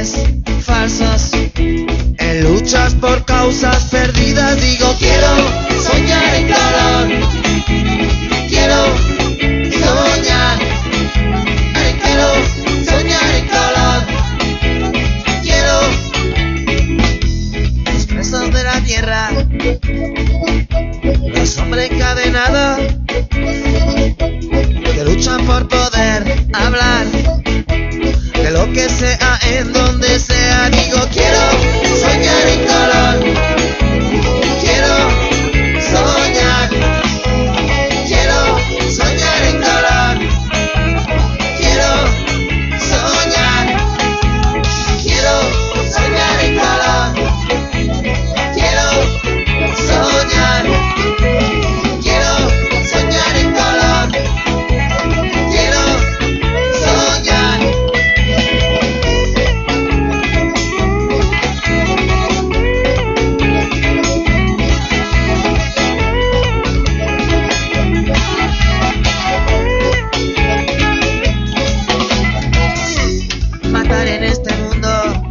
ilusiones falsas, en luchas por causas perdidas. Digo, quiero soñar en color, quiero soñar, quiero soñar en color, quiero los presos de la tierra, los hombres encadenados que luchan por poder hablar de lo que sea, en donde sea. Digo, quiero soñar en color, quiero soñar, quiero soñar en color, quiero soñar, quiero soñar en color, quiero soñar, quiero soñar en color, quiero soñar. Matar en este mundo,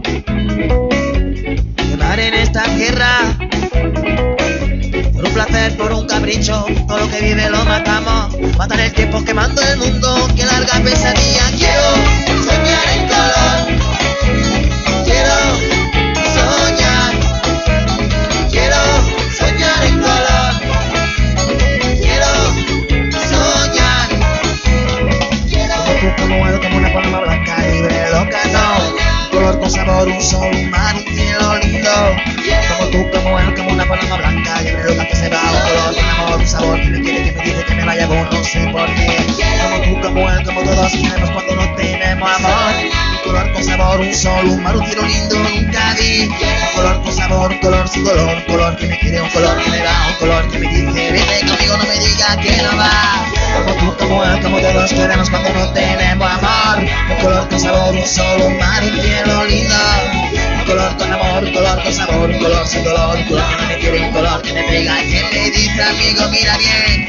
quemar en esta tierra, por un placer, por un capricho, todo lo que vive lo matamos. Matar el tiempo quemando el mundo, que larga pesadilla. Quiero soñar en color, quiero soñar, quiero soñar en color, quiero soñar, quiero. Como él, como una paloma blanca, libre, loca, no. Color con sabor, un sol, un mar, un cielo lindo. Como tú, como él, como una paloma blanca, libre, loca, que se va. Un color con amor, un sabor, que me quiere, que me dice que me vaya con no sé por qué. Como tú, como él, como todos queremos cuando no tenemos amor. Un color con sabor, un sol, un mar, un cielo lindo, nunca di. Un color con sabor, un color sin color, un color que me quiere, un color que me da, un color que me dice, vete conmigo, no me digas que no va. Como tú, como él, como todos queremos cuando no tenemos amor. Un color con sabor, un sol, un mar, un cielo lindo. Un color con amor, un color con sabor, un color sin color, un color que me quiere, un color que me pega y que me dice, amigo, mira bien.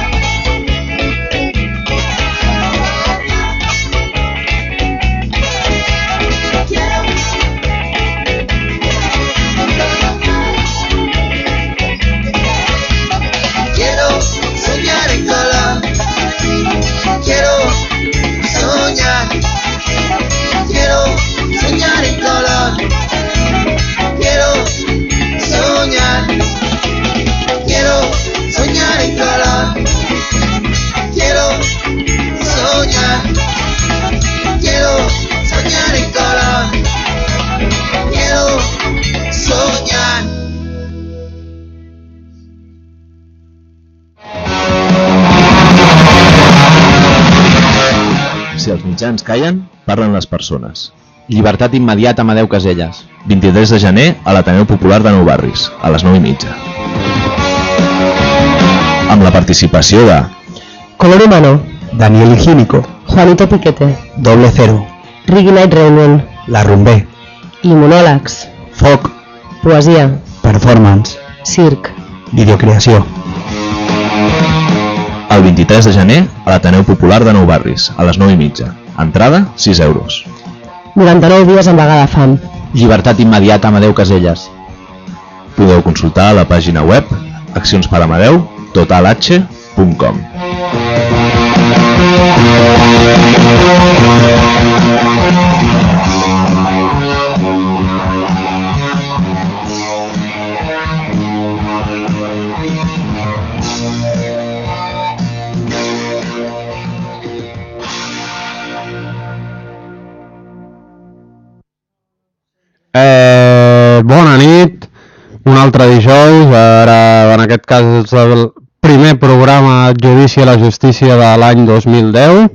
Quiero soñar en color, quiero soñar, quiero soñar en color, quiero soñar, quiero soñar en color, quiero soñar, quiero soñar en color, quiero soñar. Si els mitjans callen, parlen les persones. Llibertat immediata a Amadeu Caselles. 23 de gener a l'Ateneu Popular de Nou Barris, a les 9:30. Amb la participació de Color Humano, Daniel Higiénico, Juanito Piquete, Doble Cero, Ricky Night Reunion, La Rumbé, i monòlegs, Foc, poesia, Performance, circ. Videocreació. el 23 de gener a l'Ateneu Popular de Nou Barris, a les 9:30. Entrada, 6 euros. 99 dies en vaga de fam. Llibertat immediata a Amadeu Caselles. Podeu consultar a la pàgina web accionsperamadeu.totalh.com. Bona nit, un altre dijous, ara en aquest cas és el primer programa Judici a la Justícia de l'any 2010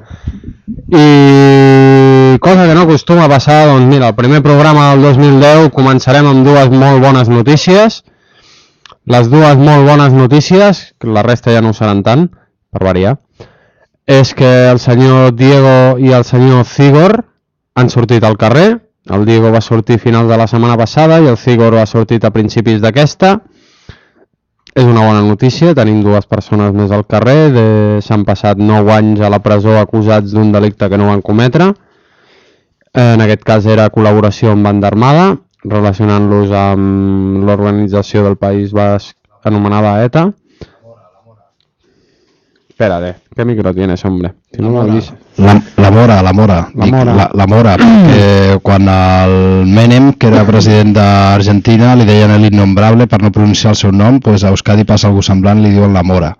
i cosa que no acostuma a passar, doncs mira, el primer programa del 2010 començarem amb dues molt bones notícies. Les dues molt bones notícies, que la resta ja no ho seran tant, per variar, és que el senyor Diego i el senyor Cigor han sortit al carrer. El Diego va sortir a finals de la setmana passada i el Cigor ha sortit a principis d'aquesta. És una bona notícia, tenim dues persones més al carrer, s'han passat 9 anys a la presó acusats d'un delicte que no van cometre. En aquest cas era col·laboració amb banda armada, relacionant-los amb l'organització del País Basc anomenada ETA. Espérate, ¿qué micro tienes, hombre? Si no lo dices. La Mora. La Mora, perquè quan el Menem, que era president d'Argentina, li deien l'innombrable per no pronunciar el seu nom, doncs a Euskadi passa algú semblant, li diuen la Mora.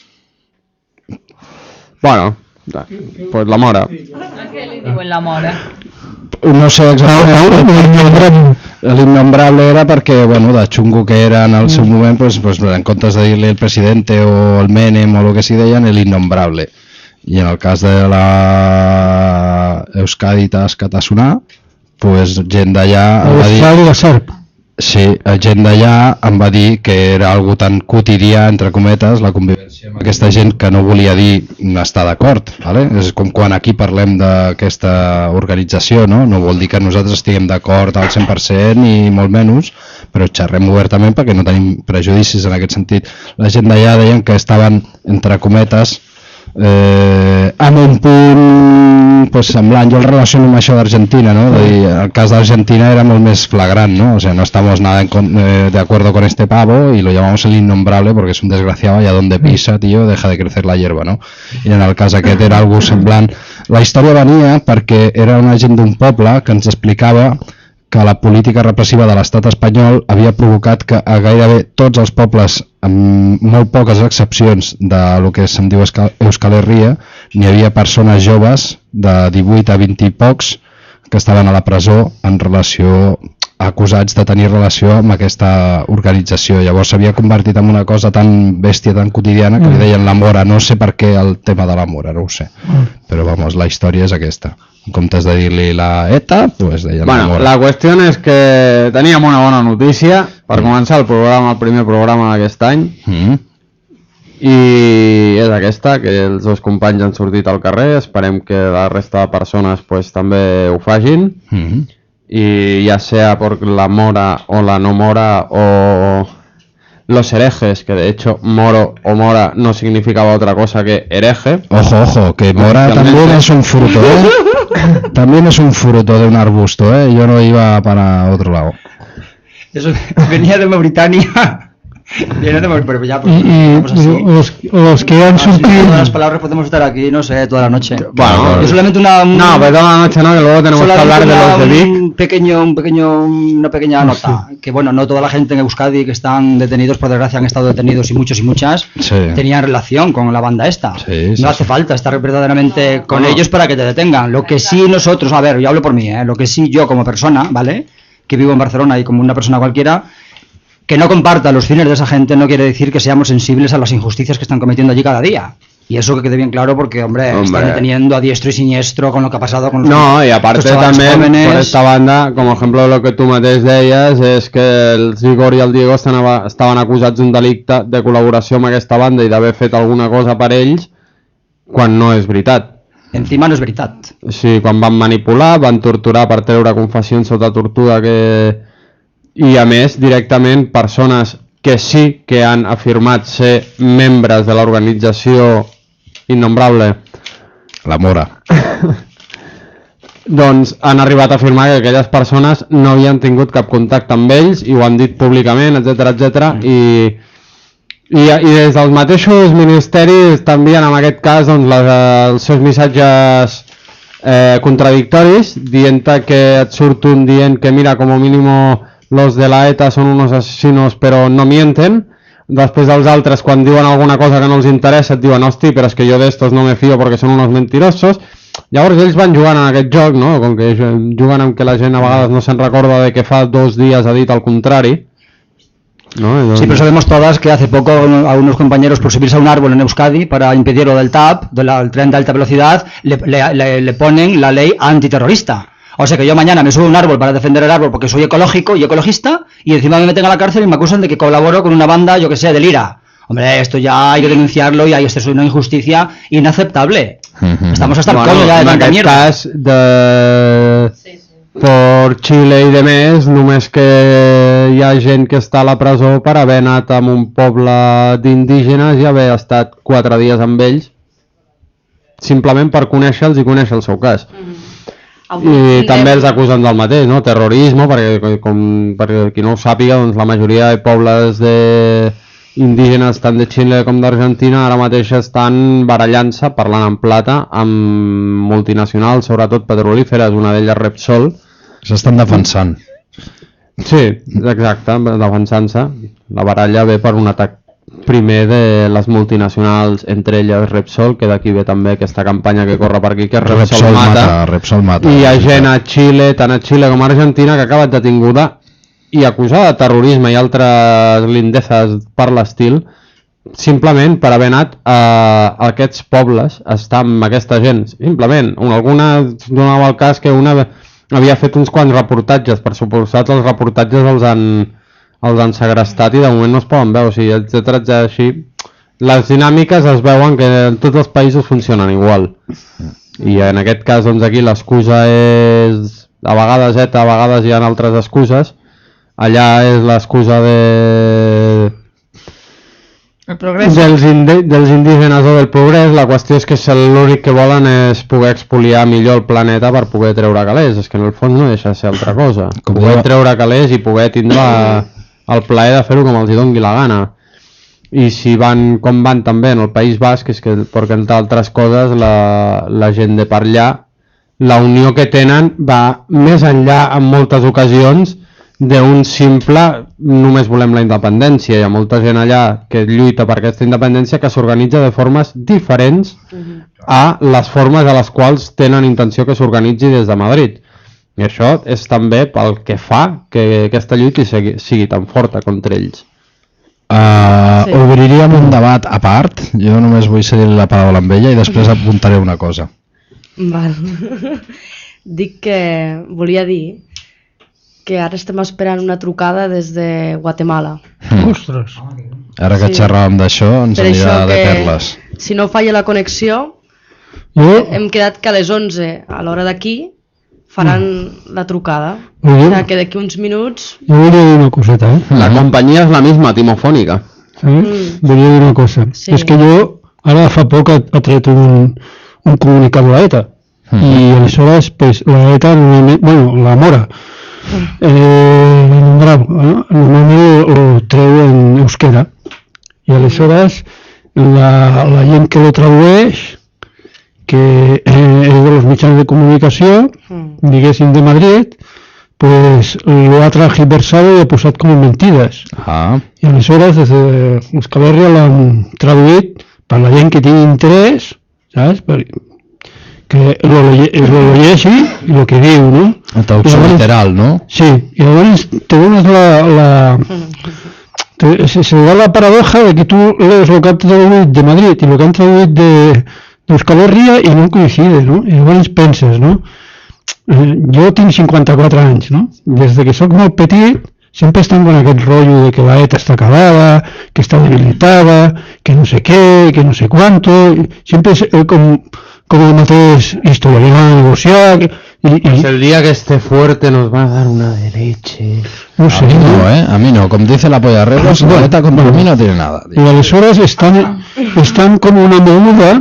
Bueno, pues la Mora. ¿A qué le digo en la mora? No sé exactament, l'innombrable era perquè, bueno, de xungo que era en el seu moment, pues, en comptes de dir-li el presidente o el Menem o el que s'hi deien, l'innombrable. I en el cas de la Euskadi Tascatasunà, pues gent d'allà va dir... Euskadi de Serp. Sí, gent d'allà em va dir que era algo tan quotidià, entre cometes, la convivència amb aquesta gent, que no volia dir estar d'acord, ¿vale? És com quan aquí parlem d'aquesta organització, no? No vol dir que nosaltres estiguem d'acord al 100% ni molt menys, però xerrem obertament perquè no tenim prejudicis en aquest sentit. La gent d'allà deien que estaven, entre cometes, en un punt pues, semblant. Jo el relaciono amb això d'Argentina, ¿no? El cas d'Argentina era molt més flagrant, ¿no? O sea, no estamos nada de acuerdo con este pavo y lo llamamos el innombrable porque es un desgraciado y a donde pisa, tío, deja de crecer la hierba, no? I en el cas aquest era algo semblant. La història venia perquè era una gent d'un poble que ens explicava que la política repressiva de l'estat espanyol havia provocat que a gairebé tots els pobles, amb molt poques excepcions de lo que se'n diu Euskal Herria, n'hi havia persones joves de 18 a 20 i pocs que estaven a la presó en relació, acusats de tenir relació amb aquesta organització. Llavors s'havia convertit en una cosa tan bèstia, tan quotidiana, que li deien la Mora. No sé per què el tema de la Mora, no ho sé. Però vamos, la història és aquesta. En comptes de dir-li la ETA, pues deien la Mora. La qüestió és que teníem una bona notícia per començar el primer programa d'aquest any. I és aquesta, que els dos companys han sortit al carrer. Esperem que la resta de persones pues, també ho facin. Y ya sea por la Mora o la no Mora o los herejes, que de hecho moro o mora no significaba otra cosa que hereje. Ojo, que Mora también es un fruto, ¿eh? También es un fruto de un arbusto, ¿eh? Yo no iba para otro lado. Eso venía de Mauritania. Pero ya, pues, y los que han surgido... Las palabras podemos estar aquí, no sé, toda la noche. Bueno, yo solamente no, pero toda la noche no, que luego tenemos que hablar de los de Vic. Una pequeña nota. Que bueno, no toda la gente en Euskadi que están detenidos, por desgracia han estado detenidos y muchos y muchas, tenían relación con la banda esta. No hace falta estar verdaderamente con ellos para que te detengan. Lo que sí nosotros, a ver, yo hablo por mí, lo que sí yo como persona, ¿vale? Que vivo en Barcelona y como una persona cualquiera, que no comparta los fines de esa gente no quiere decir que seamos sensibles a las injusticias que están cometiendo allí cada día. Y eso que quede bien claro porque, hombre, están deteniendo a diestro y siniestro con lo que ha pasado con los No, y aparte también, por esta banda, como ejemplo de lo que tu mateix deies, és que el Igor i el Diego estaven acusats d'un delicte de col·laboració amb aquesta banda i d'haver fet alguna cosa per ells quan no és veritat. Encima no és veritat. Sí, quan van manipular, van torturar per treure confessions sota tortura i a més directament persones que sí que han afirmat ser membres de l'organització innombrable, la Mora, doncs han arribat a afirmar que aquelles persones no havien tingut cap contacte amb ells i ho han dit públicament, etc. I des dels mateixos ministeris t'envien en aquest cas doncs, els seus missatges contradictoris, dient que et surt un dient que mira, com a mínim los de la ETA son unos asesinos pero no mienten. Després dels altres, quan diuen alguna cosa que no els interessa, et diuen, hosti, però és que jo d'estos no me fío perquè són unos mentirosos. Llavors ells van jugant en aquest joc, no? Com que juguen amb que la gent a vegades no se'n recorda de que fa 2 dies ha dit el contrari. ¿No? Sí, pero sabemos todas que hace poco a unos compañeros por subirse a un árbol en Euskadi para impedir lo del TAP, del tren de alta velocidad, le ponen la ley antiterrorista. O sea que yo mañana me subo a un árbol para defender el árbol porque soy ecológico y ecologista y encima me meten a la cárcel y me acusan de que colaboro con una banda, yo que sé, del IRA. Hombre, esto ya hay que denunciarlo y esto es una injusticia inaceptable. Estamos hasta el coño ya de tanta mierda. Per Xile i demés, només que hi ha gent que està a la presó per haver anat a un poble d'indígenes i haver estat 4 dies amb ells simplement per conèixer-los i conèixer el seu cas. I també els acusen del mateix, no? Terrorisme, perquè qui no ho sàpiga, doncs la majoria de pobles indígenes tant de Xile com d'Argentina ara mateix estan barallant-se, parlant en plata, amb multinacionals, sobretot petrolíferes, una d'elles Repsol. S'estan defensant. Sí, exacte, defensant-se. La baralla ve per un atac primer de les multinacionals, entre elles Repsol, que d'aquí ve també aquesta campanya que corre per aquí, que és Repsol mata. I hi ha gent a Xile, tant a Xile com a Argentina, que ha acabat detinguda i acusada de terrorisme i altres lindezes per l'estil, simplement per haver anat a aquests pobles a estar amb aquesta gent. Simplement, alguna donava el cas que una havia fet uns quants reportatges, per suposat els reportatges els han segrestat i de moment no es poden veure, o sigui, etcètera, així. Les dinàmiques es veuen que en tots els països funcionen igual. I en aquest cas, doncs aquí l'excusa és a vegades ETA, a vegades hi ha altres excuses. Allà és l'excusa dels indígenes o del progrés. La qüestió és que l'únic que volen és poder expoliar millor el planeta per poder treure calés. És que en el fons no deixa de ser altra cosa. Poder treure calés i poder tindre el plaer de fer-ho com els hi doni la gana. I si van com van també en el País Basc, és que perquè entre altres coses la gent de per allà, la unió que tenen va més enllà en moltes ocasions d'un simple només volem la independència. Hi ha molta gent allà que lluita per aquesta independència que s'organitza de formes diferents a les formes a les quals tenen intenció que s'organitzi des de Madrid. I això és també pel que fa que aquesta lluita sigui tan forta contra ells. Obriríem un debat a part. Jo només vull cedir la paraula amb ella i després apuntaré una cosa. Val. Dic que volia dir que ara estem esperant una trucada des de Guatemala. Ostres! Ara que xerràvem d'això ens anirà de perles. Si no falla la connexió, hem quedat que a les 11 a l'hora d'aquí faran la trucada. O sigui que d'aquí uns minuts... Jo volia dir una coseta, La companyia és la misma, timofònica. Volia dir una cosa. És que jo ara fa poc ha tret un comunicat de l'ETA. I aleshores, pues, l'ETA, la Mora, normalment ho treu en euskera. I aleshores la gent que lo tradueix, que es de los mitjans de comunicació, diguéssim de Madrid, pues lo ha transversado y ha posat com mentides. I aleshores des de Euskal Herria l'han traduït per la gent que tingui interès, saps? Que lo llegeixi i lo que diu, no? La traducció literal, no? Sí, i llavors te dones se da la paradoja de que tu lees lo que han traduït de Madrid i lo que han traduït d'Euskal Herria i no coincide, no? I llavors penses, no? Jo tinc 54 anys, no? Des de que sóc molt petit sempre estan con aquest rotllo de que la ETA està acabada, que està debilitada, que no sé què, que no sé cuánto, sempre és com el mateix història, van a negociar... Pues el día que esté fuerte nos va a dar una de leche. No sé, a mí no, como dice la polla Rebos, la ETA contra mí no tiene nada. Y aleshores están como una moguda,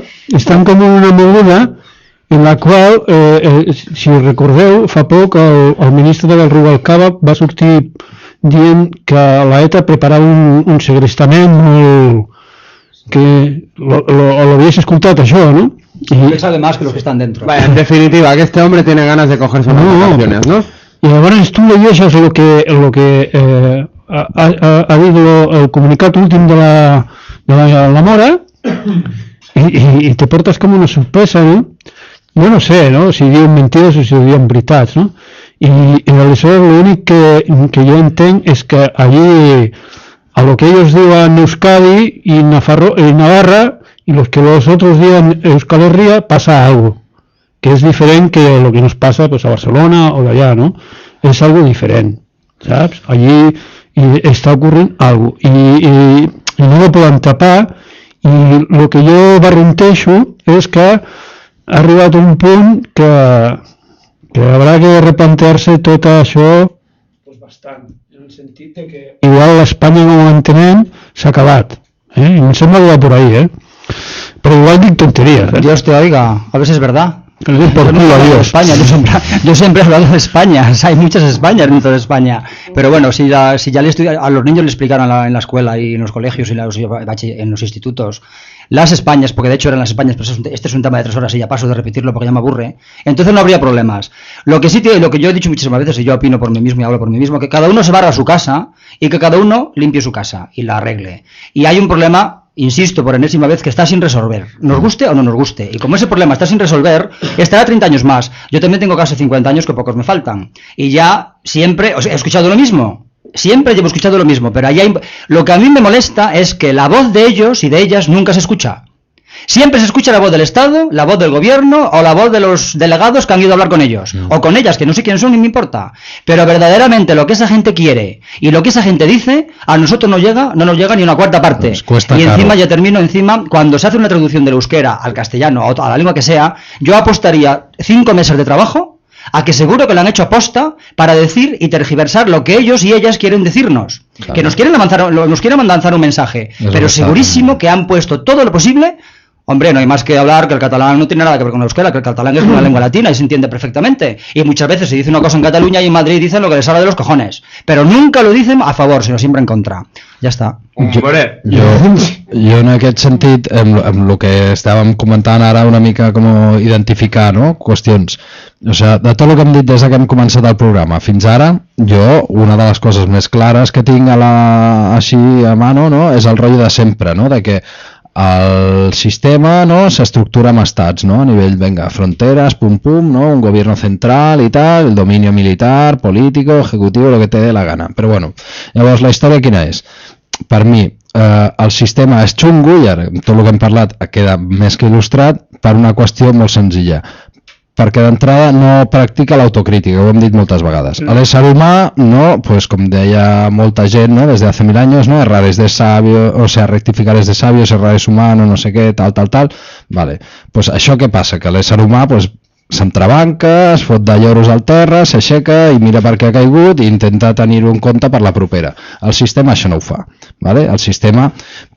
en la qual, si recordeu, fa poc el ministre del Rubalcaba va sortir dient que la ETA preparava un segrestament molt... que lo habéis escoltat això, ¿no? Y sabe más que los que están dentro. Vaya, en definitiva, que este hombre tiene ganas de cogerse unas vacaciones, ¿no? Y ahora tú leyes lo que ha habido el comunicat últim de la Mora y te portes com una sorpresa, ¿no? Jo no sé, ¿no? Si diuen mentides o si diuen veritats, ¿no? Y aleshores l'únic que jo entenc és que allí a lo que ellos digan Euskadi y Navarra y los que los otros digan Euskal Herria pasa algo que es diferente que lo que nos pasa pues a Barcelona o de allá, ¿no? Es algo diferente, ¿sabes? Allí está ocurriendo algo y no lo pueden tapar y lo que yo barrunteixo es que ha arribat un punt que habrá que replantear-se tot això pues bastant, en el sentit de que igual l'Espanya com ho entenem s'ha acabat, i em sembla que va por ahí, però igual dic tonteries. Dios te oiga, a ver si es verdad. Que le den por culo a Dios. España, yo siempre he hablado de España, hay muchas Españas dentro de España. Pero bueno, si ya a los niños le explicaron en la escuela y en los colegios y en los institutos las Españas, porque de hecho eran las Españas, pero este es un tema de 3 horas y ya paso de repetirlo porque ya me aburre, entonces no habría problemas. Lo que sí tiene, lo que yo he dicho muchísimas veces, y yo opino por mí mismo y hablo por mí mismo, que cada uno se barra su casa y que cada uno limpie su casa y la arregle. Y hay un problema, insisto por enésima vez, que está sin resolver, nos guste o no nos guste, y como ese problema está sin resolver, estará 30 años más. Yo también tengo casi 50 años, que pocos me faltan, y ya siempre he escuchado lo mismo. Siempre llevo escuchado lo mismo, pero lo que a mí me molesta es que la voz de ellos y de ellas nunca se escucha. Siempre se escucha la voz del Estado, la voz del gobierno o la voz de los delegados que han ido a hablar con ellos. O con ellas, que no sé quiénes son ni me importa. Pero verdaderamente lo que esa gente quiere y lo que esa gente dice, a nosotros no nos llega ni una cuarta parte. Y encima, ya termino, cuando se hace una traducción del euskera al castellano o a la lengua que sea, yo apostaría 5 meses de trabajo a que seguro que lo han hecho aposta para decir y tergiversar lo que ellos y ellas quieren decirnos. Claro. Que nos quieren lanzar un mensaje, pero segurísimo que han puesto todo lo posible. Hombre, no hay más que hablar que el catalán no tiene nada que ver con el euskera, que el catalán es una lengua latina y se entiende perfectamente. Y muchas veces se dice una cosa en Cataluña y en Madrid dicen lo que les sale de los cojones. Pero nunca lo dicen a favor, sino siempre en contra. Ja està. Jo en aquest sentit, amb el que estàvem comentant ara, una mica com identificar, no?, qüestions. O sigui, de tot el que hem dit des que hem començat el programa fins ara, jo, una de les coses més clares que tinc així a mano, no?, és el rotllo de sempre, no?, de que el sistema, no, s'estructura amb estats, no, a nivell, venga, fronteras, pum pum, no, un gobierno central i tal, el dominio militar, político, ejecutivo, lo que te dé la gana. Però bueno, llavors la història quina és? Per mi, el sistema és xungo, i ara tot el que hem parlat queda més que il·lustrat per una qüestió molt senzilla. Perquè d'entrada no practica l'autocrítica, ho hem dit moltes vegades. L'ésser humà, no, pues com deia molta gent, no, desde hace 1000 años, no, errar es de sabio, o sea, rectificar es de sabios, errar es humano, no sé què, tal, vale. Pues això què passa? Que l'ésser humà, pues, s'entrebanca, es fot de lloros al terra, s'aixeca i mira per què ha caigut i intenta tenir-ho en compte per la propera. El sistema això no ho fa, vale? El sistema,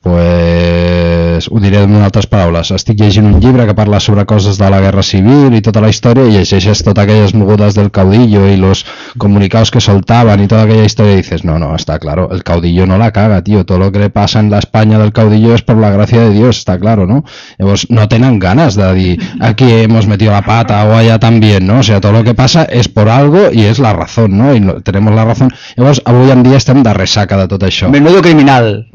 pues, ho diré en altres paraules, estic llegint un llibre que parla sobre coses de la guerra civil i tota la història i llegeixes totes aquelles mogudes del caudillo i los comunicados que soltaban y toda aquella historia y dices, no, está claro, el caudillo no la caga, tío, todo lo que pasa en la España del caudillo es por la gracia de Dios, está claro, ¿no? Llavors no tenen ganes de dir, aquí hemos metido la pata o allá también, ¿no? O sea, todo lo que pasa es por algo y es la razón, ¿no? Y tenemos la razón. Llavors, avui en dia estem de ressaca de tot això. Menudo criminal.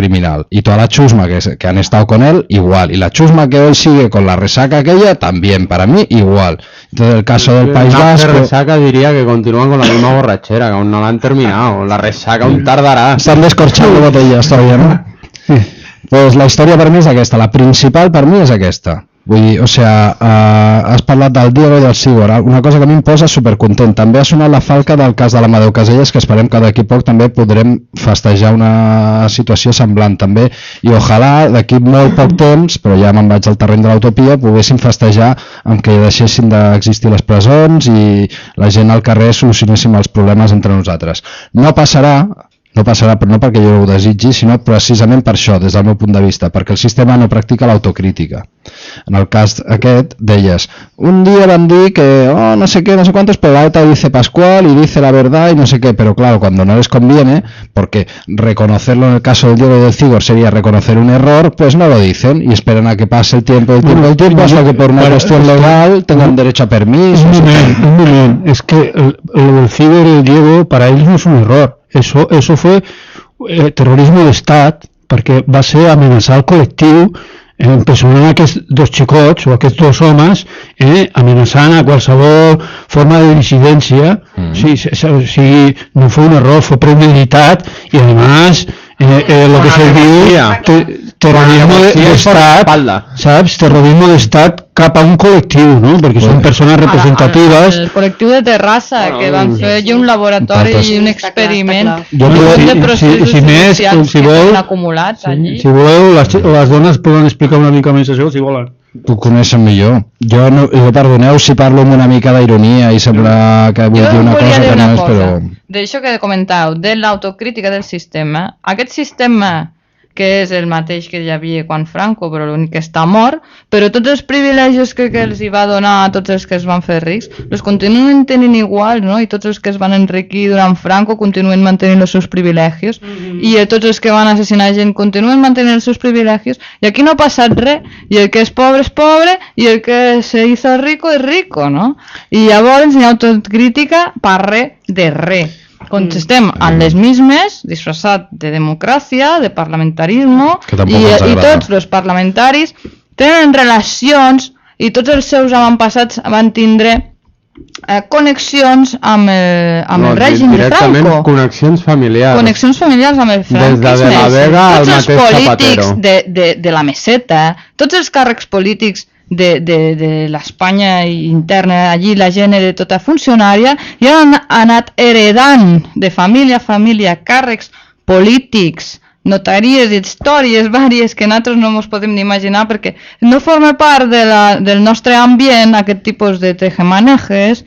Y toda la chusma que han estado con él, igual. Y la chusma que hoy sigue con la resaca aquella, también, para mí, igual. Entonces, el caso del País Vasco... La resaca diría que continúan con la misma borrachera, que aún no la han terminado. La resaca aún tardará. Estan descorchando botellas todavía, ¿no? Pues la història per mi és aquesta. La principal per mi és aquesta. Vull dir, o sea, has parlat del Diego i del Sigor, una cosa que a mi em posa supercontent. També ha sonat la falca del cas de l'Amadeu Caselles, que esperem que d'aquí poc també podrem festejar una situació semblant també, i ojalà d'aquí molt poc temps, però ja me'n vaig al terreny de l'utopia, poguéssim festejar amb que deixessin d'existir les presons i la gent al carrer solucionéssim els problemes entre nosaltres. No passarà, però no perquè jo ho desitgi, sinó precisament per això, des del meu punt de vista, perquè el sistema no practica l'autocrítica. En el cas aquest, deies, un dia van dir que, no sé qué, no sé cuántos, pero la ETA dice Pascual y dice la verdad y no sé qué, pero claro, cuando no les conviene, porque reconocerlo en el caso del Diego y del Cigor sería reconocer un error, pues no lo dicen y esperan a que pase el tiempo, hasta que por una cuestión legal tengan derecho a permiso. Un moment, es que el Cigor y el Diego para ellos no es un error. Eso fue terrorisme d'estat, perquè va ser amenaçar el col·lectiu, empresonant aquests dos xicots o aquests dos homes, amenaçant a qualsevol forma de dissidència. Sí, no fue un error, fue premeditat y además lo que se diu terrorismo d'estat, saps? Terrorismo d'estat cap a un col·lectiu, no? Perquè són persones representatives. El col·lectiu de Terrassa, que van fer un laboratori i un experiment de processos judicials que s'han acumulat allí. Si voleu, les dones poden explicar una mica més això, si volen. Tu coneixen millor. Jo perdoneu si parlo amb una mica d'ironia i sembla que vull dir una cosa que no és, però... D'això que comentau, de l'autocrítica del sistema, aquest sistema que és el mateix que hi havia quan Franco, però l'únic que està mort, però tots els privilegis que els hi va donar a tots els que es van fer rics, els continuen tenint igual, no? I tots els que es van enriquir durant Franco continuen mantenint els seus privilegis, i tots els que van assassinar gent continuen mantenint els seus privilegis, i aquí no ha passat res, i el que és pobre, i el que se hizo rico és rico, no? I llavors hi ha autocrítica per res de res. Contestem en les mismes, disfressat de democràcia, de parlamentarisme, i tots els parlamentaris tenen relacions i tots els seus avantpassats van tindre connexions amb el règim de Franco. Directament connexions familiars. Connexions familiars amb el franquisme. Des de la Vega al mateix Zapatero. Tots els polítics de la meseta, tots els càrrecs polítics de l'Espanya interna, allí la gent era tota funcionària, i han anat heredant de família a família càrrecs polítics, notaries, històries vàries que nosaltres no ens podem ni imaginar perquè no forma part del nostre ambient aquest tipus de tejemanejes,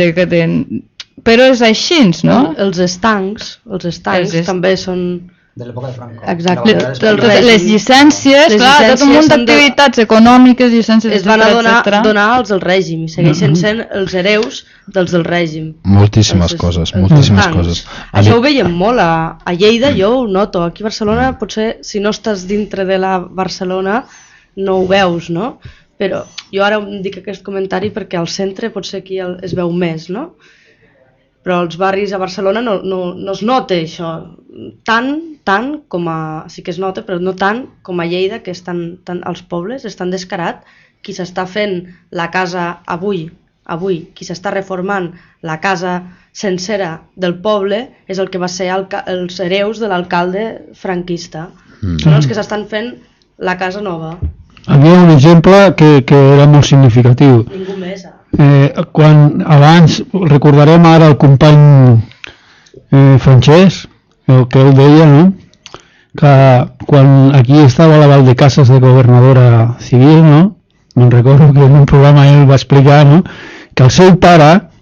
però és així, no? Els estancs també són... de l'època de Franco. Exacte. Les llicències, clar, tot un munt d'activitats econòmiques, llicències, es van donar als del règim i segueixen sent els hereus dels del règim. Moltíssimes coses. Això ho veiem molt a Lleida, jo ho noto. Aquí a Barcelona, potser si no estàs dintre de la Barcelona no ho veus, no? Però jo ara em dic aquest comentari perquè al centre potser aquí es veu més, no? Però als barris a Barcelona no es nota això tant com a... sí que es nota, però no tant com a Lleida, que als pobles és tan descarat. Qui s'està fent la casa avui, qui s'està reformant la casa sencera del poble és el que va ser els hereus de l'alcalde franquista. Són els que s'estan fent la casa nova. Hi havia un exemple que era molt significatiu. Ningú més. Quan abans, recordarem ara el company Francesc, el que ell deia, no? Que quan aquí estava la Valdecasas de governadora civil, no? Me'n recordo que en un programa ell va explicar, no? Que el seu pare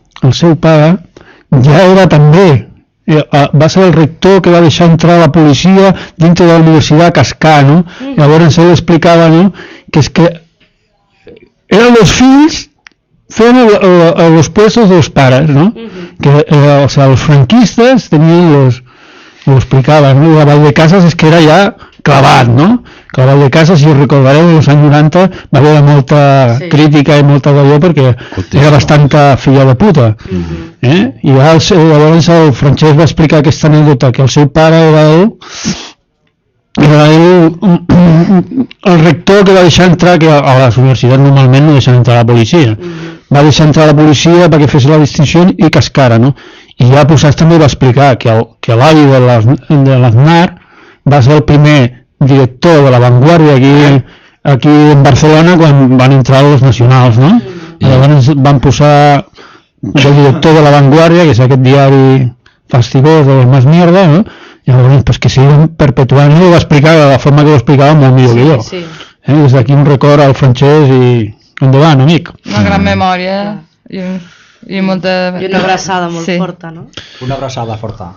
ja era també, va ser el rector que va deixar entrar la policia dintre de la universitat a cascar, no? Llavors ell explicava, no? Que és que eren els fills fent los puestos dels pares, no? Que o sea, els franquistes tenien ho explicaven, no? La Valdecasas és que era ja clavat, no? Que la Valdecasas, si us recordareu, als anys 90 va haver molta crítica i molta d'allò perquè era bastanta filla de puta. I llavors el Francesc va explicar aquesta anècdota, que el seu pare era el rector que va deixar entrar, que a les universitats normalment no deixen entrar la policia, va deixar entrar la policia perquè fes la distinció i cascara, no? I ja Posats també va explicar que l'avi de l'Aznar va ser el primer director de La Vanguardia aquí en Barcelona quan van entrar els nacionals, no? Llavors van posar el director de La Vanguardia, que és aquest diari fastigós de los más mierda, no? I llavors pues, que siguen perpetuant, i ho va explicar de la forma que ho explicava molt millor que jo. Des d'aquí un record al Francesc i endavant, amic. Una gran memòria i molta... I una abraçada molt forta, no? Una abraçada forta.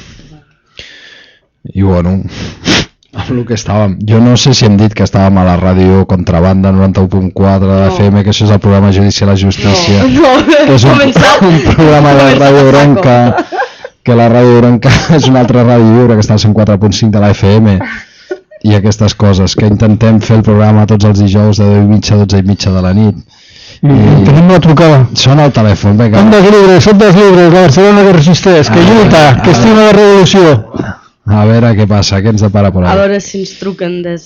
I bueno, amb el que estàvem, jo no sé si hem dit que estàvem a la ràdio Contrabanda 91.4 de FM, que això és el programa Judicial a Justícia, que és un programa de Ràdio Bronca, que la Ràdio Bronca és una altra ràdio lliure que està al 104.5 de la FM, i aquestes coses, que intentem fer el programa tots els dijous de 10:30 a 12:30 de la nit. Tenim la trucada. Sona el telèfon, vinga. Som dels llibres, la Barcelona que resisteix, que lluita, que estima la revolució. A veure què passa, què ens depara per ahí. A veure si ens truquen des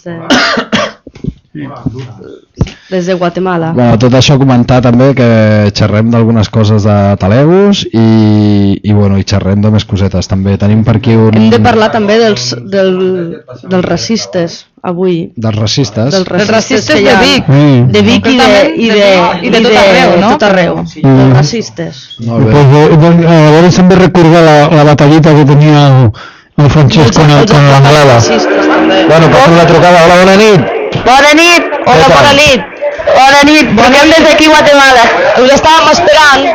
de Guatemala. Bueno, tot això comentar també que xerrem d'algunes coses de Talegos i bueno, i xerrem de més cosetes també. Tenim per aquí un... Hem de parlar també dels racistes avui. Dels racistes? Dels racistes de Vic. De Vic i de tot arreu, no? Tot arreu, dels racistes. Llavors hem de recordar la batallita que tenia el Francesc con l'Anglada. Bueno, passem la trucada. Hola, bona nit. Bona nit, hola, bona nit. Bona nit, truquem des d'aquí Guatemala. Us estàvem esperant.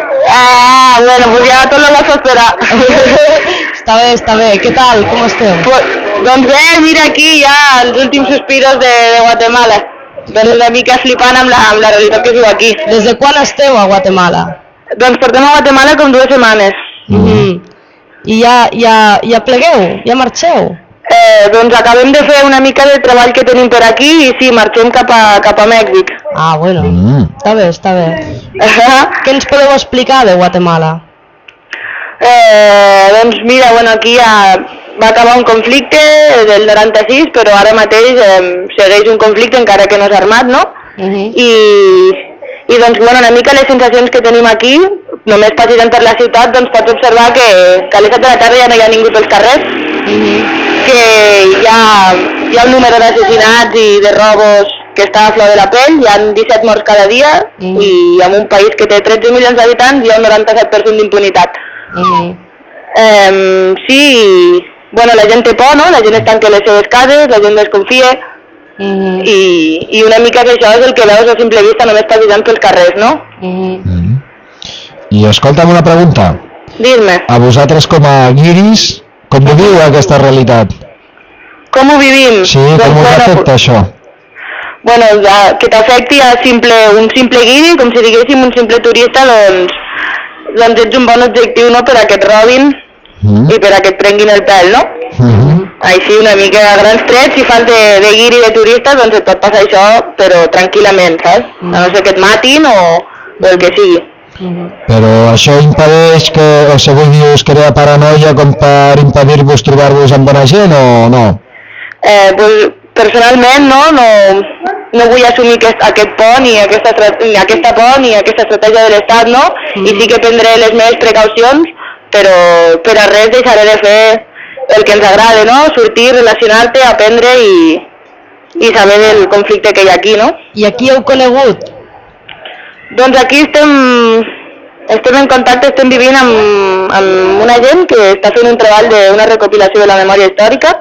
Bueno, pues ya todos los vas a esperar. Està bé. ¿Qué tal? ¿Cómo esteu? Doncs bé, mira aquí ja els últims sospiros de Guatemala. Doncs una mica flipant amb la realitat que es viu aquí. Des de quan esteu a Guatemala? Doncs portem a Guatemala com 2 setmanes. I ja plegueu? Ja marxeu? Doncs acabem de fer una mica de treball que tenim per aquí i sí, marxem cap a Mèxic. Ah, bueno, està bé, està bé. Què ens podeu explicar de Guatemala? Doncs mira, bueno, aquí ja va acabar un conflicte del 96, però ara mateix segueix un conflicte encara que no és armat, no? I doncs, bueno, una mica les sensacions que tenim aquí, només passejant per la ciutat, doncs pots observar que a les 7 de la tarda ja no hi ha ningú pels carrers, que hi ha un número d'assassinats i de robos que està a flor de la pell, hi ha 17 morts cada dia, i en un país que té 13 milions d'habitants hi ha un 97% d'impunitat. Sí, bueno, la gent té por, no? La gent es tanca les seves cases, la gent desconfia, i una mica que això és el que veus a simple vista només passejant pels carrers, no? I escolta'm una pregunta. Dir-me. A vosaltres com a guiris, com viviu aquesta realitat? Com ho vivim? Sí, com us afecta això? Bueno, que t'afecti a un simple guiri, com si diguéssim un simple turista, doncs ets un bon objectiu, no?, per a que et robin i per a que et prenguin el pèl, no? Així una mica a grans trets, si fas de guiri de turista, doncs et pot passar això, però tranquil·lament, saps? A no ser que et matin o el que sigui. Però això impedeix que, o sigui, us crea paranoia com per impedir-vos trobar-vos amb bona gent o no? Pues, personalment no vull assumir aquest por ni aquesta por ni aquesta estratègia de l'Estat, no? I sí que prendré les meves precaucions, però per a res deixaré de fer el que ens agrada, no? Sortir, relacionar-te, aprendre i saber del conflicte que hi ha aquí, no? I aquí heu conegut? Doncs aquí estem en contacte, estem vivint amb una gent que està fent un treball d'una recopilació de la memòria històrica.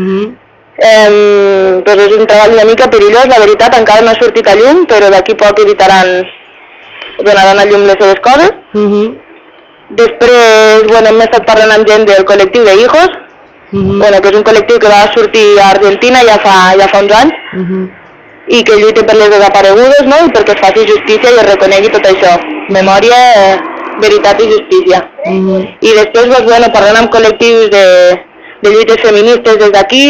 Però és un treball una mica perillós, la veritat, encara no ha sortit a llum, però d'aquí poc donaran a llum les seves coses. Després, bueno, hem estat parlant amb gent del col·lectiu de Hijos, bueno, que és un col·lectiu que va sortir a Argentina ja fa uns anys, i que lluita per les desaparegudes, no?, i perquè es faci justícia i es reconegui tot això, memòria, veritat i justícia. I després, doncs, bueno, parlant amb col·lectius de lluites feministes des d'aquí,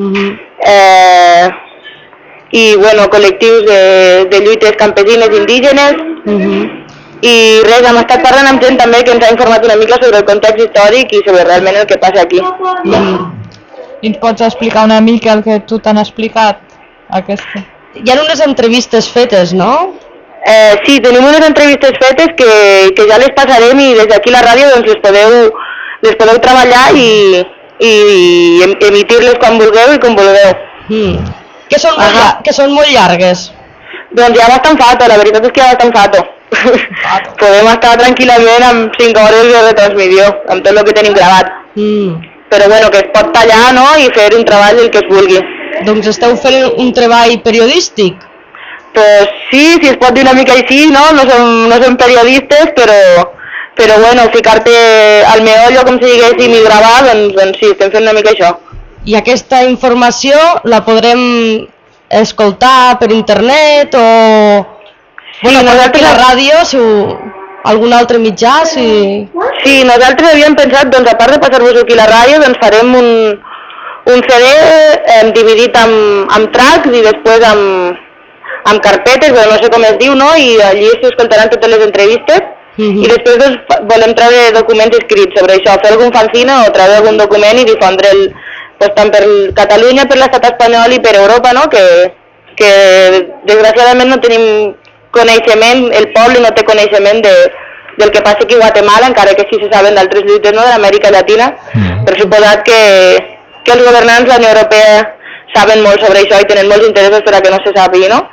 i, bueno, col·lectius de lluites campesines indígenes, i res, hem estat parlant amb gent també que ens ha informat una mica sobre el context històric i sobre realment el que passa aquí. I ens pots explicar una mica el que tu t'han explicat? Hi ha unes entrevistes fetes, no? Sí, tenim unes entrevistes fetes que ja les passarem i des d'aquí la ràdio doncs les podeu treballar i emitir-les quan vulgueu i com vulgueu. Que són molt llargues? Doncs hi ha bastant fato, la veritat és que hi ha bastant fato. Podem estar tranquil·lament amb 5 hores de retransmissió, amb tot el que tenim gravat. Però bueno, que es pot tallar, no?, i fer un treball del que es vulgui. Doncs esteu fent un treball periodístic? Pues sí, si es pot dir una mica així, no? No som periodistes, però bueno, ficar-te al meollo, com si diguéssim, i gravar, doncs sí, estem fent una mica això. I aquesta informació la podrem escoltar per internet o... Bueno, nosaltres a la ràdio, si algun altre mitjà, si... Sí, nosaltres havíem pensat, doncs a part de passar-vos aquí a la ràdio, doncs farem un CD dividit amb tracks i després amb carpetes, però no sé com es diu, no? I allí s'escoltaran totes les entrevistes i després doncs, volem treure documents escrits sobre això, fer algun fanzine o treure algun document i difondre'l doncs, tant per Catalunya, per l'estat espanyol i per Europa, no? Que desgraciadament no tenim coneixement, el poble no té coneixement del que passa aquí a Guatemala, encara que sí se saben d'altres lluites, no?, de l'Amèrica Llatina, per suposat que els governants de la Unió Europea saben molt sobre això i tenen molts interessos per a que no se sàpiga, no?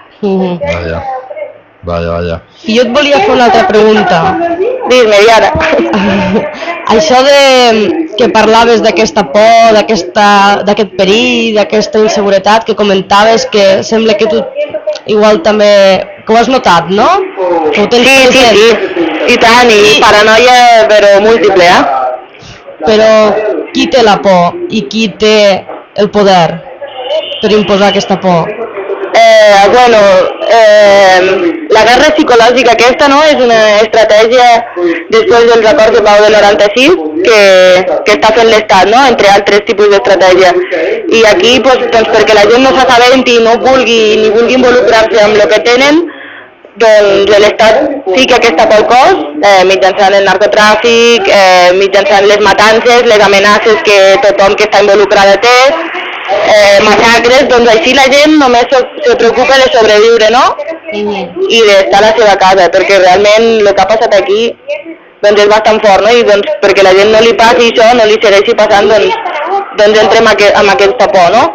Vaja. I jo et volia fer una altra pregunta. Dime, Diana. Això que parlaves d'aquesta por, d'aquest perill, d'aquesta inseguretat que comentaves, que sembla que tu igual també que ho has notat, no? Que ho tens present. Sí, i tant, i paranoia però múltiple, Però qui té la por i qui té el poder per imposar aquesta por? La guerra psicològica aquesta, no?, és una estratègia després dels acords de pau del 96 que està fent l'Estat, no?, entre altres tipus d'estratègia. I aquí, doncs, perquè la gent no s'assabenti i no vulgui involucrar-se amb el que tenen, doncs l'Estat fica aquesta por al cos, mitjançant el narcotràfic, mitjançant les matances, les amenaces que tothom que està involucrada té, massacres, doncs així la gent només se preocupa de sobreviure, no? I d'estar a la seva casa, perquè realment el que ha passat aquí doncs és bastant fort, no? I doncs perquè la gent no li passi això, no li segueixi passant, doncs entrem amb aquesta por, no?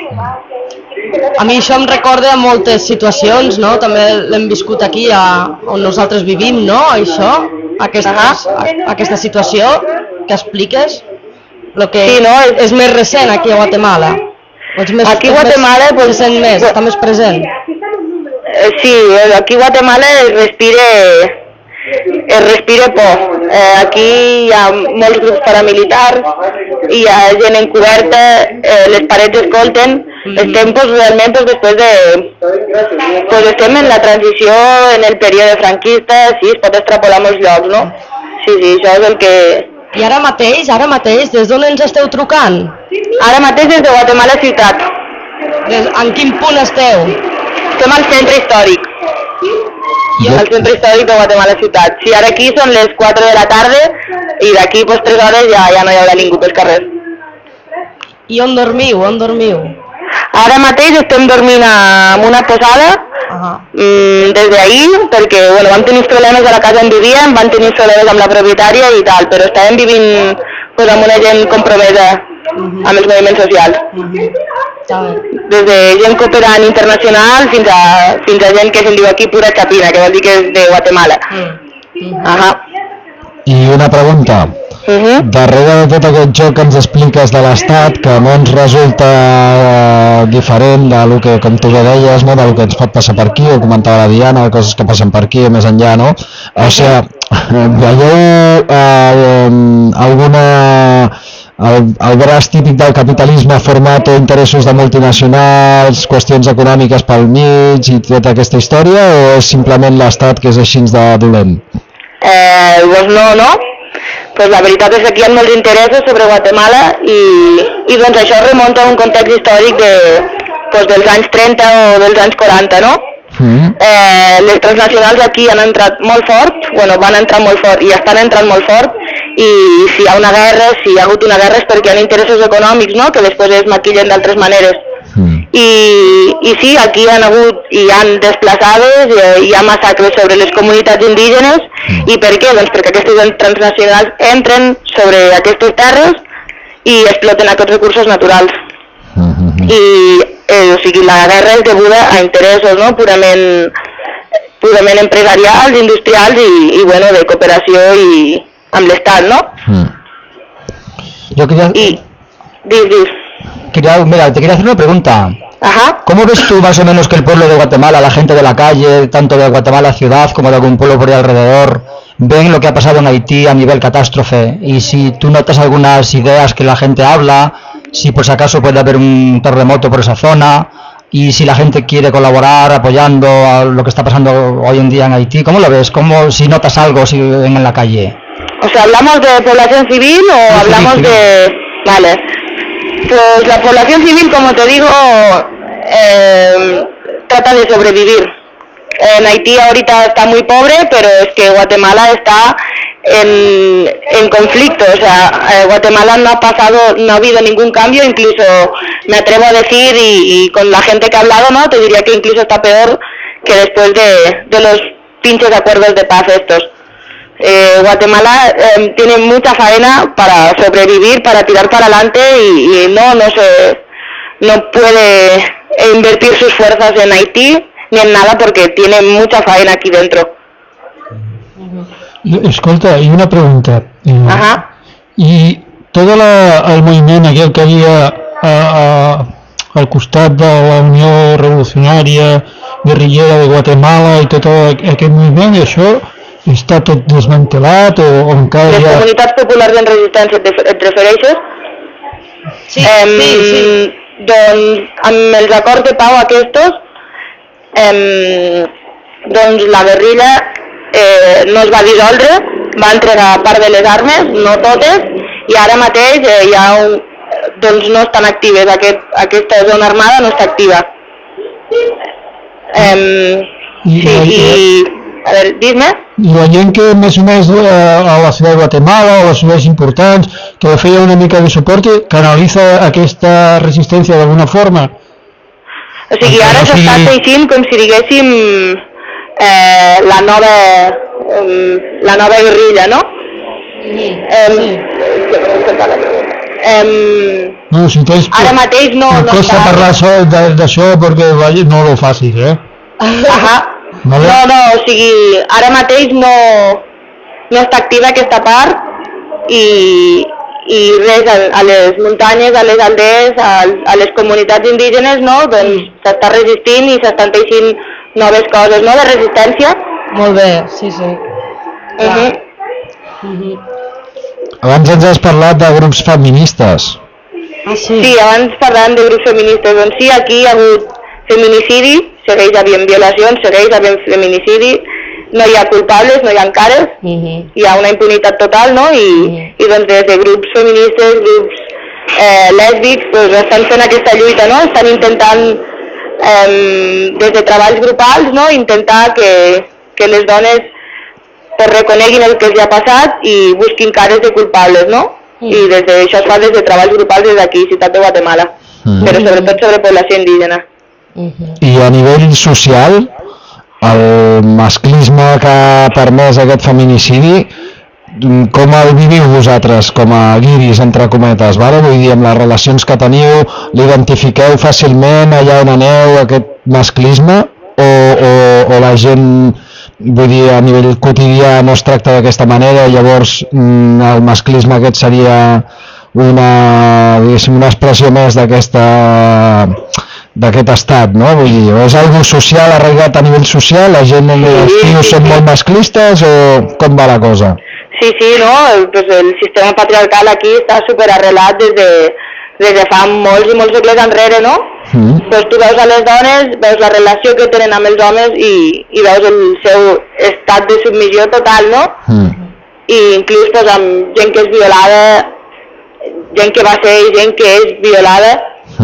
A mi això em recorda moltes situacions, no? També l'hem viscut aquí on nosaltres vivim, no? Això, aquesta situació que expliques, lo que sí, no? És més recent aquí a Guatemala. Aquí a Guatemala pues, està més present. Sí, aquí a Guatemala es respira por. Aquí hi ha molts grups paramilitars, hi ha gent encoberta, les parets escolten. Estem realment després de... estem en la transició, en el període franquista, sí, es pot extrapolar molts llocs, no? Sí, això és el que... I ara mateix, des d'on ens esteu trucant? Ara mateix des de Guatemala ciutat. En quin punt esteu? Estem al centre històric. Al centre històric de Guatemala ciutat. Sí, ara aquí són les 4 de la tarda i d'aquí 3 hores ja no hi haurà ningú pels carrers. I on dormiu? Ara mateix estem dormint en una posada, des d'ahir, perquè vam tenir problemes a la casa on vivíem, van tenir problemes amb la propietària i tal, però estàvem vivint amb una gent compromesa amb els moviments socials. Des de gent cooperant internacional fins a gent que se'n diu aquí pura xapina, que vol dir que és de Guatemala. I una pregunta. Darrere de tot aquest joc que ens expliques de l'Estat, que no ens resulta diferent del que, com tu bé deies, no? Del que ens pot passar per aquí, o comentava la Diana, de coses que passen per aquí, més enllà, no? O sigui, veieu el braç típic del capitalisme format o interessos de multinacionals, qüestions econòmiques pel mig i tota aquesta història, o és simplement l'Estat que és així de dolent? Doncs no. Pues la veritat és que aquí hi ha molts interessos sobre Guatemala i doncs això remunta a un context històric dels anys 30 o dels anys 40, no? Les transnacionals aquí han entrat molt fort, van entrar molt fort i estan entrant molt fort, i si hi ha una guerra, si hi ha hagut una guerra és perquè hi ha interessos econòmics, no?, que després es maquillen d'altres maneres. I sí, aquí hi ha desplaçades, hi ha massacres sobre les comunitats indígenes. I per què? Doncs perquè aquestes transnacionals entren sobre aquestes terres i exploten aquests recursos naturals. O sigui, la guerra és deguda a interessos, no?, purament empresarials, industrials i de cooperació amb l'Estat, ¿no? Yo quería... Mira, te quería hacer una pregunta. ¿Cómo ves tú más o menos que el pueblo de Guatemala, la gente de la calle, tanto de Guatemala ciudad como de algún pueblo por ahí alrededor, ven lo que ha pasado en Haití a nivel catástrofe? Y si tú notas algunas ideas que la gente habla, si por si acaso puede haber un terremoto por esa zona, y si la gente quiere colaborar apoyando a lo que está pasando hoy en día en Haití, ¿cómo lo ves? Si notas algo en la calle. O sea, ¿hablamos de población civil o hablamos de...? Vale. Pues la población civil, como te digo, trata de sobrevivir. En Haití ahorita está muy pobre, pero es que Guatemala está en conflicto. O sea, Guatemala no ha habido ningún cambio, incluso me atrevo a decir, y con la gente que ha hablado, ¿no?, te diría que incluso está peor que después de los pinches acuerdos de paz estos. Guatemala tiene mucha faena para sobrevivir, para tirar para adelante y no puede invertir sus fuerzas en Haití ni en nada porque tiene mucha faena aquí dentro. Escolta, i una pregunta. I tot el moviment aquell que havia al costat de la Unió Revolucionària Guerrillera de Guatemala i tot aquest moviment, això està tot desmantelat o encara Les comunitats populars en resistència et refereixes? Sí. Doncs amb els acords de pau aquests, doncs la guerrilla no es va dissoldre, va entregar part de les armes, no totes, i ara mateix doncs no estan actives, aquesta zona armada no està activa. A veure, dis-me. I la gent que més o més a la ciutat de Guatemala o a les ciutats importants que feia una mica de suport canalitza aquesta resistència d'alguna forma? O sigui, ara s'està teixint com si diguéssim la nova guerrilla, no? No, si tens... Ara mateix no costa està... parlar d'això perquè no lo facis, No, o sigui, ara mateix no està activa aquesta part i res, a les muntanyes, a les aldees, a les comunitats indígenes, no? Doncs s'està resistint i s'estan teixint noves coses, no?, de resistència. Molt bé, sí. Abans ens has parlat de grups feministes. Sí, abans parlàvem de grups feministes. Doncs sí, aquí hi ha hagut feminicidi, segueix havent violacions, segueix havent feminicidi, no hi ha culpables, no hi ha cares, hi ha una impunitat total, no? I doncs des de grups feministes, grups lèsbics, doncs estan fent aquesta lluita, no? Estan intentant, des de treballs grupals, no? Intentar que les dones reconeguin el que els ha passat i busquin cares de culpables, no? I això es fa des de treballs grupals des d'aquí, Ciutat de Guatemala, però sobretot sobre població indígena. I a nivell social, el masclisme que ha permès aquest feminicidi, com el viviu vosaltres com a guiris, entre cometes, vale? Vull dir, amb les relacions que teniu, l'identifiqueu fàcilment allà on aneu, aquest masclisme, o la gent, vull dir, a nivell quotidià no es tracta d'aquesta manera i llavors el masclisme aquest seria una expressió més d'aquest estat, no? Vull dir, és algo social, arraigat a nivell social, la gent, els tios són molt masclistes o com va la cosa? Sí, no, pues el sistema patriarcal aquí està superarrelat des de fa molts i molts segles enrere, no? Pues tu veus a les dones, veus la relació que tenen amb els homes i veus el seu estat de submissió total, no? I inclús pues, amb gent que és violada, gent que va ser i gent que és violada,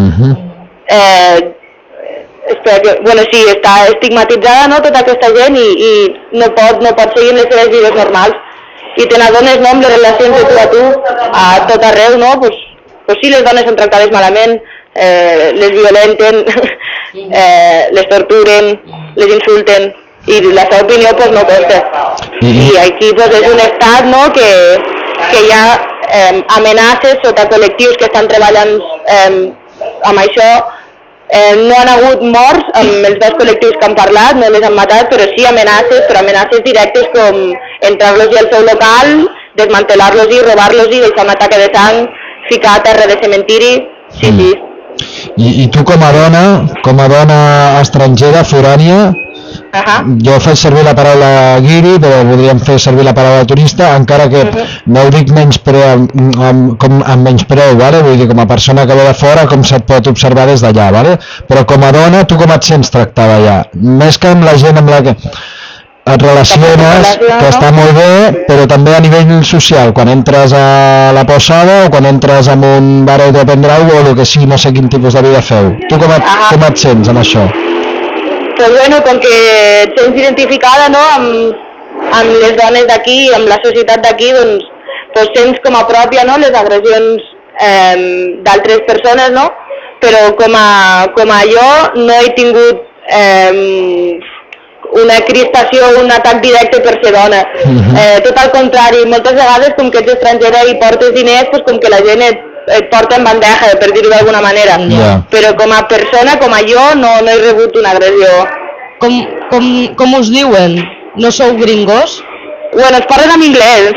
sí, està estigmatitzada, no, tota aquesta gent i no pot seguir les seves vides normals. I te n'adones, no, amb les relacions de tu a tu, a tot arreu, no? Pues sí, les dones són tractades malament, les violenten, les torturen, les insulten, i la seva opinió pues no compta. I aquí pues és un estat, no, que hi ha amenaces sota col·lectius que estan treballant amb això. No han hagut morts amb els dos col·lectius que han parlat, no les han matat, però sí amenaces, però amenaces directes com entrar-los al seu local, desmantelar-los i robar-los i deixar una taca de sang, ficar a terra de cementiri, sí. I tu com a dona estrangera, forània, jo faig servir la paraula guiri, però podríem fer servir la paraula turista, encara que no ho dic amb menyspreu, vale? Vull dir, com a persona que ve de fora, com se't pot observar des d'allà, vale? Però com a dona, tu com et sents tractada allà? Més que amb la gent amb la que et relaciones, que està molt bé, però també a nivell social, quan entres a la posada o quan entres en un bar de prendre o el que sigui, no sé quin tipus de vida feu. Tu com et sents amb això? Pues bueno, com que et sents identificada, no, amb les dones d'aquí, amb la societat d'aquí, doncs sents com a pròpia, no, les agressions d'altres persones, no? Però com a jo no he tingut una crispació o un atac directe per ser dona. Tot al contrari, moltes vegades com que ets estrangera i portes diners, doncs com que la gent et porta en bandeja, per dir-ho d'alguna manera. Però com a persona, com a jo, no he rebut una agressió. Com us diuen? No sou gringos? Bueno, ens parlen en anglès,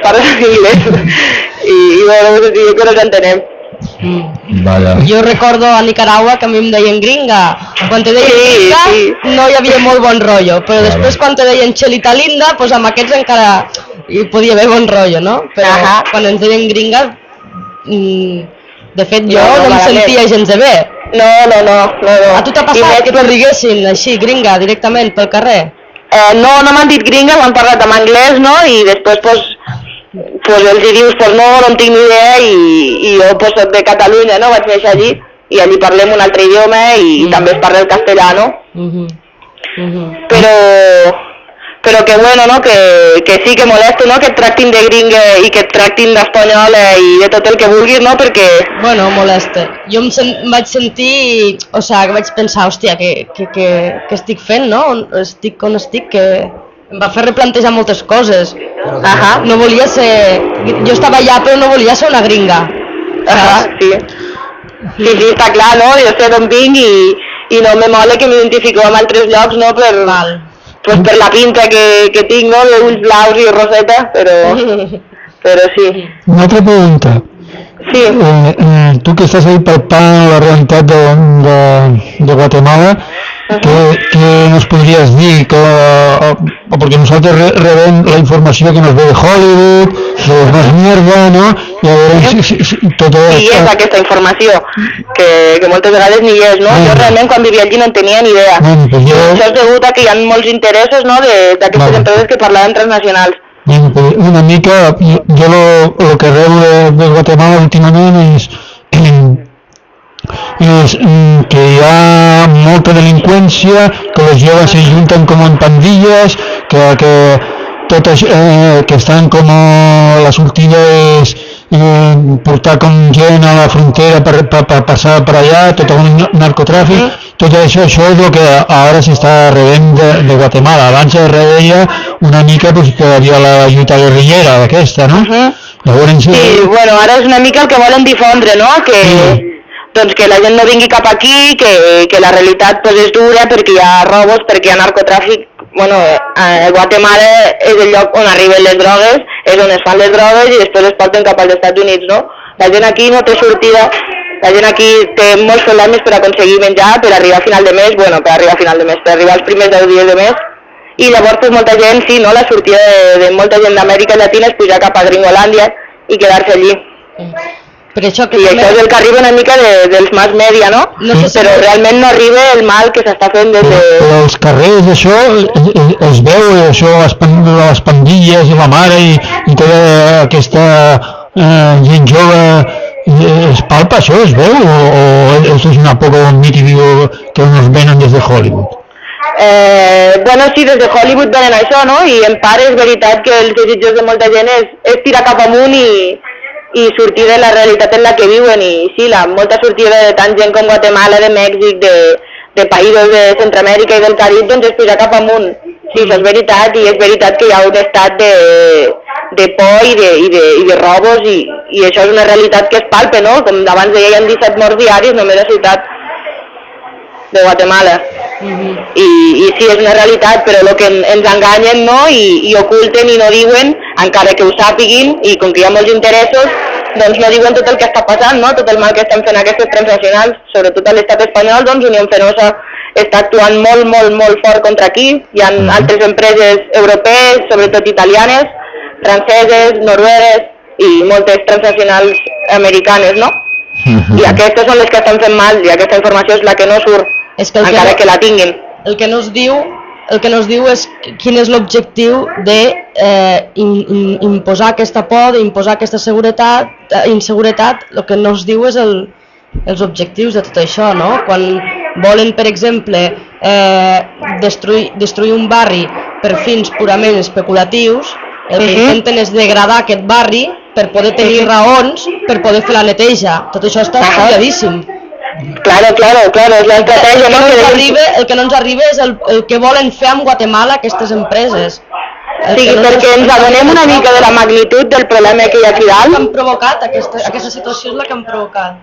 i bueno, jo que no ens entenem. Jo recordo a Nicaragua que a mi em deien gringa. Quan te deien gringa no hi havia molt bon rotllo, però després quan te deien Chelita linda, doncs amb aquests encara hi podia haver bon rotllo, no? Però quan ens deien gringa De fet, jo no em sentia gens de bé. No. A tu t'ha passat que t'ho diguessin així, gringa, directament, pel carrer? No m'han dit gringa, m'han parlat en anglès, no? I després, pues els hi dius, pues no en tinc ni idea i jo pues soc de Catalunya, no? Vaig néixer allí i allí parlem un altre idioma i també es parla el castellà, no? Però que bueno, no? Que sí que molesta, no? Que et tractin de gringa i que et tractin d'espanyola i de tot el que vulguis, no? Perquè... Bueno, molesta. Jo em vaig sentir, o sigui, que vaig pensar, hòstia, que estic fent, no? Estic on estic, que em va fer replantejar moltes coses. No volia ser... Jo estava allà però no volia ser una gringa. Sí. Sí, està clar, no? Jo sé d'on vinc i no me mola que m'identifico amb altres llocs, no? Pues per la pinta que tinc, no? D'ulls blaus i roseta, però sí. Una altra pregunta. Sí. Tu que estàs ahí palpant la realitat de Guatemala, ¿qué nos podrías decir? Porque nosotros rebem la información que nos ve de Hollywood, de los más mierda, ¿no? Y a veure si tot sí, és aquesta informació, que moltes vegades ni és, no? Jo realment quan vivia allí no en tenia ni idea. Això és degut a que hi ha molts interessos, no?, d'aquestes empreses que parlaven transnacionals. Una mica, yo lo que rebo de Guatemala últimament és que hi ha molta delinqüència, que els joves se junten com en pandilles, que estan com la sortida és portar com gent a la frontera per passar per allà, tot un narcotràfic, tot això és el que ara s'està rebent de Guatemala. Abans es reveia una mica que hi havia la lluita guerrillera d'aquesta, no? Sí, bueno, ara és una mica el que volen difondre, no? Doncs que la gent no vingui cap aquí, que la realitat pues, és dura perquè hi ha robos, perquè hi ha narcotràfic. Bueno, Guatemala és el lloc on arriben les drogues, és on es fan les drogues i després es porten cap als Estats Units, no? La gent aquí no té sortida, la gent aquí té molts problemes per aconseguir menjar, per arribar a final de mes, per arribar als primers 10 dies de mes, i llavors pues, molta gent, sí, no? La sortida de molta gent d'Amèrica Llatina és pujar cap a Gringolàndia i quedar-se allí. Per això que això és el que arriba una mica dels mass media, no? Però realment no arriba el mal que s'està fent des de... Però els carrers, això, es veu, això, les pandilles i la mare i tota aquesta gent jove, es palpa això, es veu? O esto es una poco un mítico que nos venen des de Hollywood? Bueno, sí, des de Hollywood venen això, no? I en part és veritat que els desitjos de molta gent és tirar cap amunt i sortir de la realitat en la que viuen i sí, molta sortida de tant gent com Guatemala, de Mèxic, de països de Centroamèrica i del Carib, doncs és pujar cap amunt. Sí, això és veritat i és veritat que hi ha un estat de por i de robos i això és una realitat que es palpa, no? Com abans deia, hi ha 17 morts diaris només a la ciutat de Guatemala. I sí, és una realitat, però el que ens enganyen, no? I oculten i no diuen, encara que ho sàpiguin, i com que hi ha molts interessos, doncs no diuen tot el que està passant, no? Tot el mal que estan fent aquestes transnacionals, sobretot a l'estat espanyol, doncs Unió Fenosa està actuant molt, molt, molt fort contra aquí. Hi ha altres empreses europees, sobretot italianes, franceses, noruegues i moltes transnacionals americanes, no? I aquestes són les que estan fent mal i aquesta informació és la que no surt, encara que la tinguin. El que no es diu és quin és l'objectiu d'imposar aquesta por, d'imposar aquesta inseguretat. El que no es diu és els objectius de tot això, no? Quan volen, per exemple, destruir un barri per fins purament especulatius, el que intenten és degradar aquest barri per poder tenir raons per poder fer la neteja. Tot això està estudiadíssim. Claro, és l'estratègia, no? El que no ens arriba és el que volen fer amb Guatemala aquestes empreses. Sí, perquè ens adonem una mica de la magnitud del problema que hi ha aquí dalt. Han provocat, aquesta situació és la que han provocat.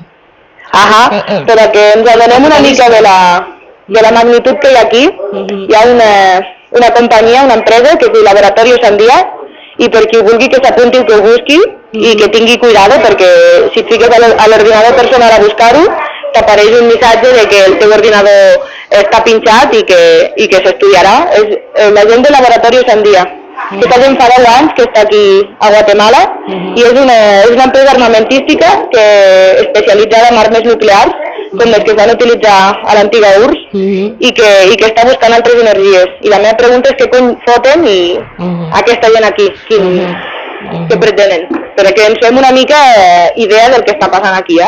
Però que ens adonem una mica de la magnitud que hi ha aquí. Hi ha una companyia, una empresa que es diu Laboratorio Sandia, i per qui vulgui que s'apunti o que ho busqui i que tingui cuidado, perquè si et fiques a l'ordinador personal a buscar-ho, t'apareix un missatge de que el teu ordinador està pinxat i que s'estudiarà. És la gent de Laboratorio Sandia. Aquesta gent fa 10 anys que està aquí a Guatemala i és una empresa armamentística que especialitzada en armes nuclears, com les que es van utilitzar a l'antiga URSS i que està buscant altres energies. I la meva pregunta és què cony foten i aquesta gent aquí, què pretenen? Perquè ens fem una mica idea del que està passant aquí,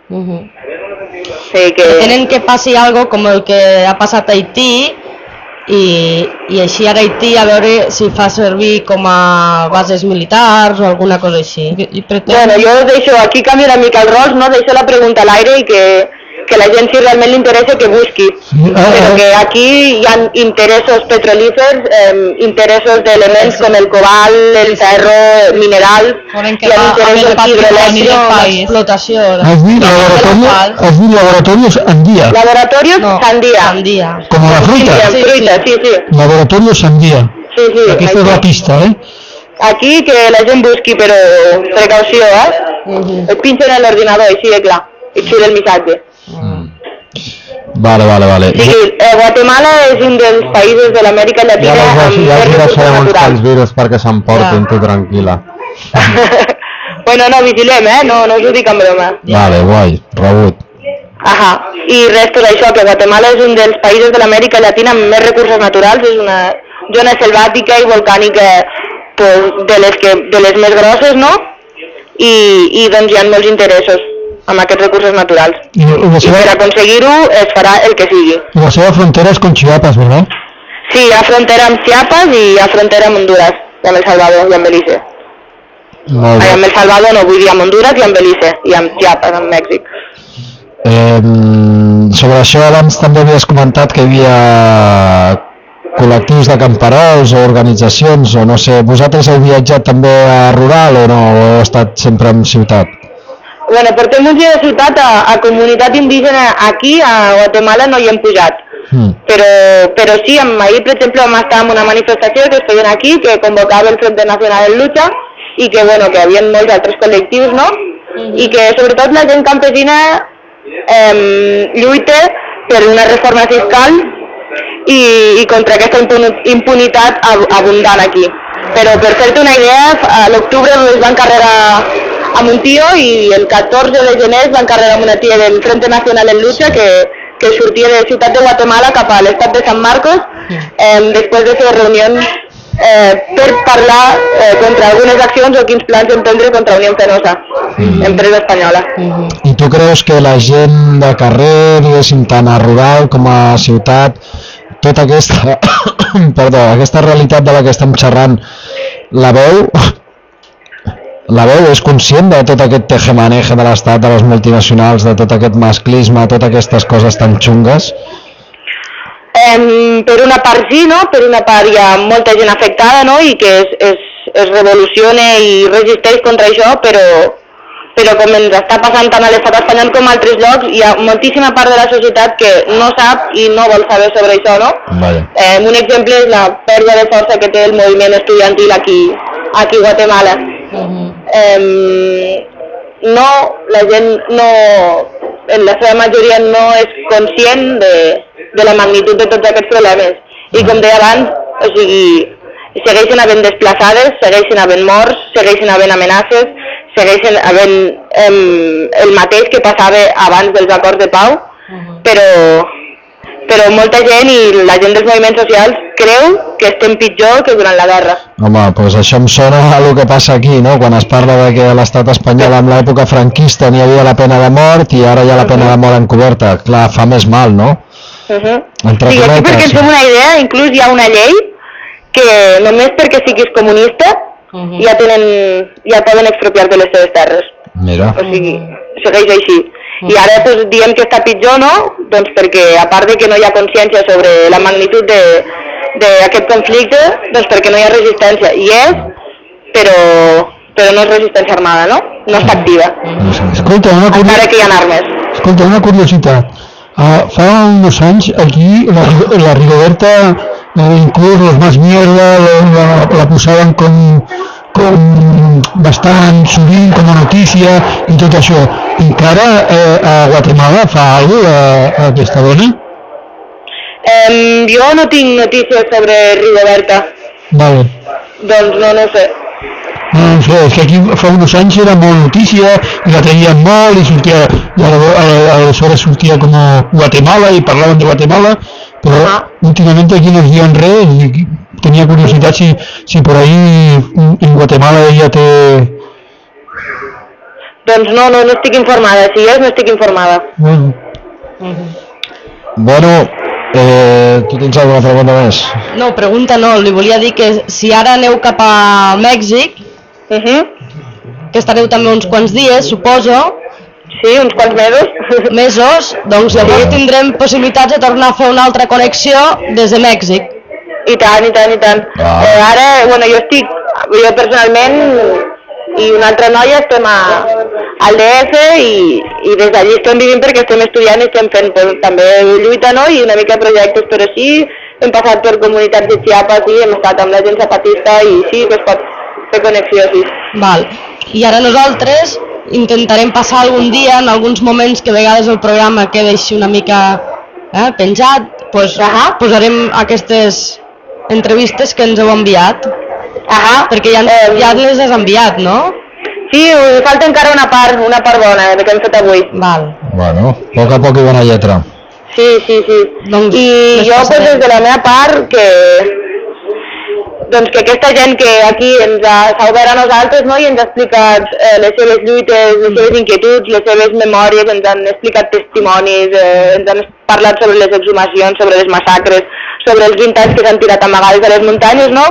Sí, que tenen que passi algo com el que ha passat a Haití i així ara Haití a veure si fa servir com a bases militars o alguna cosa així. Bueno, jo deixo, aquí canvio una mica el rol, no? Deixo la pregunta a l'aire i que la gent, si realment li interessa, que busqui. Però que aquí hi ha interessos petrolífers, interessos d'elements com el cobalt, el ferro, minerals, hi ha interessos hidroelèctrics, explotació. Has dit laboratorios Andía. Laboratorios Sandía. Como la fruta. Sí. Laboratorio Sandía. Sí. Aquesta és la pista, Aquí que la gent busqui, però precaució, Et pinxen a l'ordinador, així de clar, i surt el missatge. Vale. Sí, Guatemala és un dels països de l'Amèrica Llatina amb més recursos naturals. Els virus perquè s'emportin, tu tranquil·la. Bueno, no, vigilem, no us ho dic en broma. Vale, guai, rebut. I res, per això, que Guatemala és un dels països de l'Amèrica Llatina amb més recursos naturals, és una zona selvàtica i volcànica de les més grosses, no? I doncs hi ha molts interessos amb aquests recursos naturals. I per aconseguir-ho es farà el que sigui. I la seva frontera és con Chiapas, ¿verdad? Sí, hi ha frontera amb Chiapas i hi ha frontera amb Honduras, i amb El Salvador i amb Belize. Amb El Salvador no, vull dir amb Honduras i amb Belize, i amb Chiapas, amb Mèxic. Sobre això abans també havies comentat que hi havia col·lectius de camperols o organitzacions, o no sé, vosaltres heu viatjat també a rural o no, o heu estat sempre en ciutat? Bueno, portem un dia de ciutat a comunitat indígena aquí, a Guatemala no hi hem pujat. Però sí, ahir per exemple vam estar en una manifestació que es feien aquí, que convocava el Frente Nacional en Lucha i que, bueno, que hi havia molts altres col·lectius, no? I que sobretot la gent campesina lluita per una reforma fiscal i contra aquesta impunitat abundant aquí. Però per fer-te una idea, a l'octubre es van carregar amb un tio i el 14 de gener es van carregar amb una tia del Frente Nacional en Lucha que sortia de Ciutat de Guatemala cap a l'estat de San Marcos després de fer reunions per parlar contra algunes accions o quins plans emprendre contra Unión Fenosa, empresa espanyola. I tu creus que la gent de carrer, diguéssim, tant a rural com a ciutat, tota aquesta aquesta realitat de la que estem xerrant, la veu, és conscient de tot aquest tejemaneje de l'estat, de les multinacionals, de tot aquest masclisme, totes aquestes coses tan xungues? Per una part sí, no? Per una part hi ha molta gent afectada, no? I que es revoluciona i resisteix contra això, però com ens està passant tant a l'estat espanyol com a altres llocs, hi ha moltíssima part de la societat que no sap i no vol saber sobre això, no? Un exemple és la pèrdua de força que té el moviment estudiantil aquí a Guatemala. La gent no, en la seva majoria no és conscient de la magnitud de tots aquests problemes. I com deia abans, o sigui, segueixen havent desplaçades, segueixen havent morts, segueixen havent amenaces, segueixen havent el mateix que passava abans dels acords de pau, però molta gent i la gent dels moviments socials creu que estem pitjor que durant la guerra. Home, doncs això em sona a el que passa aquí, no? Quan es parla de que a l'estat espanyol en l'època franquista n'hi havia la pena de mort i ara hi ha la pena de mort encoberta. Clar, fa més mal, no? Sí, aquí perquè ens fem una idea, inclús hi ha una llei que només perquè siguis comunista ja poden expropiar-te les teves terres. Mira. O sigui, segueix així. I ara doncs, diem que està pitjor, no? Doncs perquè a part de que no hi ha consciència sobre la magnitud d'aquest conflicte, doncs perquè no hi ha resistència. I però no és resistència armada, no? No està activa. Escolta, encara que hi ha armes. Escolta, una curiositat. Fa unos anys aquí la Rigoberta, inclús los más mierda, la posaven com bastant sovint com a notícia i tot això. Encara a Guatemala fa alguna cosa aquesta dona? Jo no tinc notícies sobre Rigoberta. Vale. Doncs no ho sé. No sé, és que aquí fa uns anys era molt notícia i la traien molt i sortia, i aleshores sortia com a Guatemala i parlaven de Guatemala, però últimament aquí no es diuen res i tenia curiositat si por ahí en Guatemala ella té... Doncs no estic informada, si és no estic informada. Bueno, tu tens alguna pregunta més? No, pregunta no, li volia dir que si ara aneu cap a Mèxic, que estareu també uns quants dies, suposo. Sí, uns quants mesos. Mesos, doncs llavors tindrem possibilitats de tornar a fer una altra connexió des de Mèxic. I tant. Ara, bueno, jo personalment i una altra noia estem al DF i des d'allí estem vivint perquè estem estudiant i estem fent també lluita, no? I una mica projectes, però sí, hem passat per comunitats de Chiapas i hem estat amb la gent zapatista i sí que es pot fer connexió, sí. Val. I ara nosaltres intentarem passar algun dia, en alguns moments que a vegades el programa queda així una mica penjat, doncs posarem aquestes entrevistes que ens heu enviat. Perquè ja les has enviat, no? Sí, falta encara una part bona que hem fet avui. Val. Bueno, a poc i bona lletra. Sí. Doncs, I jo des de la meva part que aquesta gent que aquí s'ha obert a nosaltres, no? I ens ha explicat les seves lluites, les seves inquietuds, les seves memòries, ens han explicat testimonis, ens han parlat sobre les exhumacions, sobre les massacres, sobre els 20 anys que s'han tirat amagades a les muntanyes, no?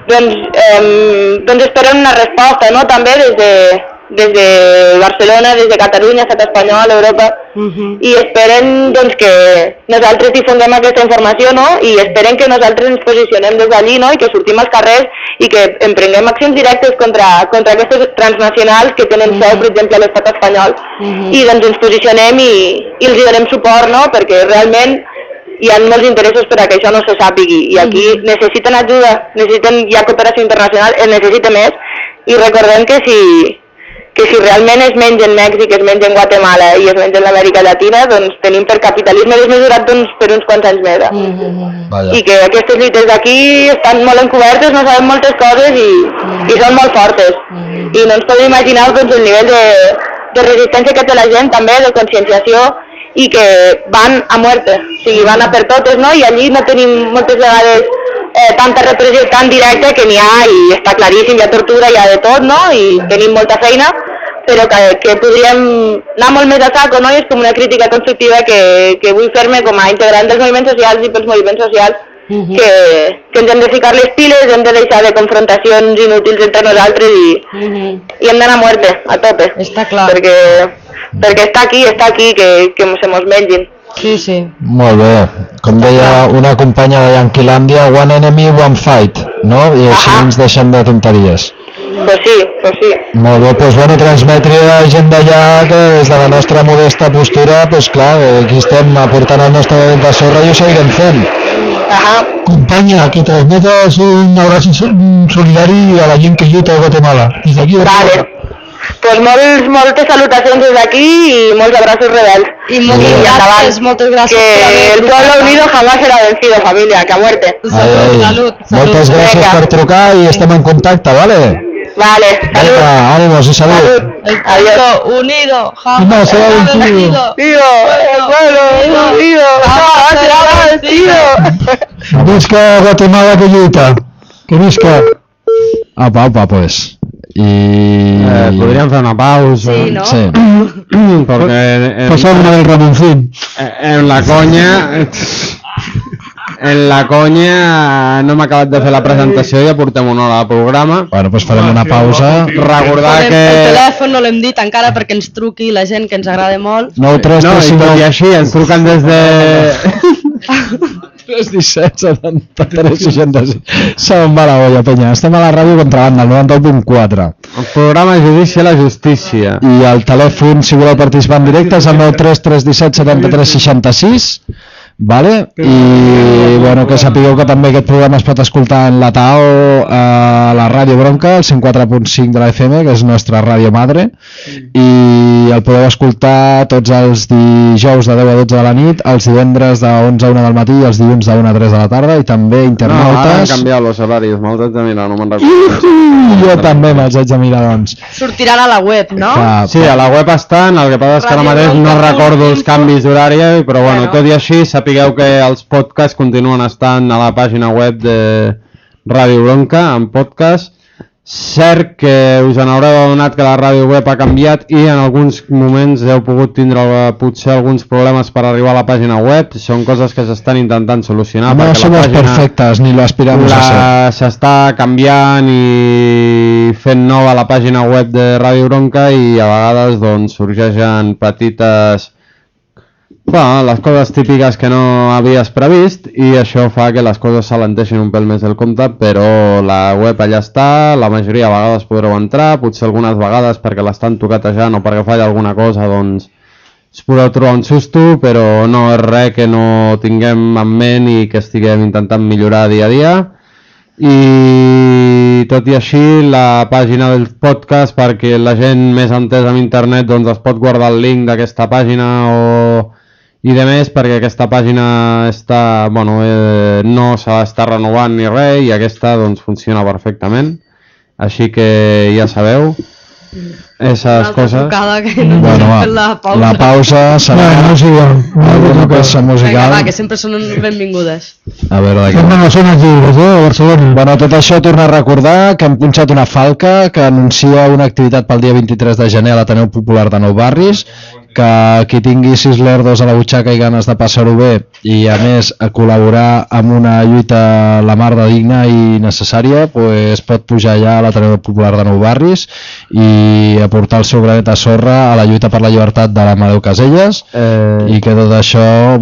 Doncs esperen una resposta, no? També des de Barcelona, des de Catalunya, Estat espanyol, Europa, i esperen doncs, que nosaltres difondem aquesta informació, no? I esperen que nosaltres ens posicionem des d'allí, no? I que sortim als carrers i que emprenguem accions directes contra aquestes transnacionals que tenen seu, per exemple, a l'estat espanyol, i doncs ens posicionem i els donem suport, no? Perquè realment hi ha molts interessos per a que això no se sàpigui i aquí necessiten ajuda, hi ha cooperació internacional, es necessita més i recordem que si realment es menja en Mèxic, es menja en Guatemala i es menja en l'Amèrica Llatina, doncs tenim per capitalisme desmesurat per uns quants anys més. I que aquestes lluites d'aquí estan molt encobertes, no sabem moltes coses i són molt fortes. I no ens podem imaginar doncs, el nivell de resistència que té la gent també, de conscienciació, i que van a muerte, o sigui, van a per totes, no? I allí no tenim moltes vegades tanta repressió tan directa que n'hi ha i està claríssim, hi ha tortura, hi ha de tot, no? I tenim molta feina, però que podríem anar molt més a saco, no? I és com una crítica constructiva que vull fer-me com a integrant dels moviments socials i pels moviments socials que ens hem de ficar les piles, hem de deixar de confrontacions inútils entre nosaltres i hem d'anar a muerte, a tope. Està clar. Perquè està aquí que se mos mengin. Sí. Molt bé. Com deia una companya de Yanquilàndia, one enemy, one fight, no? I així ens deixem de tonteries. Pues sí. Molt bé, doncs bueno, transmetre a gent d'allà que des de la nostra modesta postura, doncs clar, aquí estem aportant el nostre de sorra i ho seguirem fent. Companya, que transmetes un abraç solidari a la gent que lluita a Guatemala. Des d'aquí vale. Pues moltes salutacions des d'aquí i molts abraços rebels. I moltes gràcies. Que el pueblo unido jamás será vencido, familia, que a muerte. Salut. Moltes gràcies per trucar i estem en contacte, ¿vale? Vale, salud. Venga, ánimos y salud. Adiós. Unido, jamás será vencido. Vivo, el pueblo unido, jamás será vencido. Visca Guatemala que lluita. Que visca. Apa, pues. Podrían hacer una pausa. Sí, ¿no? Sí. Porque Pasar una del Ramoncín. En la conya no m'ha acabat de fer la presentació i ja portem una hora de programa. Bueno, doncs farem una pausa. Recordar que... El telèfon no l'hem dit encara perquè ens truqui la gent que ens agrada molt. 9 3 No, 3 i tot i així ens truquen des de... 3 17 73 66. Se'n va la olla, penya. Estem a la ràdio Contrabanda, el 91.4. El programa Judici a la Justícia. I el telèfon, si voleu participar en directe, és el 9 3 3 17 73 66. Vale? I bueno, que sapigueu que també aquest programa es pot escoltar en la TAO a la Ràdio Bronca, el 104.5 de la FM, que és nostra ràdio madre, i el podeu escoltar tots els dijous de 10 a 12 de la nit, els divendres de 11 a 1 del matí i els dilluns de 1 a 3 de la tarda, i també internautes... No, ara han canviat els horaris, me'ls haig de mirar, no me'n recordo. Jo també me'ls haig de mirar, doncs. Sortiran a la web, no? Sí, a la web estan, el que passa és que ara mateix no recordo els canvis d'horari, però bueno, tot i així sapigueu que els podcasts continuen estant a la pàgina web de Ràdio Bronca, en podcast. Cert que us en haureu adonat que la ràdio web ha canviat i en alguns moments heu pogut tindre potser alguns problemes per arribar a la pàgina web. Són coses que s'estan intentant solucionar. No som perfectes, ni lo aspiramos a ser. S'està canviant i fent nova la pàgina web de Ràdio Bronca i a vegades doncs sorgeixen petites... les coses típiques que no havies previst i això fa que les coses s'alenteixin un pèl més del compte, però la web allà està, la majoria de vegades podreu entrar, potser algunes vegades perquè l'estan toquetejant o perquè falla alguna cosa doncs us podeu trobar un susto, però no és res que no tinguem en ment i que estiguem intentant millorar dia a dia. I tot i així la pàgina del podcast, perquè la gent més entesa en internet doncs es pot guardar el link d'aquesta pàgina i de més, perquè aquesta pàgina està, no s'està renovant ni res i aquesta doncs funciona perfectament, així que ja sabeu esas coses. Bueno, la pausa serà una peça musical. Vinga, va, que sempre són benvingudes. A veure, no són els llibres, a Barcelona. Bueno, tot això torna a recordar que hem punxat una falca que anuncia una activitat pel dia 23 de gener a l'Ateneu Popular de Nou Barris, que qui tingui 6 lerdos a la butxaca i ganes de passar-ho bé i a més a col·laborar amb una lluita la mar de digna i necessària, pues pot pujar allà a l'Ateneu Popular de Nou Barris i aportar el seu granet a sorra a la lluita per la llibertat de l'Amadeu Caselles i que tot això,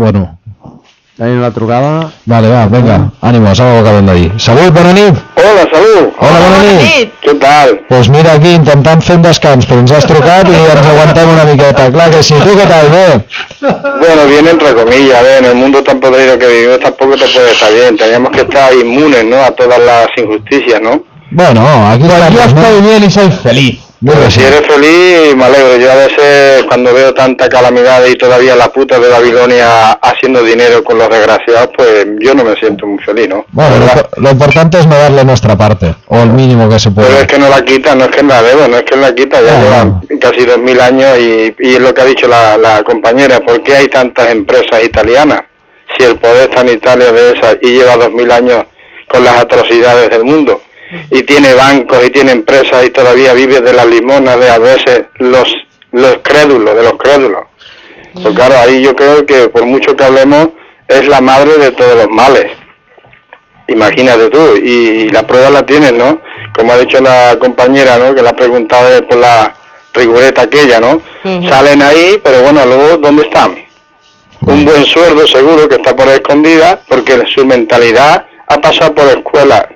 tenim la trucada. Vale, va, venga, ánimos, algo que acabem de dir. Salut, bona nit. Hola, Salut. Hola, bona nit. Què tal? Pues mira, aquí intentant fer un descans, però ens has trucat i ens aguantem una miqueta. Claro que sí. ¿Tú qué tal, Bueno, bien entre comillas, en el mundo tan podrido que vivimos tampoco te puede estar bien. Teníamos que estar inmunes, ¿no?, a todas las injusticias, ¿no? Bueno, aquí estoy bien y soy feliz. Pero si eres feliz, me alegro. Yo a veces cuando veo tanta calamidad y todavía la puta de Babilonia haciendo dinero con los desgraciados, pues yo no me siento muy feliz, ¿no? Bueno, lo importante es no darle nuestra parte, o el mínimo que se puede. Pero es que no la quita, no es que la debo, no es que la quita, ya lleva casi 2000 años y es lo que ha dicho la compañera. ¿Por qué hay tantas empresas italianas? Si el poder está en Italia de esas y lleva 2000 años con las atrocidades del mundo. Y tiene bancos y tiene empresas y todavía vive de las limonas de a veces los crédulos, de los crédulos. Pues claro, ahí yo creo que por mucho que hablemos es la madre de todos los males. Imagínate tú, y la prueba la tienes, ¿no? Como ha dicho la compañera, ¿no?, que la ha preguntado por la rigureta aquella, ¿no? Salen ahí, pero bueno, luego ¿dónde están? Un buen sueldo seguro que está por escondida, porque su mentalidad ha pasado por escuelas.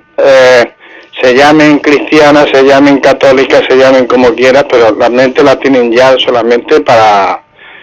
Se llamen cristianas, se llamen católicas, se llamen como quieras, pero la mente la tienen ya solamente para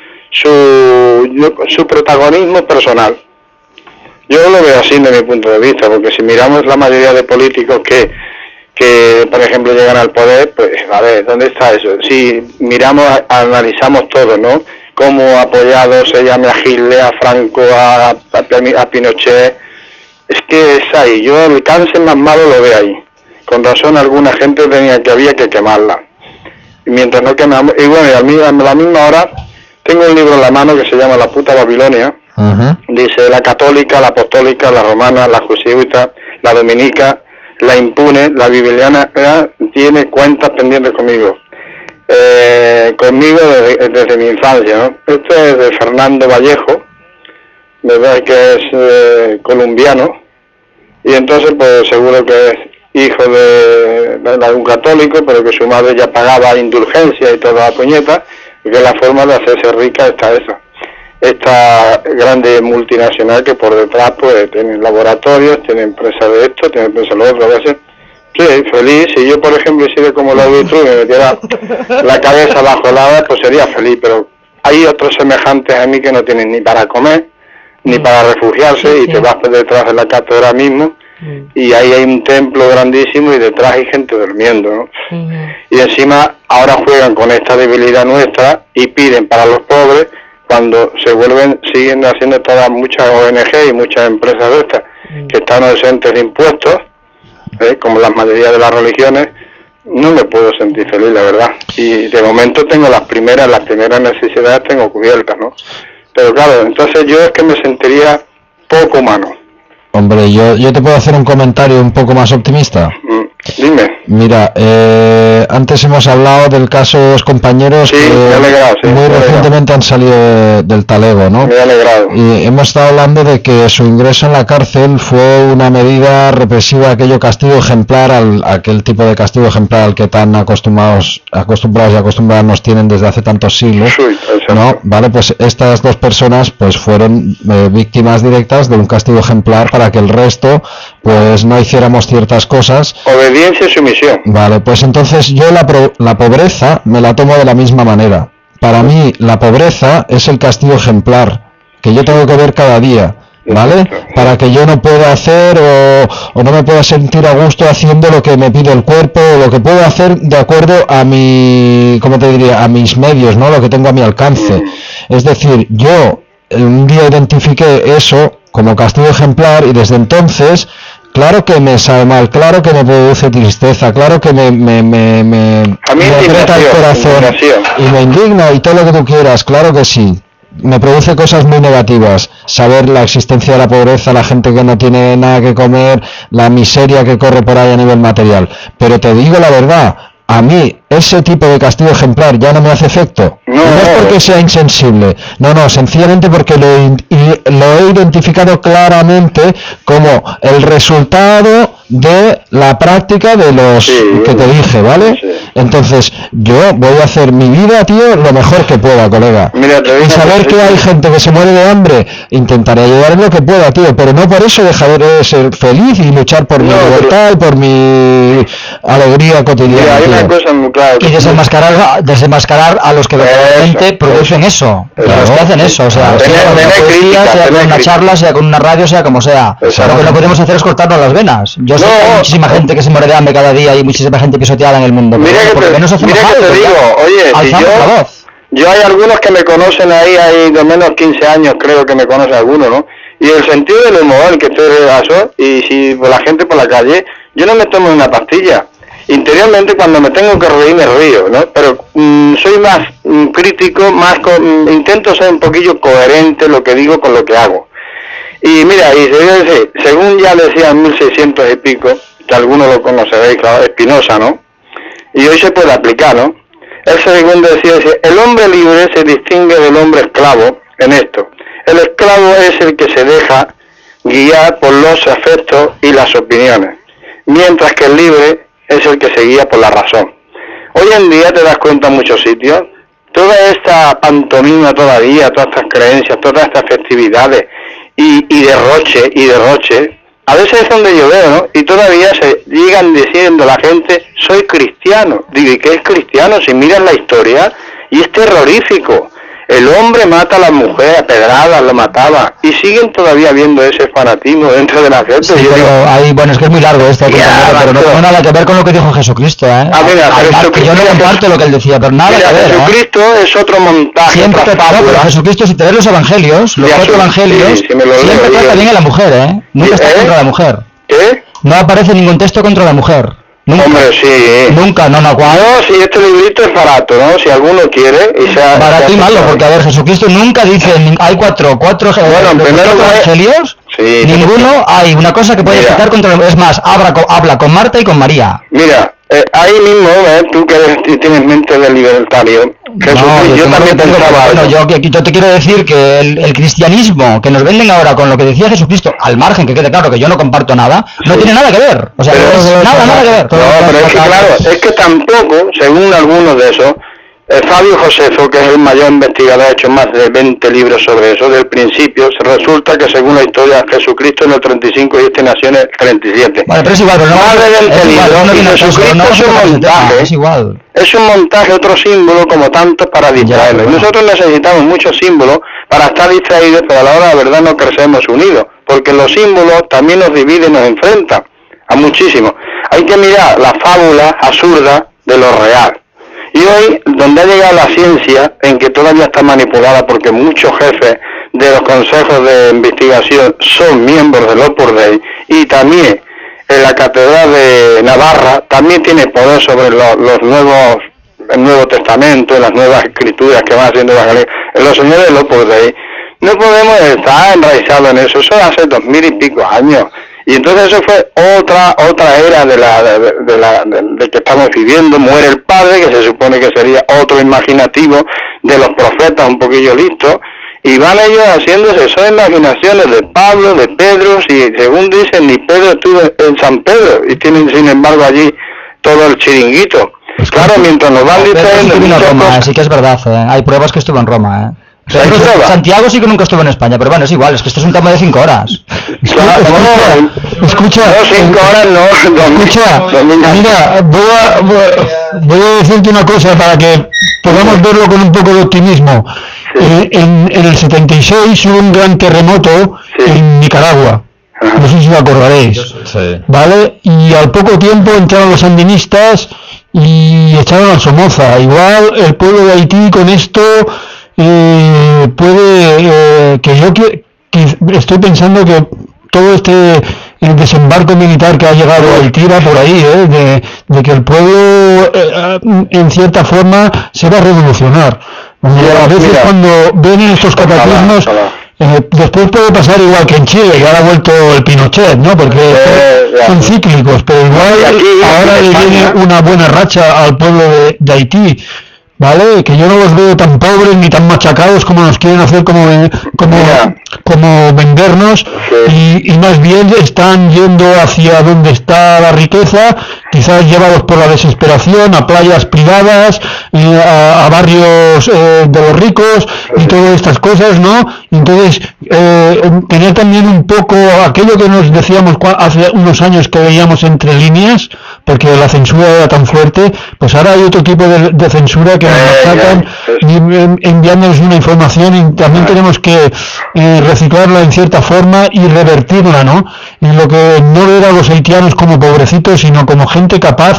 su protagonismo personal. Yo lo veo así desde mi punto de vista, porque si miramos la mayoría de políticos que por ejemplo llegan al poder, pues a ver, ¿dónde está eso? Si miramos, analizamos todo, ¿no? Cómo apoyado se llame a Hitler, a Franco, a Pinochet, es que es ahí. Yo el cáncer más malo lo veo ahí. Con razón alguna gente había que quemarla. Y mientras no quemamos, y bueno, y a la misma hora tengo un libro en la mano que se llama La puta Babilonia. Dice la católica, la apostólica, la romana, la jesuita, la dominica, la impune, la bibliana, tiene cuentas pendientes conmigo. Conmigo desde mi infancia, ¿no? Esto es de Fernando Vallejo, ¿verdad?, que es colombiano, y entonces pues seguro que es hijo de un católico, pero que su madre ya pagaba indulgencia y toda la puñeta, y que la forma de hacerse rica está esa. Esta grande multinacional que por detrás pues tiene laboratorios, tiene empresas de esto, tiene empresas de lo otro, a veces. Sí, feliz. Si yo por ejemplo hiciera como la Vitru y me metiera la cabeza bajo el agua, pues sería feliz, pero hay otros semejantes a mí que no tienen ni para comer, ni para refugiarse, y te vas detrás de la cátedra mismo, y ahí hay un templo grandísimo y detrás hay gente durmiendo, ¿no? Y encima ahora juegan con esta debilidad nuestra y piden para los pobres, cuando siguen haciendo todas muchas ONG y muchas empresas de estas que están ausentes de impuestos, como la mayoría de las religiones. No me puedo sentir feliz, la verdad. Y de momento tengo las primeras necesidades tengo cubiertas, ¿no? Pero claro, entonces yo es que me sentiría poco humano. Hombre, yo te puedo hacer un comentario un poco más optimista. Dime. Mira, antes hemos hablado del caso de los compañeros que muy recientemente han salido del talego, ¿no? Me he alegrado. Y hemos estado hablando de que su ingreso en la cárcel fue una medida represiva, aquello castigo ejemplar, aquel tipo de castigo ejemplar al que tan acostumbrados y acostumbradas nos tienen desde hace tantos siglos, ¿no? Vale, pues estas dos personas pues fueron víctimas directas de un castigo ejemplar para que el resto pues no hiciéramos ciertas cosas. Obediencia y sumisión. Vale, pues entonces yo la pobreza me la tomo de la misma manera. Para mí la pobreza es el castigo ejemplar que yo tengo que ver cada día, ¿vale? Para que yo no pueda hacer o no me pueda sentir a gusto haciendo lo que me pide el cuerpo, o lo que puedo hacer de acuerdo a ¿cómo te diría? A mis medios, ¿no? Lo que tengo a mi alcance. Es decir, yo un día identifiqué eso como castigo ejemplar y desde entonces, claro que me sabe mal, claro que me produce tristeza, claro que me aprieta el corazón y me indigna y todo lo que tú quieras, claro que sí. Me produce cosas muy negativas, saber la existencia de la pobreza, la gente que no tiene nada que comer, la miseria que corre por ahí a nivel material. Pero te digo la verdad, a mí ese tipo de castigo ejemplar ya no me hace efecto. No es porque sea insensible, no, sencillamente porque lo he identificado claramente como el resultado de la práctica de los que te dije, ¿vale? Entonces, yo voy a hacer mi vida, tío, lo mejor que pueda, colega. Y saber que hay gente que se muere de hambre, intentaré ayudar en lo que pueda, tío, pero no por eso dejaré de ser feliz y luchar por mi libertad y por mi alegría cotidiana. Mira, hay una cosa muy clara. Y desenmascarar a los que verdaderamente producen eso, a los que hacen eso, o sea, sea con una poesía, sea con una charla, sea con una radio, sea como sea. Lo que no podemos hacer es cortarnos las venas. Yo sé que hay muchísima gente que se muere de hambre cada día y muchísima gente pisoteada en el mundo. Mira que te digo, oye, yo hay algunos que me conocen ahí, hay de menos 15 años creo que me conocen algunos, ¿no? Y el sentido del humor que te pasó, y si por la gente por la calle, yo no me tomo una pastilla. Interiormente cuando me tengo que reír me río, ¿no? Pero soy más crítico, intento ser un poquillo coherente lo que digo con lo que hago. Y mira, según ya decía en 1600 y pico, que algunos lo conoceréis, claro, Spinoza, ¿no? Y hoy se puede aplicar, ¿no? Él según decía, el hombre libre se distingue del hombre esclavo en esto. El esclavo es el que se deja guiar por los afectos y las opiniones, mientras que el libre es el que se guía por la razón. Hoy en día te das cuenta en muchos sitios, toda esta pantomima todavía, todas estas creencias, todas estas festividades y derroche, a veces es donde yo veo, ¿no? Y todavía se llegan diciendo la gente, soy cristiano. Digo, ¿y qué es cristiano? Si miran la historia, y es terrorífico. El hombre mata a la mujer, a pedradas lo mataba, y siguen todavía viendo ese fanatismo dentro de la gente. Sí, pero digo, bueno, es que es muy largo esto, pero no tiene nada que ver con lo que dijo Jesucristo, ¿eh? Que yo no comparto lo que él decía, pero nada que ver. Jesucristo es otro montaje. Siempre pero Jesucristo, si te ves los evangelios, los 4 evangelios, siempre trata bien a la mujer, ¿eh? Nunca está contra la mujer. ¿Qué? No aparece ningún texto contra la mujer. Nunca. Hombre, sí. Nunca, no, si este librito es barato, ¿no? Si alguno quiere y sea... Barato y malo, porque a ver, Jesucristo nunca dice, hay cuatro evangelios, ninguno hay una cosa que puede explicar contra... Es más, habla con Marta y con María. Mira, ahí mismo, tú que tienes mente de libertario, yo también pensaba... Bueno, yo te quiero decir que el cristianismo que nos venden ahora con lo que decía Jesucristo, al margen que quede claro que yo no comparto nada, no tiene nada que ver. O sea, nada que ver. No, pero es que claro, es que tampoco, según algunos de esos, Fabio Josefo, que es el mayor investigador, ha hecho más de 20 libros sobre eso. Del principio, resulta que según la historia, Jesucristo en el 35 y este nació en el 37. Vale, pero es igual, pero más de 20 libros, y Jesucristo es un montaje. Es igual. Es un montaje, otro símbolo como tantos para distraerlo. Y nosotros necesitamos muchos símbolos para estar distraídos, pero a la hora de la verdad no crecemos unidos, porque los símbolos también nos dividen, nos enfrentan a muchísimos. Hay que mirar la fábula absurda de lo real. Y hoy, donde ha llegado la ciencia, en que todavía está manipulada, porque muchos jefes de los consejos de investigación son miembros del Opus Dei, y también en la Catedral de Navarra también tiene poder sobre el Nuevo Testamento, en las nuevas escrituras que van haciendo los señores del Opus Dei. No podemos estar enraizados en eso hace 2000 y pico años. Y entonces eso fue otra era de que estamos viviendo. Muere el padre, que se supone que sería otro imaginativo de los profetas un poquillo listos, y van ellos haciéndose esas imaginaciones de Pablo, de Pedro, y según dicen, ni Pedro estuvo en San Pedro, y tienen sin embargo allí todo el chiringuito. Pues claro, mientras nos van distrayendo... Sí que es verdad, hay pruebas que estuvo en Roma, Santiago sí que nunca estuvo en España, pero bueno, es igual, es que esto es un tema de 5 horas. Escucha, no, 5 horas no. Escucha, mira, voy a decirte una cosa para que podamos verlo con un poco de optimismo. En el 76 hubo un gran terremoto en Nicaragua. No sé si lo acordaréis. ¿Vale? Y al poco tiempo entraron los sandinistas y echaron al Somoza. Igual el pueblo de Haití con esto... puede que estoy pensando que todo este desembarco militar que ha llegado a Haití va por ahí, de que el pueblo en cierta forma se va a revolucionar. A veces cuando ven estos cataclismos, después puede pasar igual que en Chile, que ahora ha vuelto el Pinochet, ¿no? Porque son cíclicos, pero igual ahora le viene una buena racha al pueblo de Haití. ¿Vale? Que yo no los veo tan pobres ni tan machacados como nos quieren hacer como vendernos, y más bien están yendo hacia donde está la riqueza, quizás llevados por la desesperación, a playas privadas, a barrios de los ricos y todas estas cosas, ¿no? Entonces, tener también un poco aquello que nos decíamos hace unos años que veíamos entre líneas, porque la censura era tan fuerte, pues ahora hay otro tipo de censura que nos sacan enviándonos una información, y también tenemos que reciclarla en cierta forma y revertirla, ¿no? Y lo que no ver a los haitianos como pobrecitos, sino como gente capaz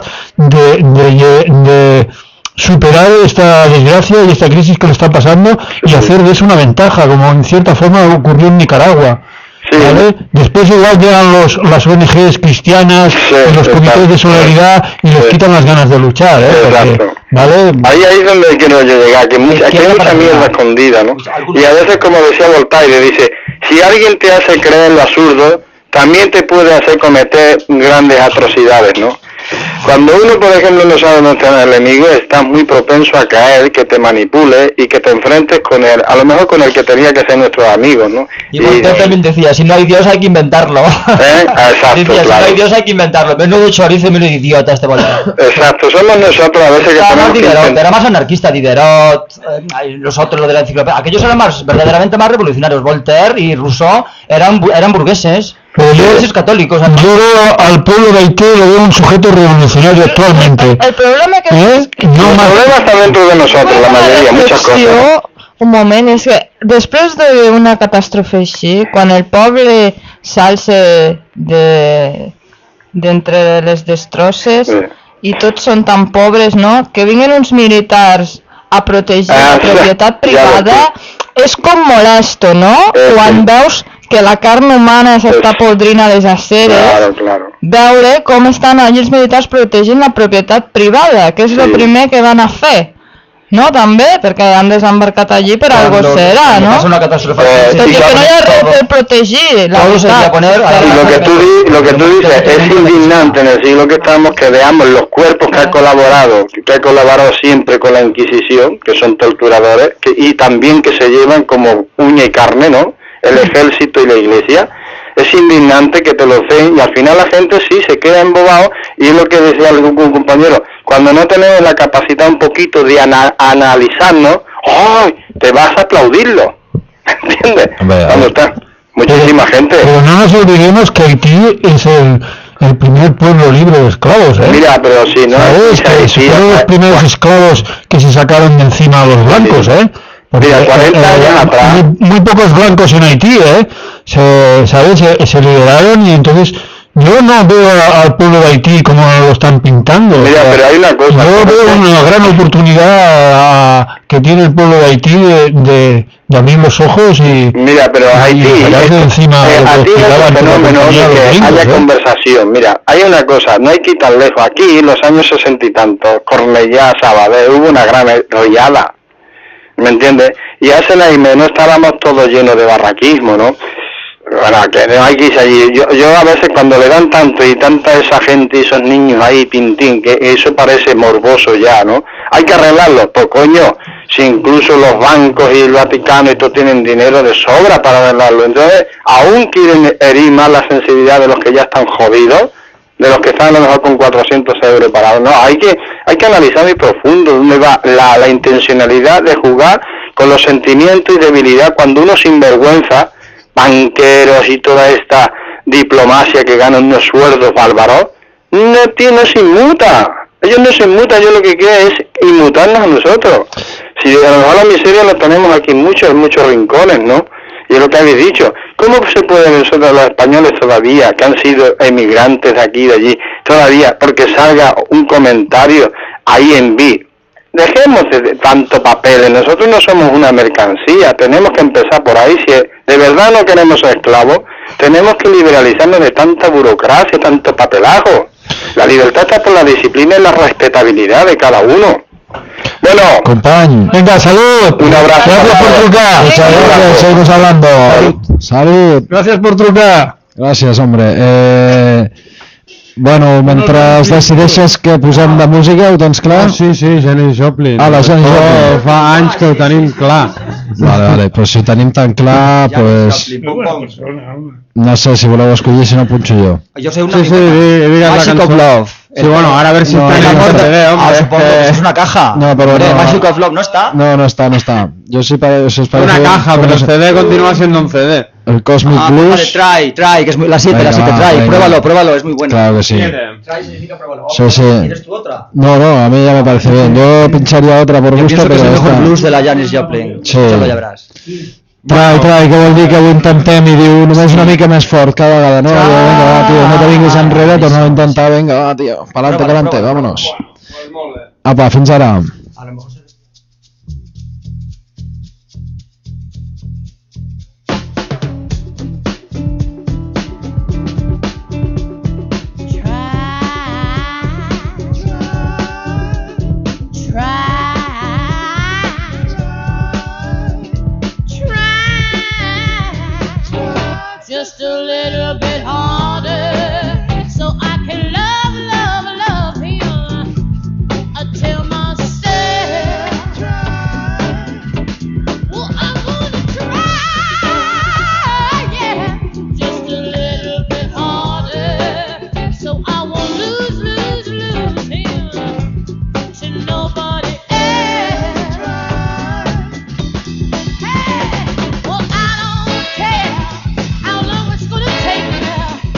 de superar esta desgracia y esta crisis que le está pasando y hacer de eso una ventaja, como en cierta forma ocurrió en Nicaragua. ¿Vale? Después igual llegan las ONGs cristianas y los comités de solidaridad y les quitan las ganas de luchar, porque, ¿vale? Ahí es donde quiero yo llegar, que aquí hay mucha mierda escondida, ¿no? Y a veces, como decía Voltaire, dice, si alguien te hace creer lo absurdo, también te puede hacer cometer grandes atrocidades, ¿no? Cuando uno, por ejemplo, no sabe dónde está el enemigo, está muy propenso a caer, que te manipule y que te enfrentes con él, a lo mejor con el que tenía que ser nuestros amigos, ¿no? Y usted también decía, si no hay Dios hay que inventarlo. Exacto, decía, claro. Si no hay Dios hay que inventarlo. Menudo chorizo y menudo idiota este Voltaire. Exacto, somos nosotros a veces que tenemos Diderot, era más anarquista, Diderot, los otros, lo de la enciclopedia. Aquellos eran verdaderamente más revolucionarios. Voltaire y Rousseau eran burgueses. Pero yo católicos, veo al pueblo de Haití, lo veo un sujeto revolucionario actualmente. El problema que el problema està dentro de nosotros, la mayoría, muchas cosas. Un moment, és que després d'una catàstrofe així, quan el poble s'alça d'entre les destrosses i tots són tan pobres, no?, que vinguin uns militars a protegir la propietat privada, és com molesto, no?, quan veus que la carn humana s'està podrint a les aceres, veure com estan allí els militars protegint la propietat privada, que és el primer que van a fer, no? També, perquè han desembarcat allí per algo serà, no? Tot i que no hi ha res per protegir la veritat. Y lo que tú dices es indignante en el siglo que estamos, que veamos los cuerpos que han colaborado siempre con la Inquisición, que son torturadores, y también que se llevan como uña y carne, ¿no?, el ejército y la iglesia. Es indignante que te lo den, y al final la gente sí se queda embobado, y es lo que decía algún compañero, cuando no tenemos la capacidad un poquito de analizarnos, ¡ay! Te vas a aplaudirlo, ¿entiendes? Cuando está muchísima gente. Pero no nos olvidemos que Haití es el primer pueblo libre de esclavos, ¿eh? Mira, pero si no... ¿Sabes? Que fueron los primeros esclavos que se sacaron de encima a los blancos, ¿eh? Porque, mira, 40 años atrás... Muy pocos blancos en Haití, ¿eh? ¿Sabes? Se liberaron y entonces... Yo no veo al pueblo de Haití como lo están pintando. Mira, pero hay una cosa... Yo veo una gran oportunidad que tiene el pueblo de Haití de abrir los ojos y... Mira, pero Haití... de encima Haití es un fenómeno de que haya conversación. Mira, hay una cosa, no hay que ir tan lejos. Aquí, en los años 60 y tantos, Cornellá, Sabadell, hubo una gran rollada. ¿Me entiendes? Y hace la no estábamos todos llenos de barraquismo, ¿no? Bueno, que no hay que ir allí. Yo a veces cuando le dan tanto y tanta esa gente y esos niños ahí, pintín, que eso parece morboso ya, ¿no? Hay que arreglarlo, pues coño, si incluso los bancos y el Vaticano y todo tienen dinero de sobra para arreglarlo. Entonces, aún quieren herir más la sensibilidad de los que ya están jodidos, de los que están a lo mejor con 400 euros parados. No, hay que analizar muy profundo dónde va la intencionalidad de jugar con los sentimientos y debilidad cuando uno sinvergüenza, banqueros y toda esta diplomacia que ganan unos sueldos bárbaros, no se inmuta. Ellos no se inmutan, yo lo que quiero es inmutarnos a nosotros. Si a lo mejor la miseria la tenemos aquí en muchos rincones, ¿no? Y es lo que habéis dicho. ¿Cómo se puede nosotros los españoles todavía, que han sido emigrantes de aquí y de allí, todavía, porque salga un comentario ahí en vi? Dejemos de tanto papeles, nosotros no somos una mercancía, tenemos que empezar por ahí. Si de verdad no queremos ser esclavos, tenemos que liberalizarnos de tanta burocracia, tanto papelajo. La libertad está por la disciplina y la respetabilidad de cada uno. Bueno, compañero, venga, salud. Un abrazo. Gracias por trucar. Muchas gracias, seguimos hablando. Salud. Gracias por trucar. Gràcies, hombre. Bueno, mentre decideixes que posem de música, ho tens clar? Sí, Janis Joplin. La Janis Joplin. Fa anys que ho tenim clar. Vale, però si ho tenim tan clar, pues... No sé, si voleu escollir, si no punxo jo. Yo sé una... Sí, digues la Magic cançó. of Love. Sí, bueno, ahora a ver si está en el CD, hombre. Supongo que es una caja. No, pero Hombre, no. Magic of Love no está. No está. Yo sí si os parece... Una caja, pero el CD continúa siendo un CD. El Cosmic Vale, Blues... try, que es la 7, try. Pruébalo, es muy bueno. Claro que sí. Try significa pruébalo. Sí. ¿Tienes tú otra? No, a mí ya me parece bien. Yo pincharía otra por Yo gusto, pienso que pero es el mejor esta... blues de la Janis Joplin. Sí. Solo ya verás. Try, que vol dir que ho intentem i diu només una mica més fort cada vegada, no? Diu, vinga, va, tio, no te vinguis enrere, torna a intentar, vinga, va, tio, pa'lante, vámonos. Apa, fins ara. Just a little bit harder, so I can love him until myself. Well, I'm gonna try, yeah, just a little bit harder, so I won't lose him to nobody else. Hey, well, I don't care how long it's gonna take me now.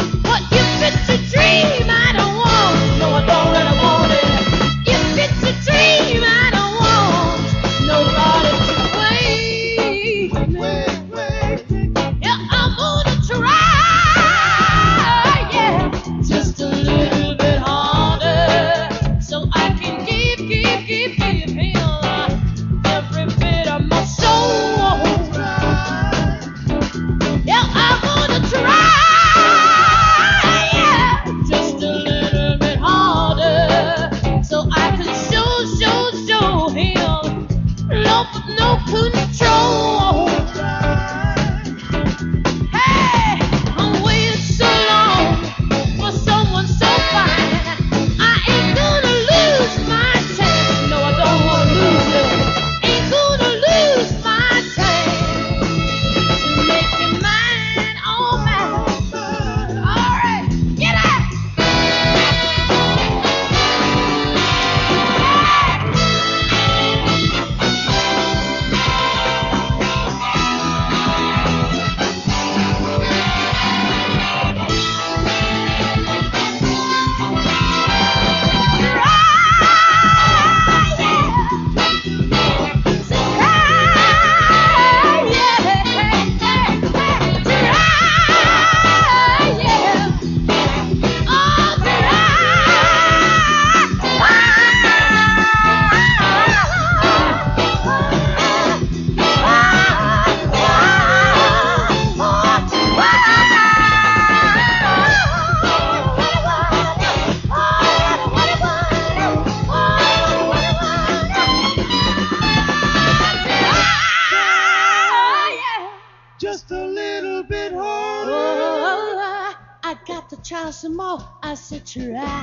got to try some more. I said, try.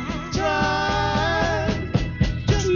Just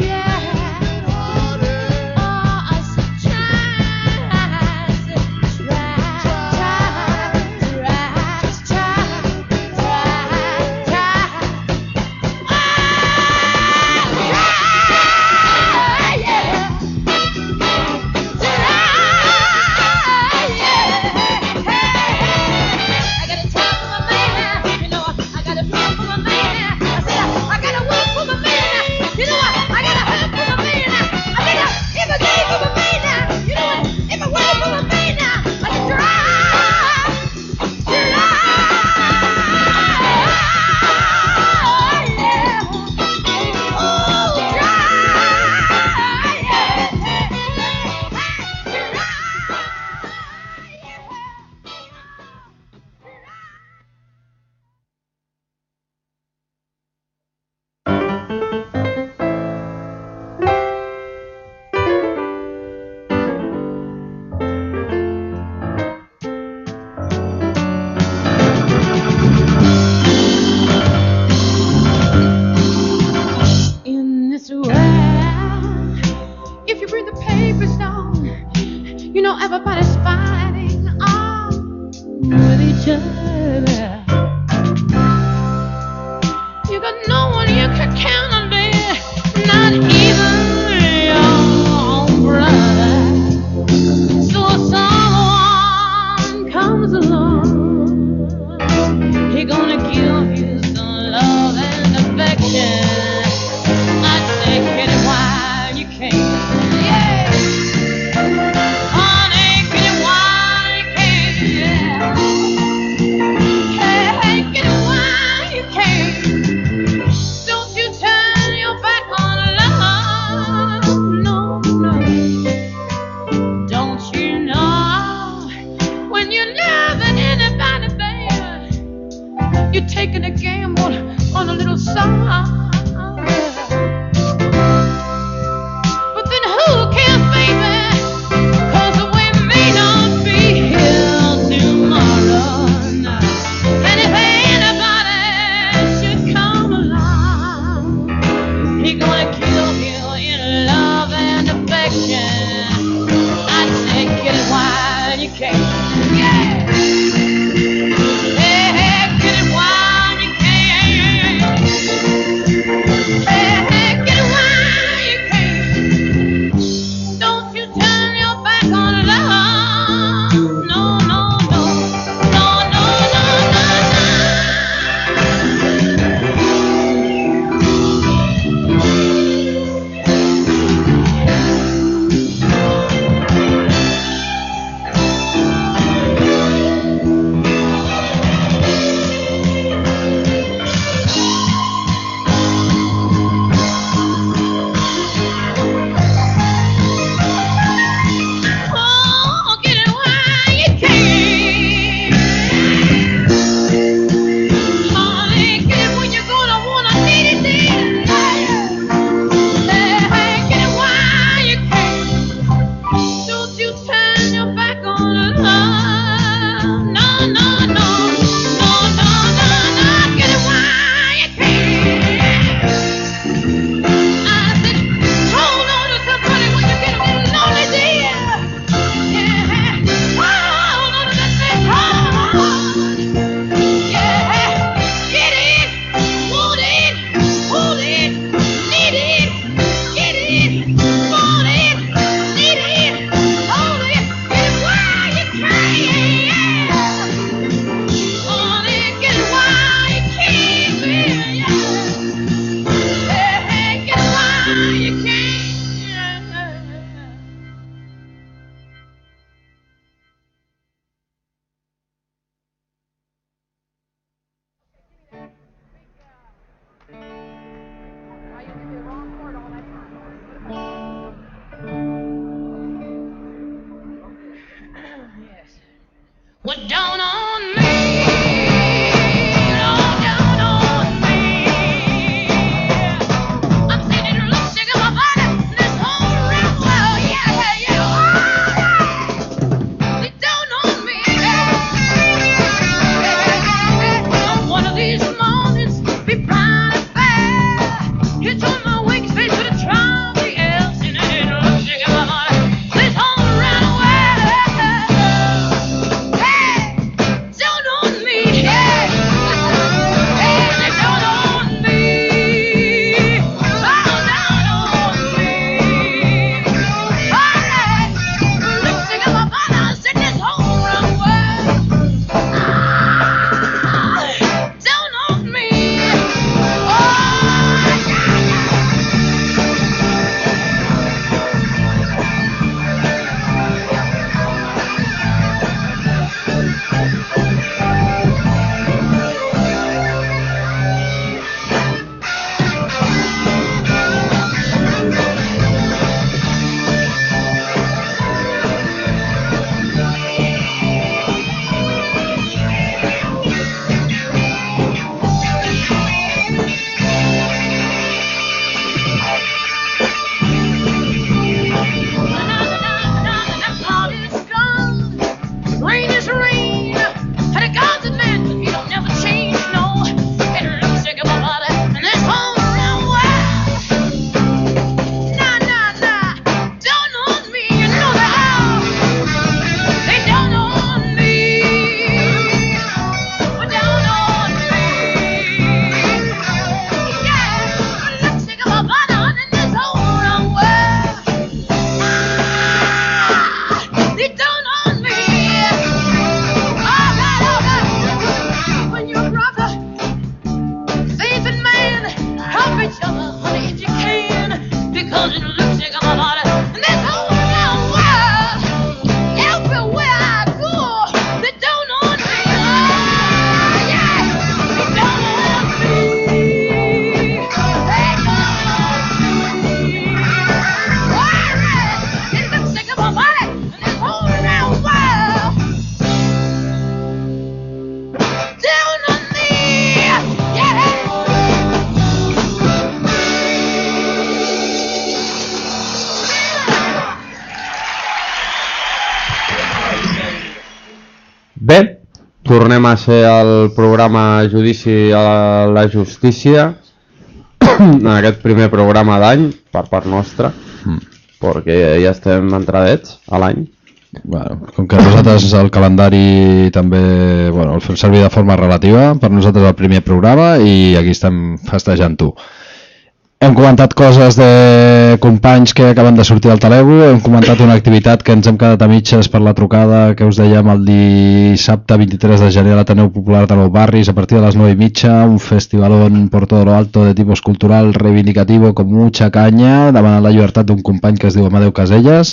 tornem a ser el programa Judici a la Justícia, en aquest primer programa d'any, per part nostra, perquè ja estem entradets a l'any. Bueno, com que nosaltres el calendari també el fem servir de forma relativa, per nosaltres el primer programa i aquí estem festejant-ho. Hem comentat coses de companys que acaben de sortir al Talego, hem comentat una activitat que ens hem quedat a mitges per la trucada que us dèiem el dissabte 23 de gener a l'Ateneu Popular de Nou Barris a partir de les 9:30, un festivalón por todo lo alto de tipus cultural reivindicativo con mucha caña, demanant la llibertat d'un company que es diu Amadeu Casellas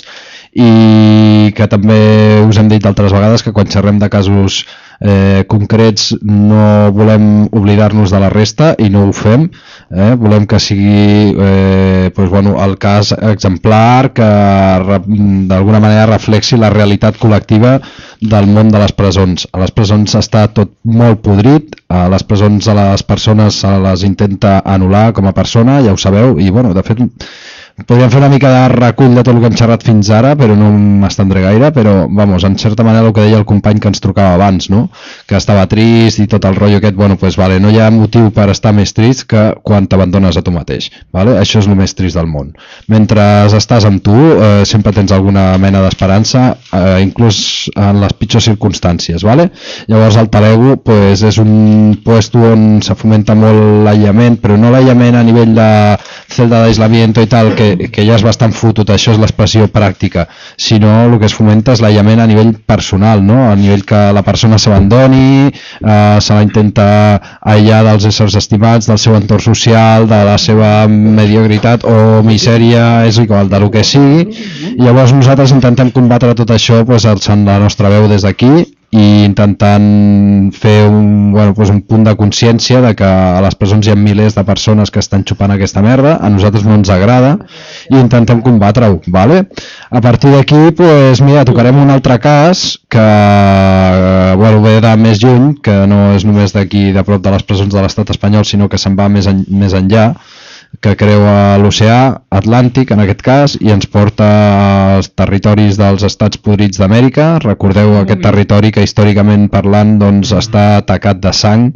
i que també us hem dit altres vegades que quan xerrem de casos concrets no volem oblidar-nos de la resta i no ho fem, volem que sigui el cas exemplar que d'alguna manera reflexi la realitat col·lectiva del món de les presons. A les presons està tot molt podrit, a les presons a les persones se les intenta anul·lar com a persona, ja ho sabeu, i de fet podríem fer una mica de recull de tot el que hem xerrat fins ara, però no m'estendré gaire, però, en certa manera el que deia el company que ens trucava abans, no? Que estava trist i tot el rotllo aquest, no hi ha motiu per estar més trist que quan t'abandones a tu mateix, vale? Això és el més trist del món. Mentre estàs amb tu, sempre tens alguna mena d'esperança, inclús en les pitjors circumstàncies, vale? Llavors el Talego és un puesto on se fomenta molt l'aïllament, però no l'aïllament a nivell de celda d'aislamiento i tal, que ja és bastant fotut, això és l'expressió pràctica, sinó el que es fomenta és l'aïllament a nivell personal, no? A nivell que la persona s'abandoni, se la intenta aïllar dels éssers estimats, del seu entorn social, de la seva mediocritat o misèria, és igual, de lo que sigui. I llavors nosaltres intentem combatre tot això alçant la nostra veu des d'aquí i intentant fer un punt de consciència de que a les presons hi ha milers de persones que estan xupant aquesta merda, a nosaltres no ens agrada i intentem combatre-ho, vale? A partir d'aquí, tocarem un altre cas que ve de més lluny, que no és només d'aquí de prop de les presons de l'estat espanyol, sinó que se'n va més enllà, que creua l'oceà Atlàntic en aquest cas i ens porta als territoris dels estats podrits d'Amèrica. Recordeu aquest territori que històricament parlant està tacat de sang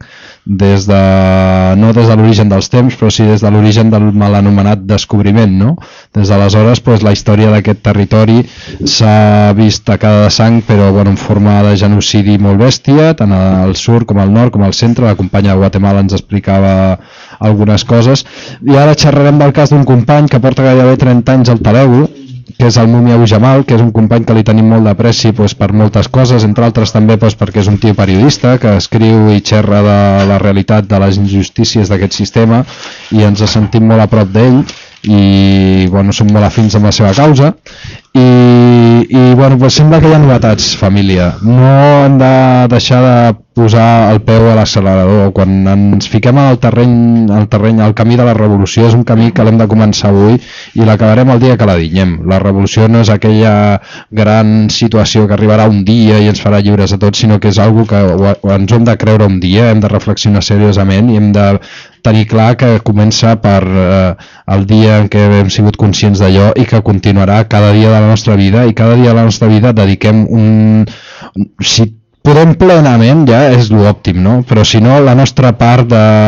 no des de l'origen dels temps, però sí des de l'origen del mal anomenat descobriment, no? Des d'aleshores la història d'aquest territori s'ha vist tacada de sang, però en forma de genocidi molt bèstia, tant al sud com al nord com al centre. La companya de Guatemala ens explicava algunes coses i ara xerrarem del cas d'un company que porta gairebé 30 anys al Talego, que és el Mumia Ujamal, que és un company que li tenim molt d'apreci per moltes coses, entre altres també perquè és un tio periodista que escriu i xerra de la realitat de les injustícies d'aquest sistema i ens sentim molt a prop d'ell i som molt afins amb la seva causa i sembla que hi ha novetats, família. No hem de deixar de posar el peu a l'accelerador. Quan ens fiquem al terreny, al camí de la revolució, és un camí que l'hem de començar avui i l'acabarem el dia que la dinyem. La revolució no és aquella gran situació que arribarà un dia i ens farà lliures a tots, sinó que és algo que ens hem de creure un dia, hem de reflexionar seriosament i hem de tenir clar que comença per el dia en què hem sigut conscients d'allò i que continuarà cada dia de la nostra vida, i cada dia de la nostra vida dediquem si podem plenament, ja és l'òptim, no? Però si no, la nostra part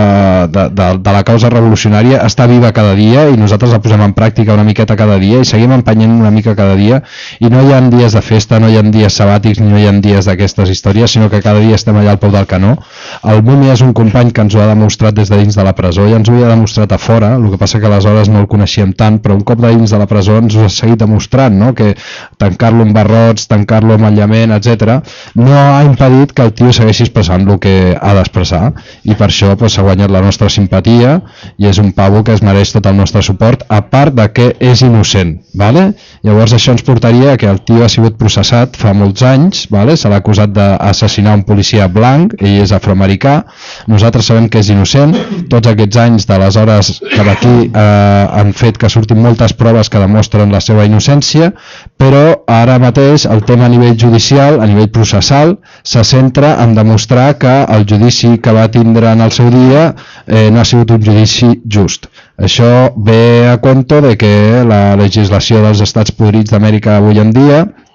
de la causa revolucionària està viva cada dia i nosaltres la posem en pràctica una miqueta cada dia i seguim empenyent una mica cada dia i no hi ha dies de festa, no hi ha dies sabàtics ni no hi ha dies d'aquestes històries, sinó que cada dia estem allà al peu del canó. El Mumia és un company que ens ho ha demostrat des de dins de la presó i ens ho ha demostrat a fora, el que passa que aleshores no el coneixíem tant, però un cop de dins de la presó ens ho ha seguit demostrant, no? Que tancar-lo amb barrots, tancar-lo amb aïllament, etc. no ha impedit que el tio segueixi expressant el que ha d'expressar i per això s'ha guanyat la nostra simpatia i és un pavo que es mereix tot el nostre suport, a part de que és innocent, vale? Llavors això ens portaria que el tio ha sigut processat fa molts anys, vale? Se l'ha acusat d'assassinar un policia blanc, ell és afroamericà, nosaltres sabem que és innocent, tots aquests anys d'aleshores que d'aquí han fet que surtin moltes proves que demostren la seva innocència, però ara mateix el tema a nivell judicial, a nivell processal, se centra en demostrar que el judici que va tindre en el seu dia no ha sigut un judici just. Això ve a compte de que la legislació dels estats podrits d'Amèrica avui en dia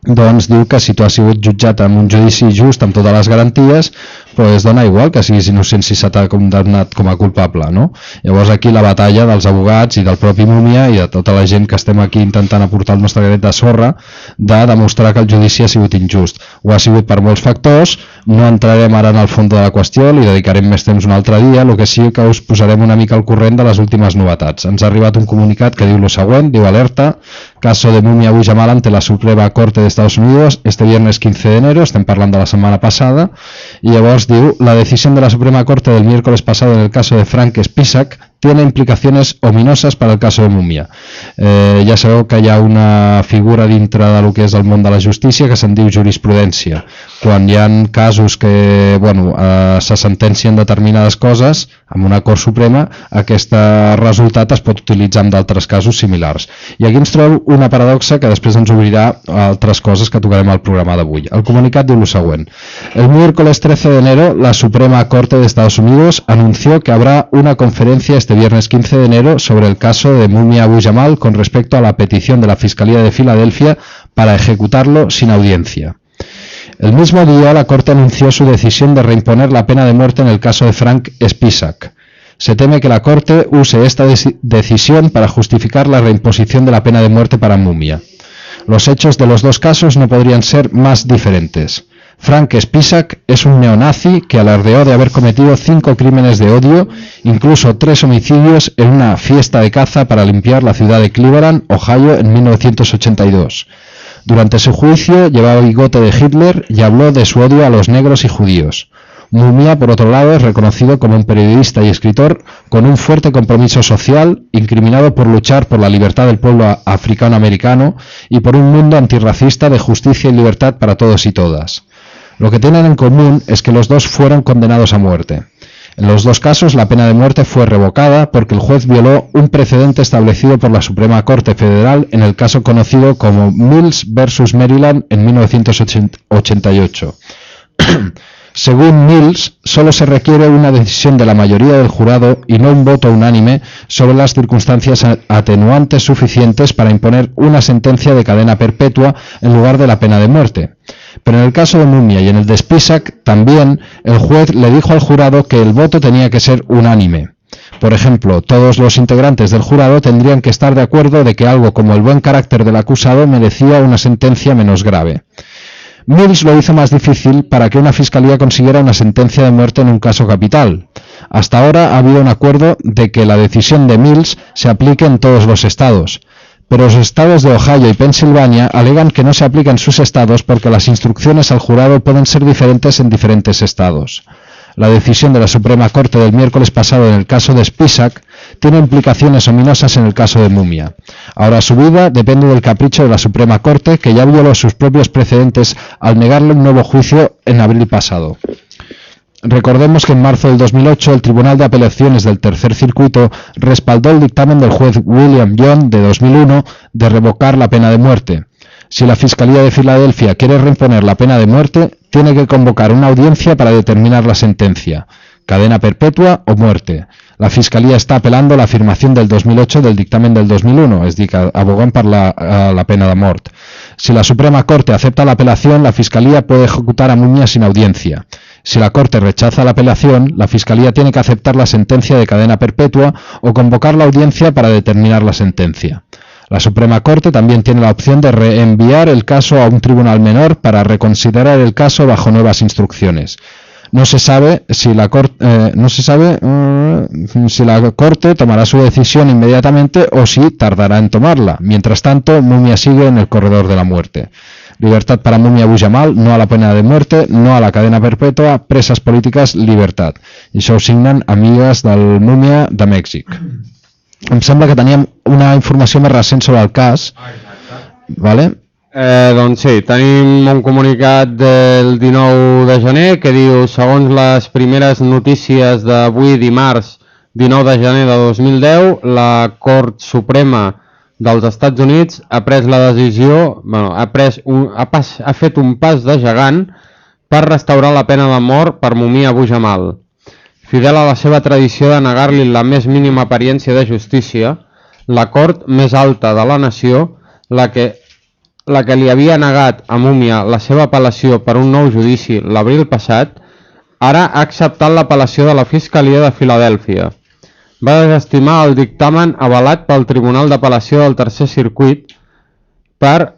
doncs diu que si tu has sigut jutjat en un judici just amb totes les garanties, doncs dona igual que siguis innocent si se t'ha condemnat com a culpable, no? Llavors aquí la batalla dels abogats i del propi Múmia i de tota la gent que estem aquí intentant aportar el nostre granet de sorra de demostrar que el judici ha sigut injust. Ho ha sigut per molts factors, no entrarem ara en el fons de la qüestió, li dedicarem més temps un altre dia, el que sí que us posarem una mica al corrent de les últimes novetats. Ens ha arribat un comunicat que diu lo següent, diu alerta, caso de Múmia Abu Jamal ante la Suprema Corte de Estados Unidos este viernes 15 de enero, estem parlant de la setmana passada, i llavors diu, la decisión de la Suprema Corte del miércoles pasado en el caso de Frank Spisak tiene implicaciones ominosas para el caso de Múmia. Ja sabeu que hi ha una figura dintre de lo que és el món de la justícia que se'n diu jurisprudència. Quan hi ha casos que se sentencien determinades coses amb una Cort Suprema, aquest resultat es pot utilitzar en d'altres casos similars. I aquí ens trobeu una paradoxa que després ens obrirà altres coses que tocarem al programa d'avui. El comunicat diu lo següent. El miércoles 13 de enero, la Suprema Corte de Estados Unidos anunció que habrá una conferencia este viernes 15 de enero sobre el caso de Múmia Abu Jamal con respecto a la petición de la Fiscalía de Filadelfia para ejecutarlo sin audiencia. El mismo día, la Corte anunció su decisión de reimponer la pena de muerte en el caso de Frank Spisak. Se teme que la Corte use esta decisión para justificar la reimposición de la pena de muerte para Múmia. Los hechos de los dos casos no podrían ser más diferentes. Frank Spisak es un neonazi que alardeó de haber cometido 5 crímenes de odio, incluso 3 homicidios en una fiesta de caza para limpiar la ciudad de Cleveland, Ohio, en 1982. Durante su juicio llevaba bigote de Hitler y habló de su odio a los negros y judíos. Múmia, por otro lado, es reconocido como un periodista y escritor con un fuerte compromiso social, incriminado por luchar por la libertad del pueblo africano-americano y por un mundo antirracista de justicia y libertad para todos y todas. Lo que tienen en común es que los dos fueron condenados a muerte. En los dos casos la pena de muerte fue revocada porque el juez violó un precedente establecido por la Suprema Corte Federal en el caso conocido como Mills vs. Maryland en 1988. Según Mills, solo se requiere una decisión de la mayoría del jurado y no un voto unánime sobre las circunstancias atenuantes suficientes para imponer una sentencia de cadena perpetua en lugar de la pena de muerte. Pero en el caso de Múmia y en el de Spisak, también el juez le dijo al jurado que el voto tenía que ser unánime. Por ejemplo, todos los integrantes del jurado tendrían que estar de acuerdo de que algo como el buen carácter del acusado merecía una sentencia menos grave. Mills lo hizo más difícil para que una fiscalía consiguiera una sentencia de muerte en un caso capital. Hasta ahora ha habido un acuerdo de que la decisión de Mills se aplique en todos los estados, pero los estados de Ohio y Pensilvania alegan que no se aplica en sus estados porque las instrucciones al jurado pueden ser diferentes en diferentes estados. La decisión de la Suprema Corte del miércoles pasado en el caso de Spisak tiene implicaciones ominosas en el caso de Múmia. Ahora su vida depende del capricho de la Suprema Corte, que ya violó sus propios precedentes al negarle un nuevo juicio en abril pasado. Recordemos que en marzo del 2008 el Tribunal de Apelaciones del Tercer Circuito respaldó el dictamen del juez William Young de 2001 de revocar la pena de muerte. Si la Fiscalía de Filadelfia quiere reimponer la pena de muerte, tiene que convocar una audiencia para determinar la sentencia, cadena perpetua o muerte. La Fiscalía está apelando la afirmación del 2008 del dictamen del 2001, es dir, que aboguen per la pena de mort. Si la Suprema Corte acepta la apelación, la Fiscalía puede ejecutar a Múmia sin audiencia. Si la Corte rechaza la apelación, la Fiscalía tiene que aceptar la sentencia de cadena perpetua o convocar la audiencia para determinar la sentencia. La Suprema Corte también tiene la opción de reenviar el caso a un tribunal menor para reconsiderar el caso bajo nuevas instrucciones. No se sabe si la Corte tomará su decisión inmediatamente o si tardará en tomarla. Mientras tanto, Múmia sigue en el corredor de la muerte. Libertad para Múmia Abu Jamal, no a la pena de muerte, no a la cadena perpetua, presas polítiques, libertad. I això ho signen amigues del Múmia de Mèxic. Em sembla que teníem una informació més recent sobre el cas. Vale? Doncs sí, tenim un comunicat del 19 de gener que diu: segons les primeres notícies d'avui dimarts 19 de gener de 2010, la Cort Suprema dels Estats Units ha pres la decisió, ha fet un pas de gegant per restaurar la pena de mort per Múmia Abu Jamal. Fidel a la seva tradició de negar-li la més mínima apariència de justícia, la cort més alta de la nació, la que la que li havia negat a Múmia la seva apel·lació per un nou judici l'abril passat, ara ha acceptat l'apel·lació de la Fiscalia de Filadèlfia. Va desestimar el dictamen avalat pel Tribunal d'Apel·lació del Tercer Circuit per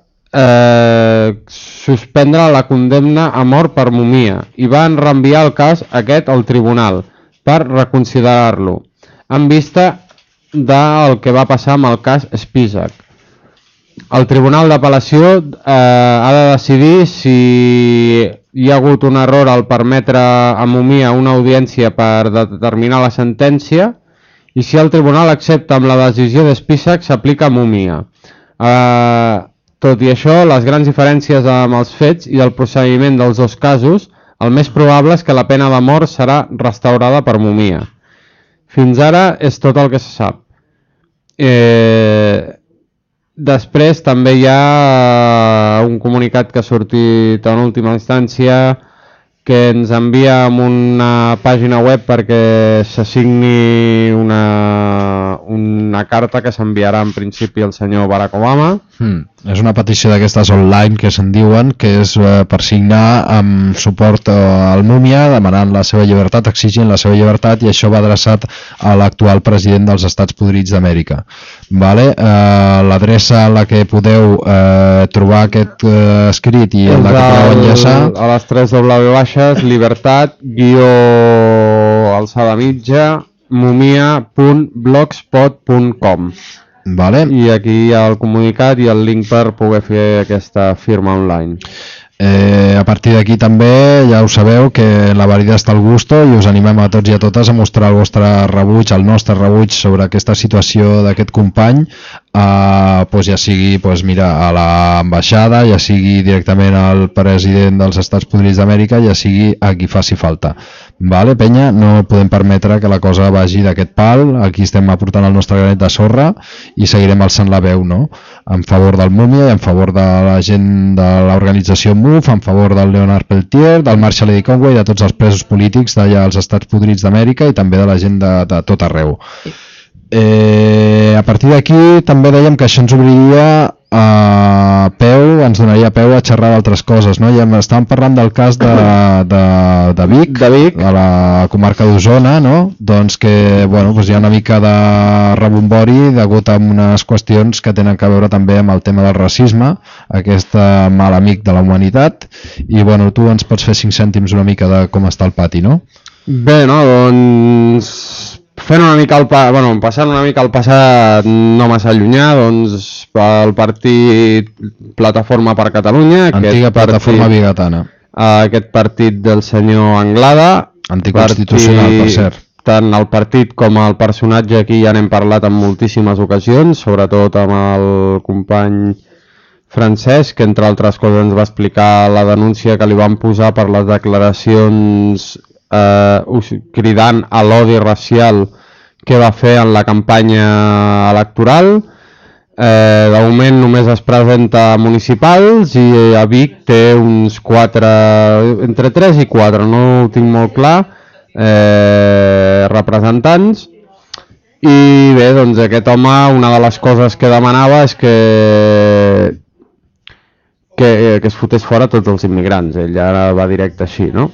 suspendre la condemna a mort per Múmia i van reenviar el cas aquest al tribunal per reconsiderar-lo en vista del que va passar amb el cas Spisak. El Tribunal d'Apel·lació ha de decidir si hi ha hagut un error al permetre a Múmia una audiència per determinar la sentència i si el tribunal accepta amb la decisió de Spisak s'aplica a Múmia. Tot i això, les grans diferències amb els fets i el procediment dels dos casos, el més probable és que la pena de mort serà restaurada per Múmia. Fins ara és tot el que se sap. Després també hi ha un comunicat que ha sortit en última instància que ens envia amb una pàgina web perquè s'assigni una carta que s'enviarà en principi al senyor Barack Obama. És una petició d'aquestes online que se'n diuen, que és per signar amb suport al Múmia, demanant la seva llibertat, exigint la seva llibertat, i això va adreçat a l'actual president dels Estats Podrits d'Amèrica. L'adreça a la que podeu trobar aquest escrit i en la que podeu enllaçar a les 3 W libertat alçada mitja mumia.blogspot.com. I aquí hi ha el comunicat i el link per poder fer aquesta firma online. A partir d'aquí també ja ho sabeu que la variedad està al gusto i us animem a tots i a totes a mostrar el vostre rebuig, el nostre rebuig sobre aquesta situació d'aquest company, ja sigui a l'ambaixada, ja sigui directament al president dels Estats Podrits d'Amèrica, ja sigui a qui faci falta. Penya, no podem permetre que la cosa vagi d'aquest pal. Aquí estem aportant el nostre granet de sorra i seguirem alçant la veu, no? En favor del Múmia i en favor de la gent de l'organització MUF, en favor del Leonard Peltier, del Marshall Eddy Conway, de tots els presos polítics d'allà als Estats Podrits d'Amèrica i també de la gent de tot arreu. A partir d'aquí també dèiem que això ens obriria ens donaria peu a xerrar d'altres coses, no? Ja estàvem parlant del cas de Vic, a la comarca d'Osona, no? Doncs que hi ha una mica de rebombori degut a unes qüestions que tenen a veure també amb el tema del racisme, aquest mal amic de la humanitat, i tu ens pots fer 5 cèntims una mica de com està el pati, no? Bé, doncs passant una mica al passat no massa llunyà, doncs el partit Plataforma per Catalunya, antiga plataforma bigatana, aquest partit del senyor Anglada, anticonstitucional, per cert. Tant el partit com el personatge, aquí ja n'hem parlat en moltíssimes ocasions, sobretot amb el company Francesc, que entre altres coses ens va explicar la denúncia que li van posar per les declaracions cridant a l'odi racial que va fer en la campanya electoral. De moment només es presenta a municipals i a Vic té uns 4, entre 3 i 4, no ho tinc molt clar, representants. I bé, doncs aquest home, una de les coses que demanava és que es fotés fora tots els immigrants. Ell ara va directe així, no?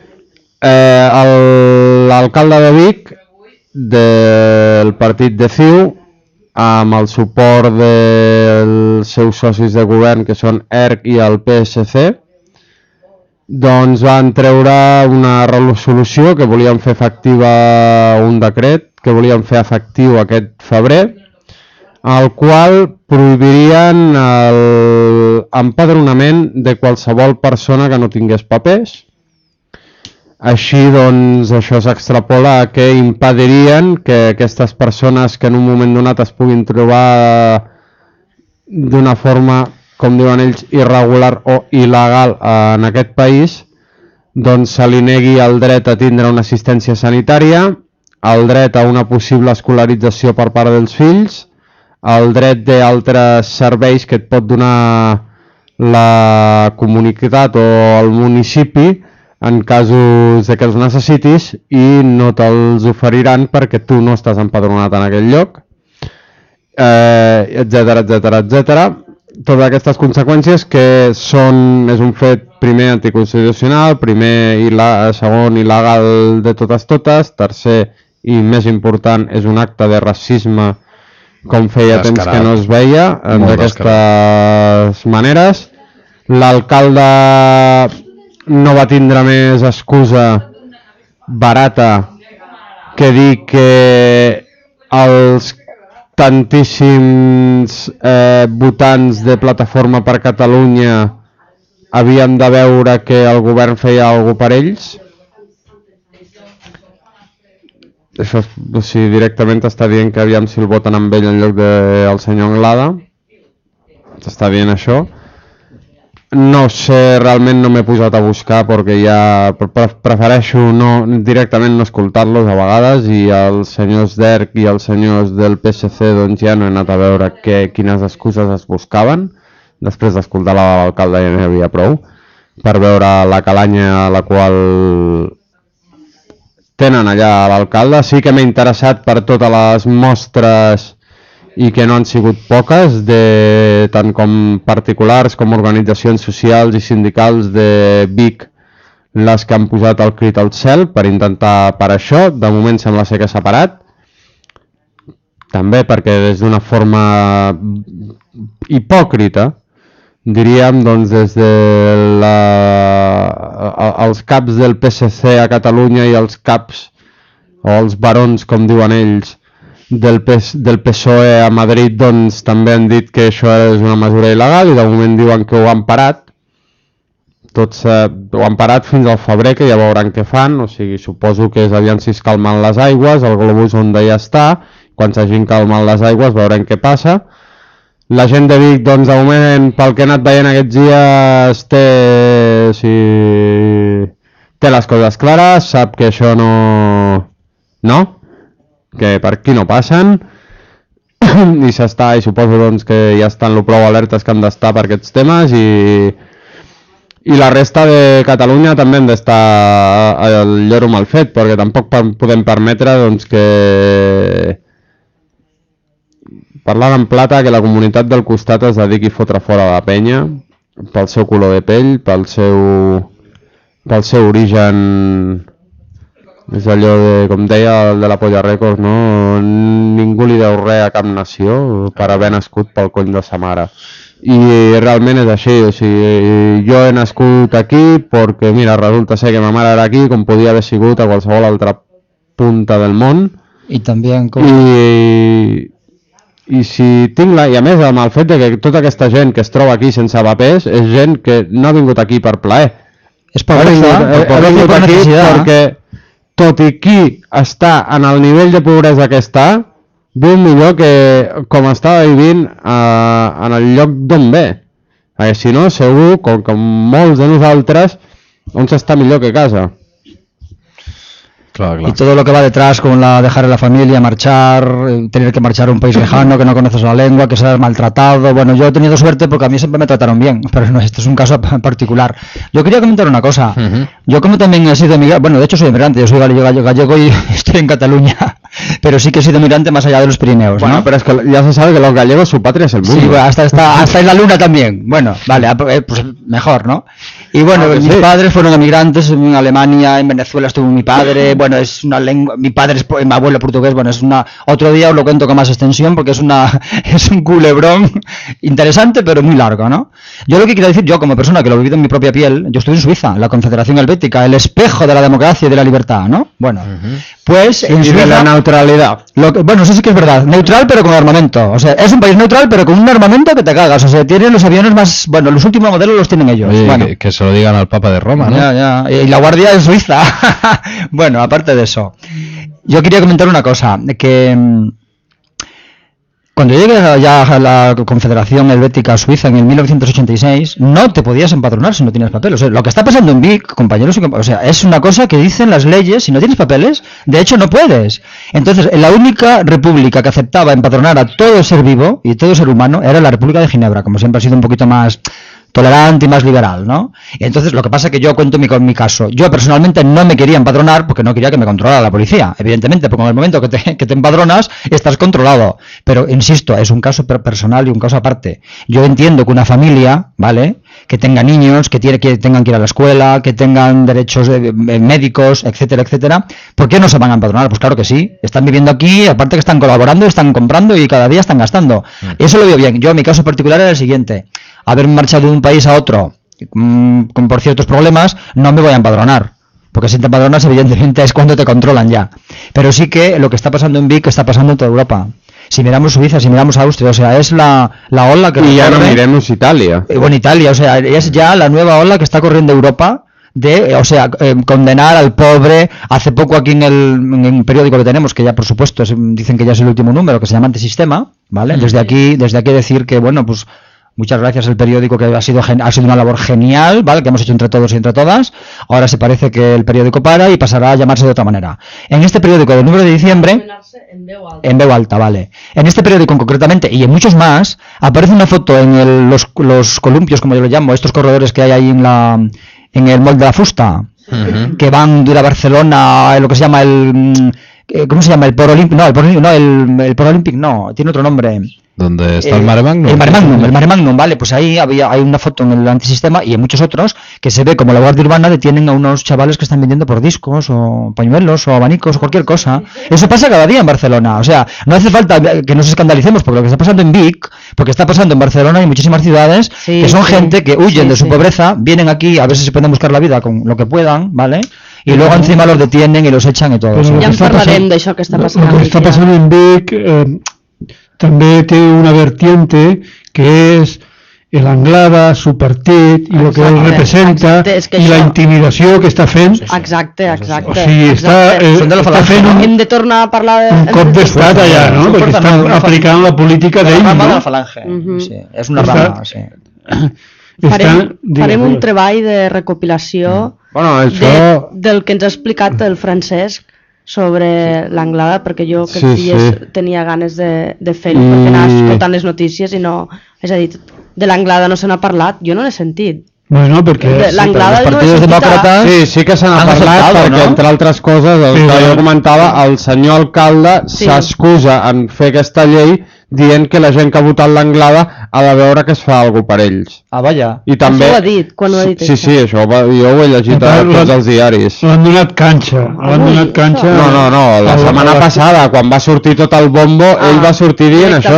L'alcalde de Vic del partit de CiU, amb el suport dels seus socis de govern, que són ERC i el PSC, doncs van treure una resolució que volien fer efectiva, un decret que volien fer efectiu aquest febrer, al qual prohibirien l'empadronament de qualsevol persona que no tingués papers. Així doncs això s'extrapola a que impedirien que aquestes persones que en un moment donat es puguin trobar d'una forma, com diuen ells, irregular o il·legal en aquest país, doncs se li negui el dret a tindre una assistència sanitària, el dret a una possible escolarització per part dels fills, el dret d'altres serveis que et pot donar la comunitat o el municipi en casos de que els necessitis, i no te'ls oferiran perquè tu no estàs empadronat en aquell lloc, etcètera, etcètera, etcètera. totes aquestes conseqüències que és un fet primer anticonstitucional, segon il·legal de totes, tercer i més important és un acte de racisme com feia temps que no es veia d'aquestes maneres. L'alcalde no va tindre més excusa barata que dir que els tantíssims votants de Plataforma per Catalunya havien de veure que el govern feia alguna cosa per ells. Això, o sigui, directament t'està dient que aviam si el voten amb ell en lloc del senyor Anglada. T'està dient això. No sé, realment no m'he posat a buscar perquè ja prefereixo directament no escoltar-los a vegades, i els senyors d'ERC i els senyors del PSC doncs ja no he anat a veure quines excuses es buscaven. Després d'escoltar l'alcalde ja n'hi havia prou per veure la calanya a la qual tenen allà a l'alcalde. Sí que m'he interessat per totes les mostres, i que no han sigut poques, tant com particulars com organitzacions socials i sindicals de Vic, les que han posat el crit al cel per intentar parar això. De moment sembla ser que s'ha parat, també perquè des d'una forma hipòcrita, diríem, doncs des de els caps del PSC a Catalunya i els caps o els barons, com diuen ells, del PSOE a Madrid, doncs també han dit que això és una mesura il·legal, i de moment diuen que ho han parat. Tots ho han parat fins al febrer, que ja veuran què fan. O sigui, suposo que és aviam si es calmen les aigües, el globus on ja està, quan s'hagin calmat les aigües veurem què passa. La gent de Vic, doncs de moment, pel que he anat veient aquests dies, té les coses clares, sap que això que per aquí no passen, i suposo doncs que ja estan prou alertes que han d'estar per aquests temes, i la resta de Catalunya també hem d'estar al lloro mal fet, perquè tampoc podem permetre doncs que, parlant en plata, que la comunitat del costat es dediqui a fotre fora la penya pel seu color de pell, pel seu origen. És allò de, com deia el de la Polla Records, no? Ningú li deu res a cap nació per haver nascut pel cony de sa mare. I realment és així, o sigui, jo he nascut aquí perquè, mira, resulta ser que ma mare era aquí, com podia haver sigut a qualsevol altra punta del món. I també I si tinc i a més amb el fet de que tota aquesta gent que es troba aquí sense papers és gent que no ha vingut aquí per plaer. És pobresa, ha vingut aquí perquè, tot i qui està en el nivell de pobresa que està, viu millor que com estava vivint en el lloc d'on ve. Si no, segur, com molts de nosaltres, on s'està millor que a casa. Claro. Y todo lo que va detrás con dejar a la familia, marchar, tener que marchar a un país lejano, que no conoces la lengua, que seas maltratado. Bueno, yo he tenido suerte porque a mí siempre me trataron bien, pero no, este es un caso particular. Yo quería comentar una cosa. Yo como también he sido migrante, bueno, de hecho soy inmigrante, yo soy gallego y estoy en Cataluña, pero sí que he sido migrante más allá de los Pirineos, bueno, ¿no? Pero es que ya se sabe que los gallegos, su patria es el mundo. Sí, bueno, hasta en la luna también. Bueno, vale, pues mejor, ¿no? Y bueno, mis padres fueron emigrantes en Alemania, en Venezuela estuvo mi padre. Bueno, es una lengua, mi abuelo portugués, bueno, otro día os lo cuento con más extensión porque es un culebrón interesante pero muy largo, ¿no? Yo lo que quiero decir, yo como persona que lo he vivido en mi propia piel, yo estuve en Suiza, la Confederación Helvética, el espejo de la democracia y de la libertad, ¿no? Bueno, pues en Suiza, de la neutralidad. Bueno, eso sí que es verdad, neutral pero con armamento, o sea, es un país neutral pero con un armamento que te cagas, o sea, tienen los aviones más, bueno, los últimos modelos los tienen ellos. Oye, bueno, que se lo digan al Papa de Roma, ¿no? Ya, y la Guardia es Suiza. Bueno, aparte de eso, yo quería comentar una cosa, que cuando llegué ya a la Confederación Helvética Suiza en el 1986, no te podías empadronar si no tienes papeles. O sea, lo que está pasando en Vic, compañeros, o sea, es una cosa que dicen las leyes, si no tienes papeles, de hecho no puedes. Entonces, la única república que aceptaba empadronar a todo ser vivo y todo ser humano era la República de Ginebra, como siempre ha sido un poquito más tolerante y más liberal, ¿no? Y entonces lo que pasa es que yo cuento mi caso. Yo personalmente no me quería empadronar porque no quería que me controlara la policía, evidentemente, porque en el momento que te empadronas estás controlado. Pero insisto, es un caso personal y un caso aparte. Yo entiendo que una familia, ¿vale?, que tenga niños, que tengan que ir a la escuela, que tengan derechos médicos, etcétera, etcétera, ¿por qué no se van a empadronar? Pues claro que sí, están viviendo aquí, aparte que están colaborando, están comprando y cada día están gastando. Eso lo veo bien. Yo, mi caso particular era el siguiente: haber marchado de un país a otro por ciertos problemas, no me voy a empadronar, porque si te empadronas evidentemente es cuando te controlan ya. Pero sí que lo que está pasando en Vic está pasando en toda Europa. Si miramos Suiza, si miramos Austria, o sea, es la ola que... Y ya no miremos Italia. Bueno, Italia, o sea, es ya la nueva ola que está corriendo Europa de, condenar al pobre. Hace poco aquí en un periódico que tenemos, que ya por supuesto dicen que ya es el último número, que se llama Antisistema, ¿vale? Desde aquí decir que, bueno, pues muchas gracias al periódico, que ha sido una labor genial, ¿vale?, que hemos hecho entre todos y entre todas. Ahora se parece que el periódico para y pasará a llamarse de otra manera. En este periódico del 9 de diciembre, en veo alta, vale. En este periódico concretamente y en muchos más aparece una foto en los columpios, como yo lo llamo, estos corredores que hay ahí en el Mall de la Fusta, que van de Barcelona, lo que se llama ¿cómo se llama? El Paralímpic, el Paralímpic no, tiene otro nombre. ¿Dónde está el Mare Magnum? El Mare Magnum, vale, pues ahí hay una foto en el Antisistema y en muchos otros que se ve como la Guardia Urbana detienen a unos chavales que están vendiendo por discos o pañuelos o abanicos o cualquier cosa. Eso pasa cada día en Barcelona, o sea, no hace falta que nos escandalicemos porque lo que está pasando en Vic, porque está pasando en Barcelona y en muchísimas ciudades, que son gente que huyen de su pobreza, vienen aquí a ver si se pueden buscar la vida con lo que puedan, ¿vale? Y luego encima los detienen y los echan y todo eso. Ja en parlarem d'això que està passant. Lo que está pasando en Vic també té una vertiente que es el Anglada, su partit i el que ell representa i la intimidació que està fent. Exacte. O sigui, està fent hem de tornar a parlar un cop d'estat allà, no? Perquè estan aplicant la política d'ell, no? La rama de la falange, sí, és una rama, sí. Farem un treball de recopilació del que ens ha explicat el Francesc sobre l'Anglada, perquè jo aquests dies tenia ganes de fer-ho, perquè anava escoltant les notícies i no, és a dir, de l'Anglada no se n'ha parlat, jo no l'he sentit. Bueno, perquè l'Anglada els partits demòcrates sí que se n'ha parlat perquè, entre altres coses, el que jo comentava, el senyor alcalde s'excusa en fer aquesta llei dient que la gent que ha votat l'Anglada ha de veure que es fa alguna per ells. Ah, vaja. I també... Això ho ha dit, quan ho ha dit això? Sí, això jo ho he llegit a tots els diaris. L'han donat canxa. No, la setmana passada, quan va sortir tot el bombo, ell va sortir dient això.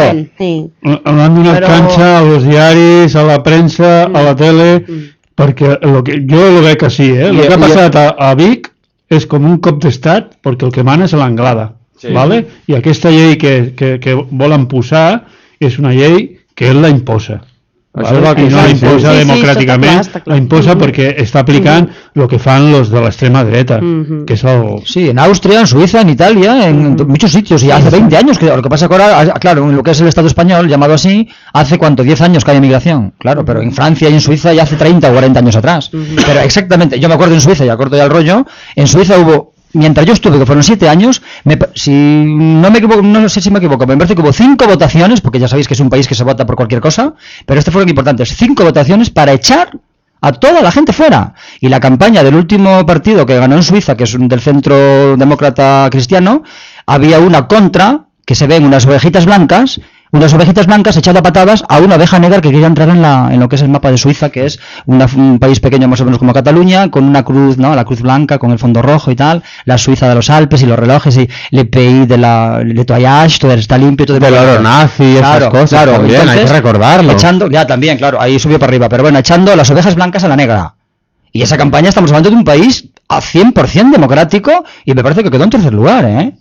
L'han donat canxa als diaris, a la premsa, a la tele, perquè jo lo veig així, el que ha passat a Vic és com un cop d'estat, perquè el que mana és l'Anglada. Sí. ¿Vale? I aquesta llei que volen posar és una llei que ell la imposa, ¿vale? I no la imposa democràticament, la imposa perquè està aplicant el que fan los de l'extrema dreta, que es algo... Sí, en Austria, en Suiza, en Italia, en muchos sitios, y hace 20 años, lo que pasa que ahora, claro, en lo que es el Estado español, llamado así, hace cuánto, 10 años que hay emigración, claro, pero en Francia y en Suiza ya hace 30 o 40 años atrás, pero exactamente, yo me acuerdo en Suiza, ya corto ya el rollo, en Suiza hubo... Mientras yo estuve, que fueron 7 años, si no me equivoco, no sé si me equivoco, me parece que hubo 5 votaciones, porque ya sabéis que es un país que se vota por cualquier cosa, pero fueron importantes, 5 votaciones para echar a toda la gente fuera. Y la campaña del último partido que ganó en Suiza, que es del centro demócrata cristiano, había una contra, que se ven unas ovejitas blancas echando a patadas a una oveja negra que quería entrar en lo que es el mapa de Suiza, que es un país pequeño más o menos como Cataluña, con una cruz, ¿no? La cruz blanca con el fondo rojo y tal, la Suiza de los Alpes y los relojes y el PI de la nettoyage, todo está limpio, todo del oro nazi y esas cosas, claro, también entonces, hay que recordarlo. Echando, ya también, claro, ahí subió para arriba, pero bueno, echando las ovejas blancas a la negra. Y esa campaña estamos hablando de un país a 100% democrático y me parece que quedó en tercer lugar,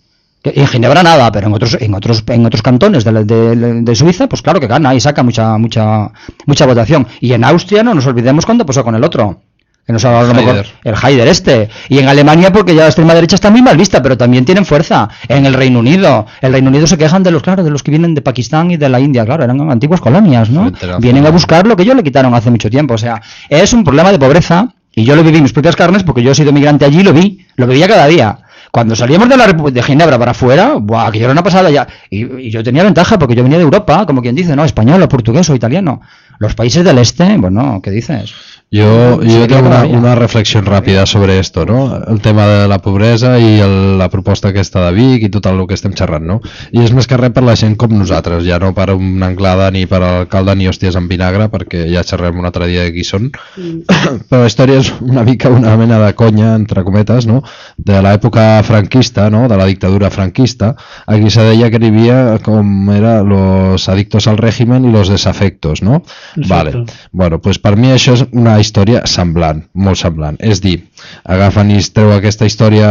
En Ginebra nada, pero en otros cantones de Suiza, pues claro que gana y saca mucha votación. Y en Austria no nos olvidemos cuando pasó con el otro, que no sabemos el Haider y en Alemania porque ya la extrema derecha está muy mal vista, pero también tienen fuerza. En el Reino Unido se quejan de los que vienen de Pakistán y de la India, claro, eran antiguas colonias, ¿no? Vienen a buscar lo que ellos le quitaron hace mucho tiempo, o sea, es un problema de pobreza y yo lo viví en mis propias carnes porque yo he sido migrante allí y lo vivía cada día. cuando salíamos de Ginebra para afuera, ¡buah! Que yo era una pasada ya. Y yo tenía ventaja porque yo venía de Europa, como quien dice, no, español o portugués o italiano. Los países del este, bueno, ¿qué dices? Jo tengo una reflexió ràpida sobre esto, no? El tema de la pobresa i la proposta aquesta de Vic i tot el que estem xerrant, no? I és més que res per la gent com nosaltres, ja no per una anglada ni per alcalde ni hòsties en vinagre, perquè ja xerrem un altre dia de qui són. Però la història és una mica una mena de conya, entre cometes, no? De l'època franquista, no? De la dictadura franquista. Aquí se deia que hi havia com era los adictos al régimen i los desafectos, no? Vale. Bueno, pues per mi això és una història semblant, molt semblant. És dir, agafen i es treu aquesta història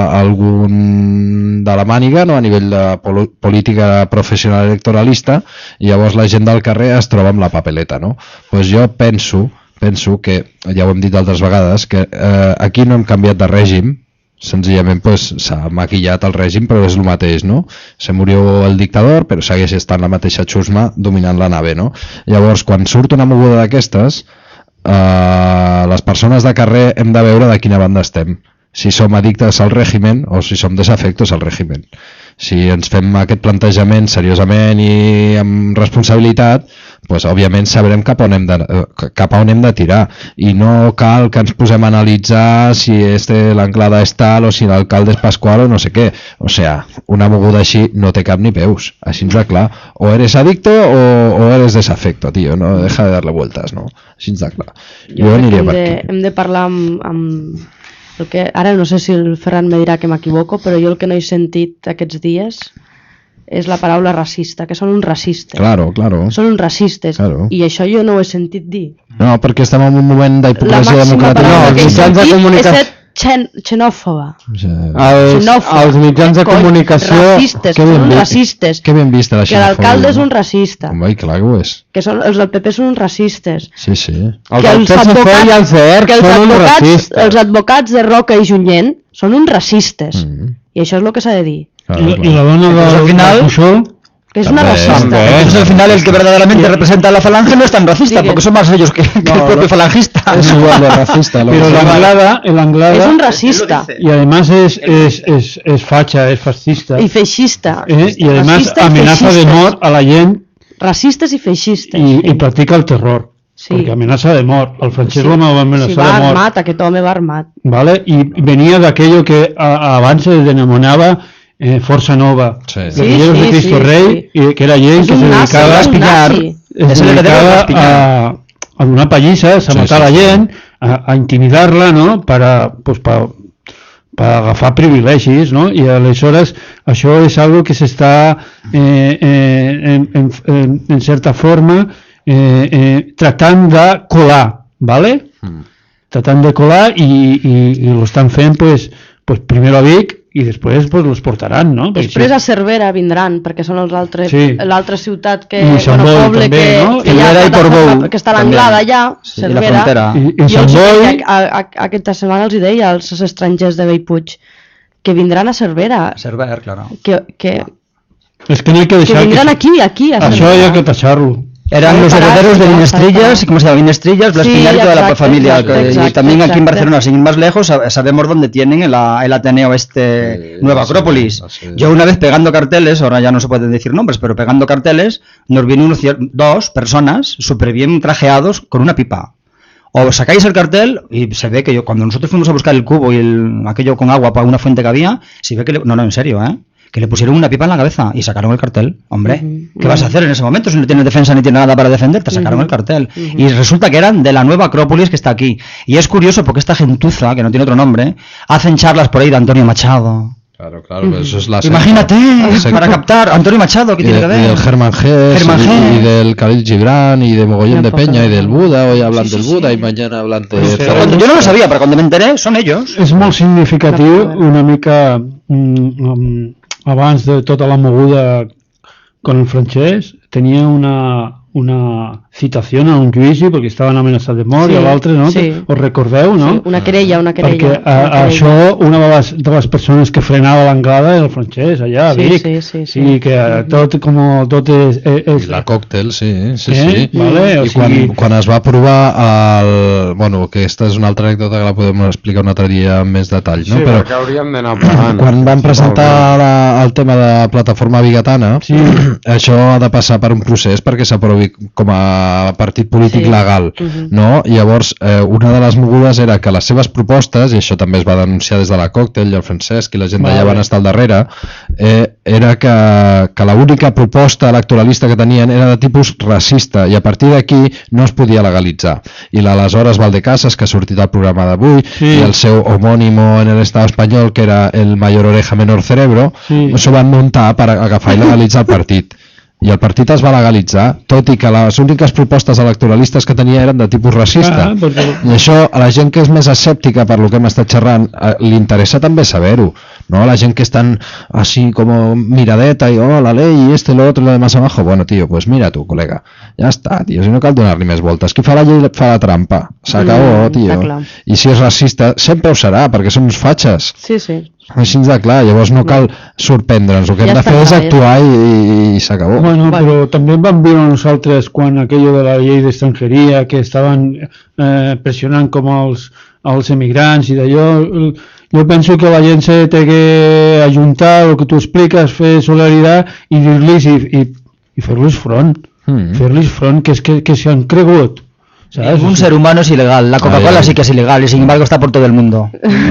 algun de la màniga, no? A nivell de política professional electoralista, i llavors la gent del carrer es troba amb la papeleta, no? Pues jo penso que, ja ho hem dit altres vegades, que aquí no hem canviat de règim, senzillament pues, s'ha maquillat el règim, però és el mateix, no? Se murió el dictador, però segueix estant la mateixa xusma dominant la nave, no? Llavors, quan surt una moguda d'aquestes, les persones de carrer hem de veure de quina banda estem, si som addictes al règim o si som desafectos al règim. Si ens fem aquest plantejament seriosament i amb responsabilitat, pues, òbviament sabrem cap a on hem de tirar, i no cal que ens posem a analitzar si l'anglada és tal o si l'alcalde és Pasqual o no sé què. O sea, una moguda així no té cap ni peus, així ens va clar. O eres adicto o eres desafecto, tío, no deja de darle vueltas, no? Així ens va clar. Jo aniria per aquí. Hem de parlar amb el que, ara no sé si el Ferran me dirà que m'equivoco, però jo el que no he sentit aquests dies és la paraula racista, que són uns racistes. Claro. Són uns racistes, i això jo no ho he sentit dir. No, perquè estem en un moment d'hipocresia democràtica. No, els mitjans de comunicació... xenòfoba. Els mitjans de comunicació... Racistes, són racistes. Que ben vist la xenòfoba. Que l'alcalde és un racista. Home, clar que ho és. Que els del PP són uns racistes. Sí. Els del PSC i els ERC són uns racistes. Els advocats de Roca i Junyent són uns racistes. I això és el que s'ha de dir. I la dona del Pujol... Que es una racista. Entonces al final el que verdaderamente representa a la falange no es tan racista, porque son más ellos que el propio falangista. Es igual de racista. Pero el Anglada es un racista. Y además es facha, es fascista. Y feixista. Y además amenaza de mort a la gent. Racistes y feixistes. Y practica el terror. Sí. Porque amenaza de mort. El Francesc Roma va amenaçar de mort. Va armat, aquest home va armat. ¿Vale? Y venía de aquello que abans se denominaba Força Nova, Guerrilleros de Cristo Rey, que era gent que se dedicava a donar pallisses, a matar la gent, a intimidar-la, no? per agafar privilegis, no? I aleshores això és algo que s'està en certa forma tratant de colar, ¿vale? Tratant de colar i lo estan fent pues primero a Vic i després pues, los portaran, no? Després a Cervera vindran, perquè són l'altra ciutat que... I Sant Boi també, no? Que està a l'Anglada allà, Cervera. I Sant Boi... Aquesta setmana els deia als estrangers de Bellpuig que vindran a Cervera. Cervera, claro. És que no hay que deixar... Que vindran aquí, a Cervera. Això hi ha que passar-lo. Eran los herederos de Vinestrillas, ¿cómo se llama? Vinestrillas, Blas Piñar y toda la familia. Y también aquí en Barcelona, sin más lejos, sabemos dónde tienen el Ateneo Nueva Acrópolis. Yo una vez pegando carteles, ahora ya no se pueden decir nombres, pero pegando carteles, nos vienen dos personas súper bien trajeados con una pipa. O sacáis el cartel y se ve que cuando nosotros fuimos a buscar el cubo y aquello con agua para una fuente que había, se ve que... No, en serio, que le pusieron una pipa en la cabeza y sacaron el cartel. Hombre, ¿qué vas a hacer en ese momento si no tienes defensa ni tienes nada para defenderte? Sacaron el cartel. Y resulta que eran de la nueva Acrópolis que está aquí. Y es curioso porque esta gentuza, que no tiene otro nombre, hacen charlas por ahí de Antonio Machado. Claro, eso es la... Imagínate, para captar Antonio Machado, ¿qué tiene que ver? Y del Germán Gess, y del Khalil Gibran, y de mogollón de peña, y del Buda, hoy hablan del Buda, y mañana hablan de... Yo no lo sabía, pero cuando me enteré, son ellos. És molt significatiu, una mica... abans de tota la moguda con el francès, tenia una una citació a un judici perquè estaven amenaçats de mort, Sí, i l'altre, no? sí. Us recordeu, no? Sí, una querella. Perquè això, una de les persones que frenava l'anglada era el Francesc, allà a Vic. Sí, que tot és... I la còctel, sí. Vale, I quan es va aprovar bueno, aquesta és una altra anècdota que la podem explicar un altre dia amb més detall, no? Sí, Però perquè hauríem d'anar pagant. quan van presentar el tema de plataforma bigatana, això ha de passar per un procés perquè s'aprovi com a partit polític legal, no? I llavors una de les mogudes era que les seves propostes, i això també es va denunciar des de la Còctel i el Francesc i la gent d'allà van estar al darrere, era que l'única proposta electoralista que tenien era de tipus racista i a partir d'aquí no es podia legalitzar. I l'aleshores Valdecasas, que ha sortit al programa d'avui, i el seu homònimo en l'Estat espanyol, que era el mayor oreja menor cerebro, s'ho van muntar per agafar i legalitzar el partit. I el partit es va legalitzar, tot i que les úniques propostes electoralistes que tenia eren de tipus racista. I això a la gent que és més escèptica per lo que hem estat xerrant li interessa també saber-ho, no? La gent que estan así como miradeta y la ley y esto y lo otro y lo demás abajo, bueno tío, pues mira tu colega, ja està, tio, si no cal donar-li més voltes, qui fa la llei fa la trampa, s'acabó, tio. I si és racista sempre ho serà, perquè són uns fatxes. Sí. Així de clar, llavors no cal sorprendre'ns, el que hem de fer és actuar i s'acabó. Bueno, però també vam viure nosaltres quan aquello de la llei d'estrangeria, que estaven pressionant com els emigrants i d'allò. Jo penso que la gent se té que ajuntar el que tu expliques, fer solidaritat i dir-los i fer-los front. Fer-los front, que és que s'hi han cregut. Ningún ser humano es ilegal. La Coca-Cola sí que es ilegal y sin embargo está por todo el mundo.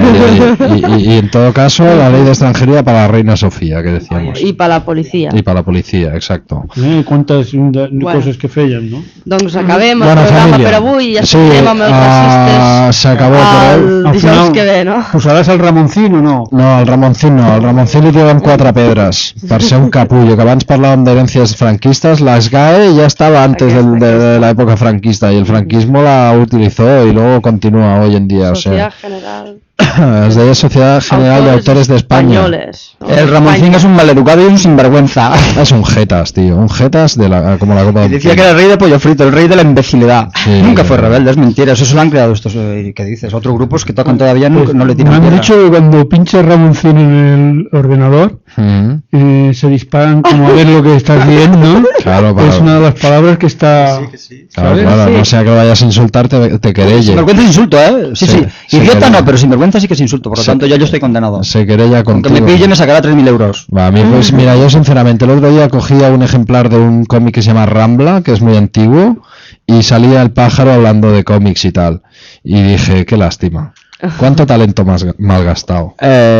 Y en todo caso, la ley de extranjería para la reina Sofía, que decíamos. I per la policia. Y para la policía, exacto. Quantes coses que feien, no? Doncs acabem el programa per avui i ja seguirem amb els racistes s'acabó el dijous que ve, no? Posaràs el Ramoncín o no? No, el Ramoncín no. El Ramoncín li tiran 4 pedres per ser un capullo, que abans parlàvem d'herències franquistes. La SGAE ya estaba antes de la época franquista y el franquismo la utilizó y luego continúa hoy en día. Sociedad General. Es de Sociedad General de Autores de España. El Ramoncín es un maleducado y un sinvergüenza. Es un jetas, tío. Un jetas como la copa de... Y decía que era el rey de pollo frito, el rey de la imbecilidad. Nunca fue rebelde, es mentira. Eso lo han creado estos que dices. Otros grupos que tocan todavía no le tiran. Me han dicho que cuando pinchas Ramoncín en el ordenador se disparan como a ver lo que estás viendo. Claro, es una de las palabras que está... Claro, no sea que vayas a insultar, te querelle. Sinvergüenza es insulto, ¿eh? Sí. Idiota no, pero sinvergüenza sí que es insulto, por lo tanto ya yo estoy condenado. Se querella contigo. Aunque me pille me sacará 3.000 euros. Va, a mí pues mira, yo sinceramente el otro día cogía un ejemplar de un cómic que se llama Rambla, que es muy antiguo, y salía el pájaro hablando de cómics y tal. Y dije, qué lástima. ¿Cuánto talento malgastado?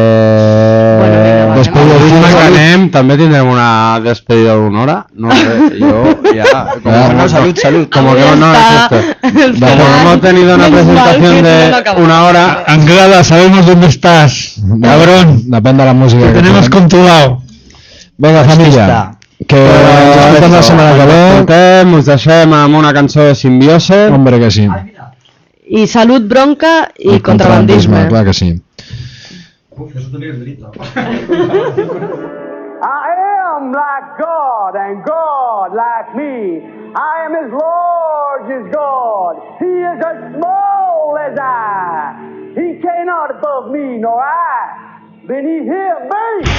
També tindrem una despedida d'una hora. No sé, yo ya... Salud. Como que no es esto. Como hemos tenido una presentación de una hora... Anglada, sabemos dónde estás, cabrón. Depende de la música. Lo tenemos controlado. Venga, familia. Que la setmana que ve us deixem amb una cançó de Simbiose. Hombre, que sí. I salut, bronca i contrabandisme. Clar que sí. I am like God and God like me. I am as large as God. He is as small as I. He cannot above me nor I beneath him. Me!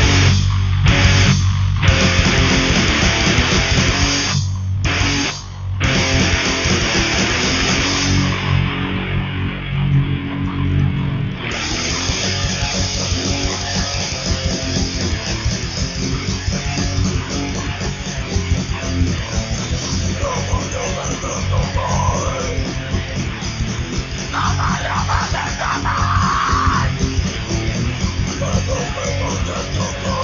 Come on!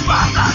pasa?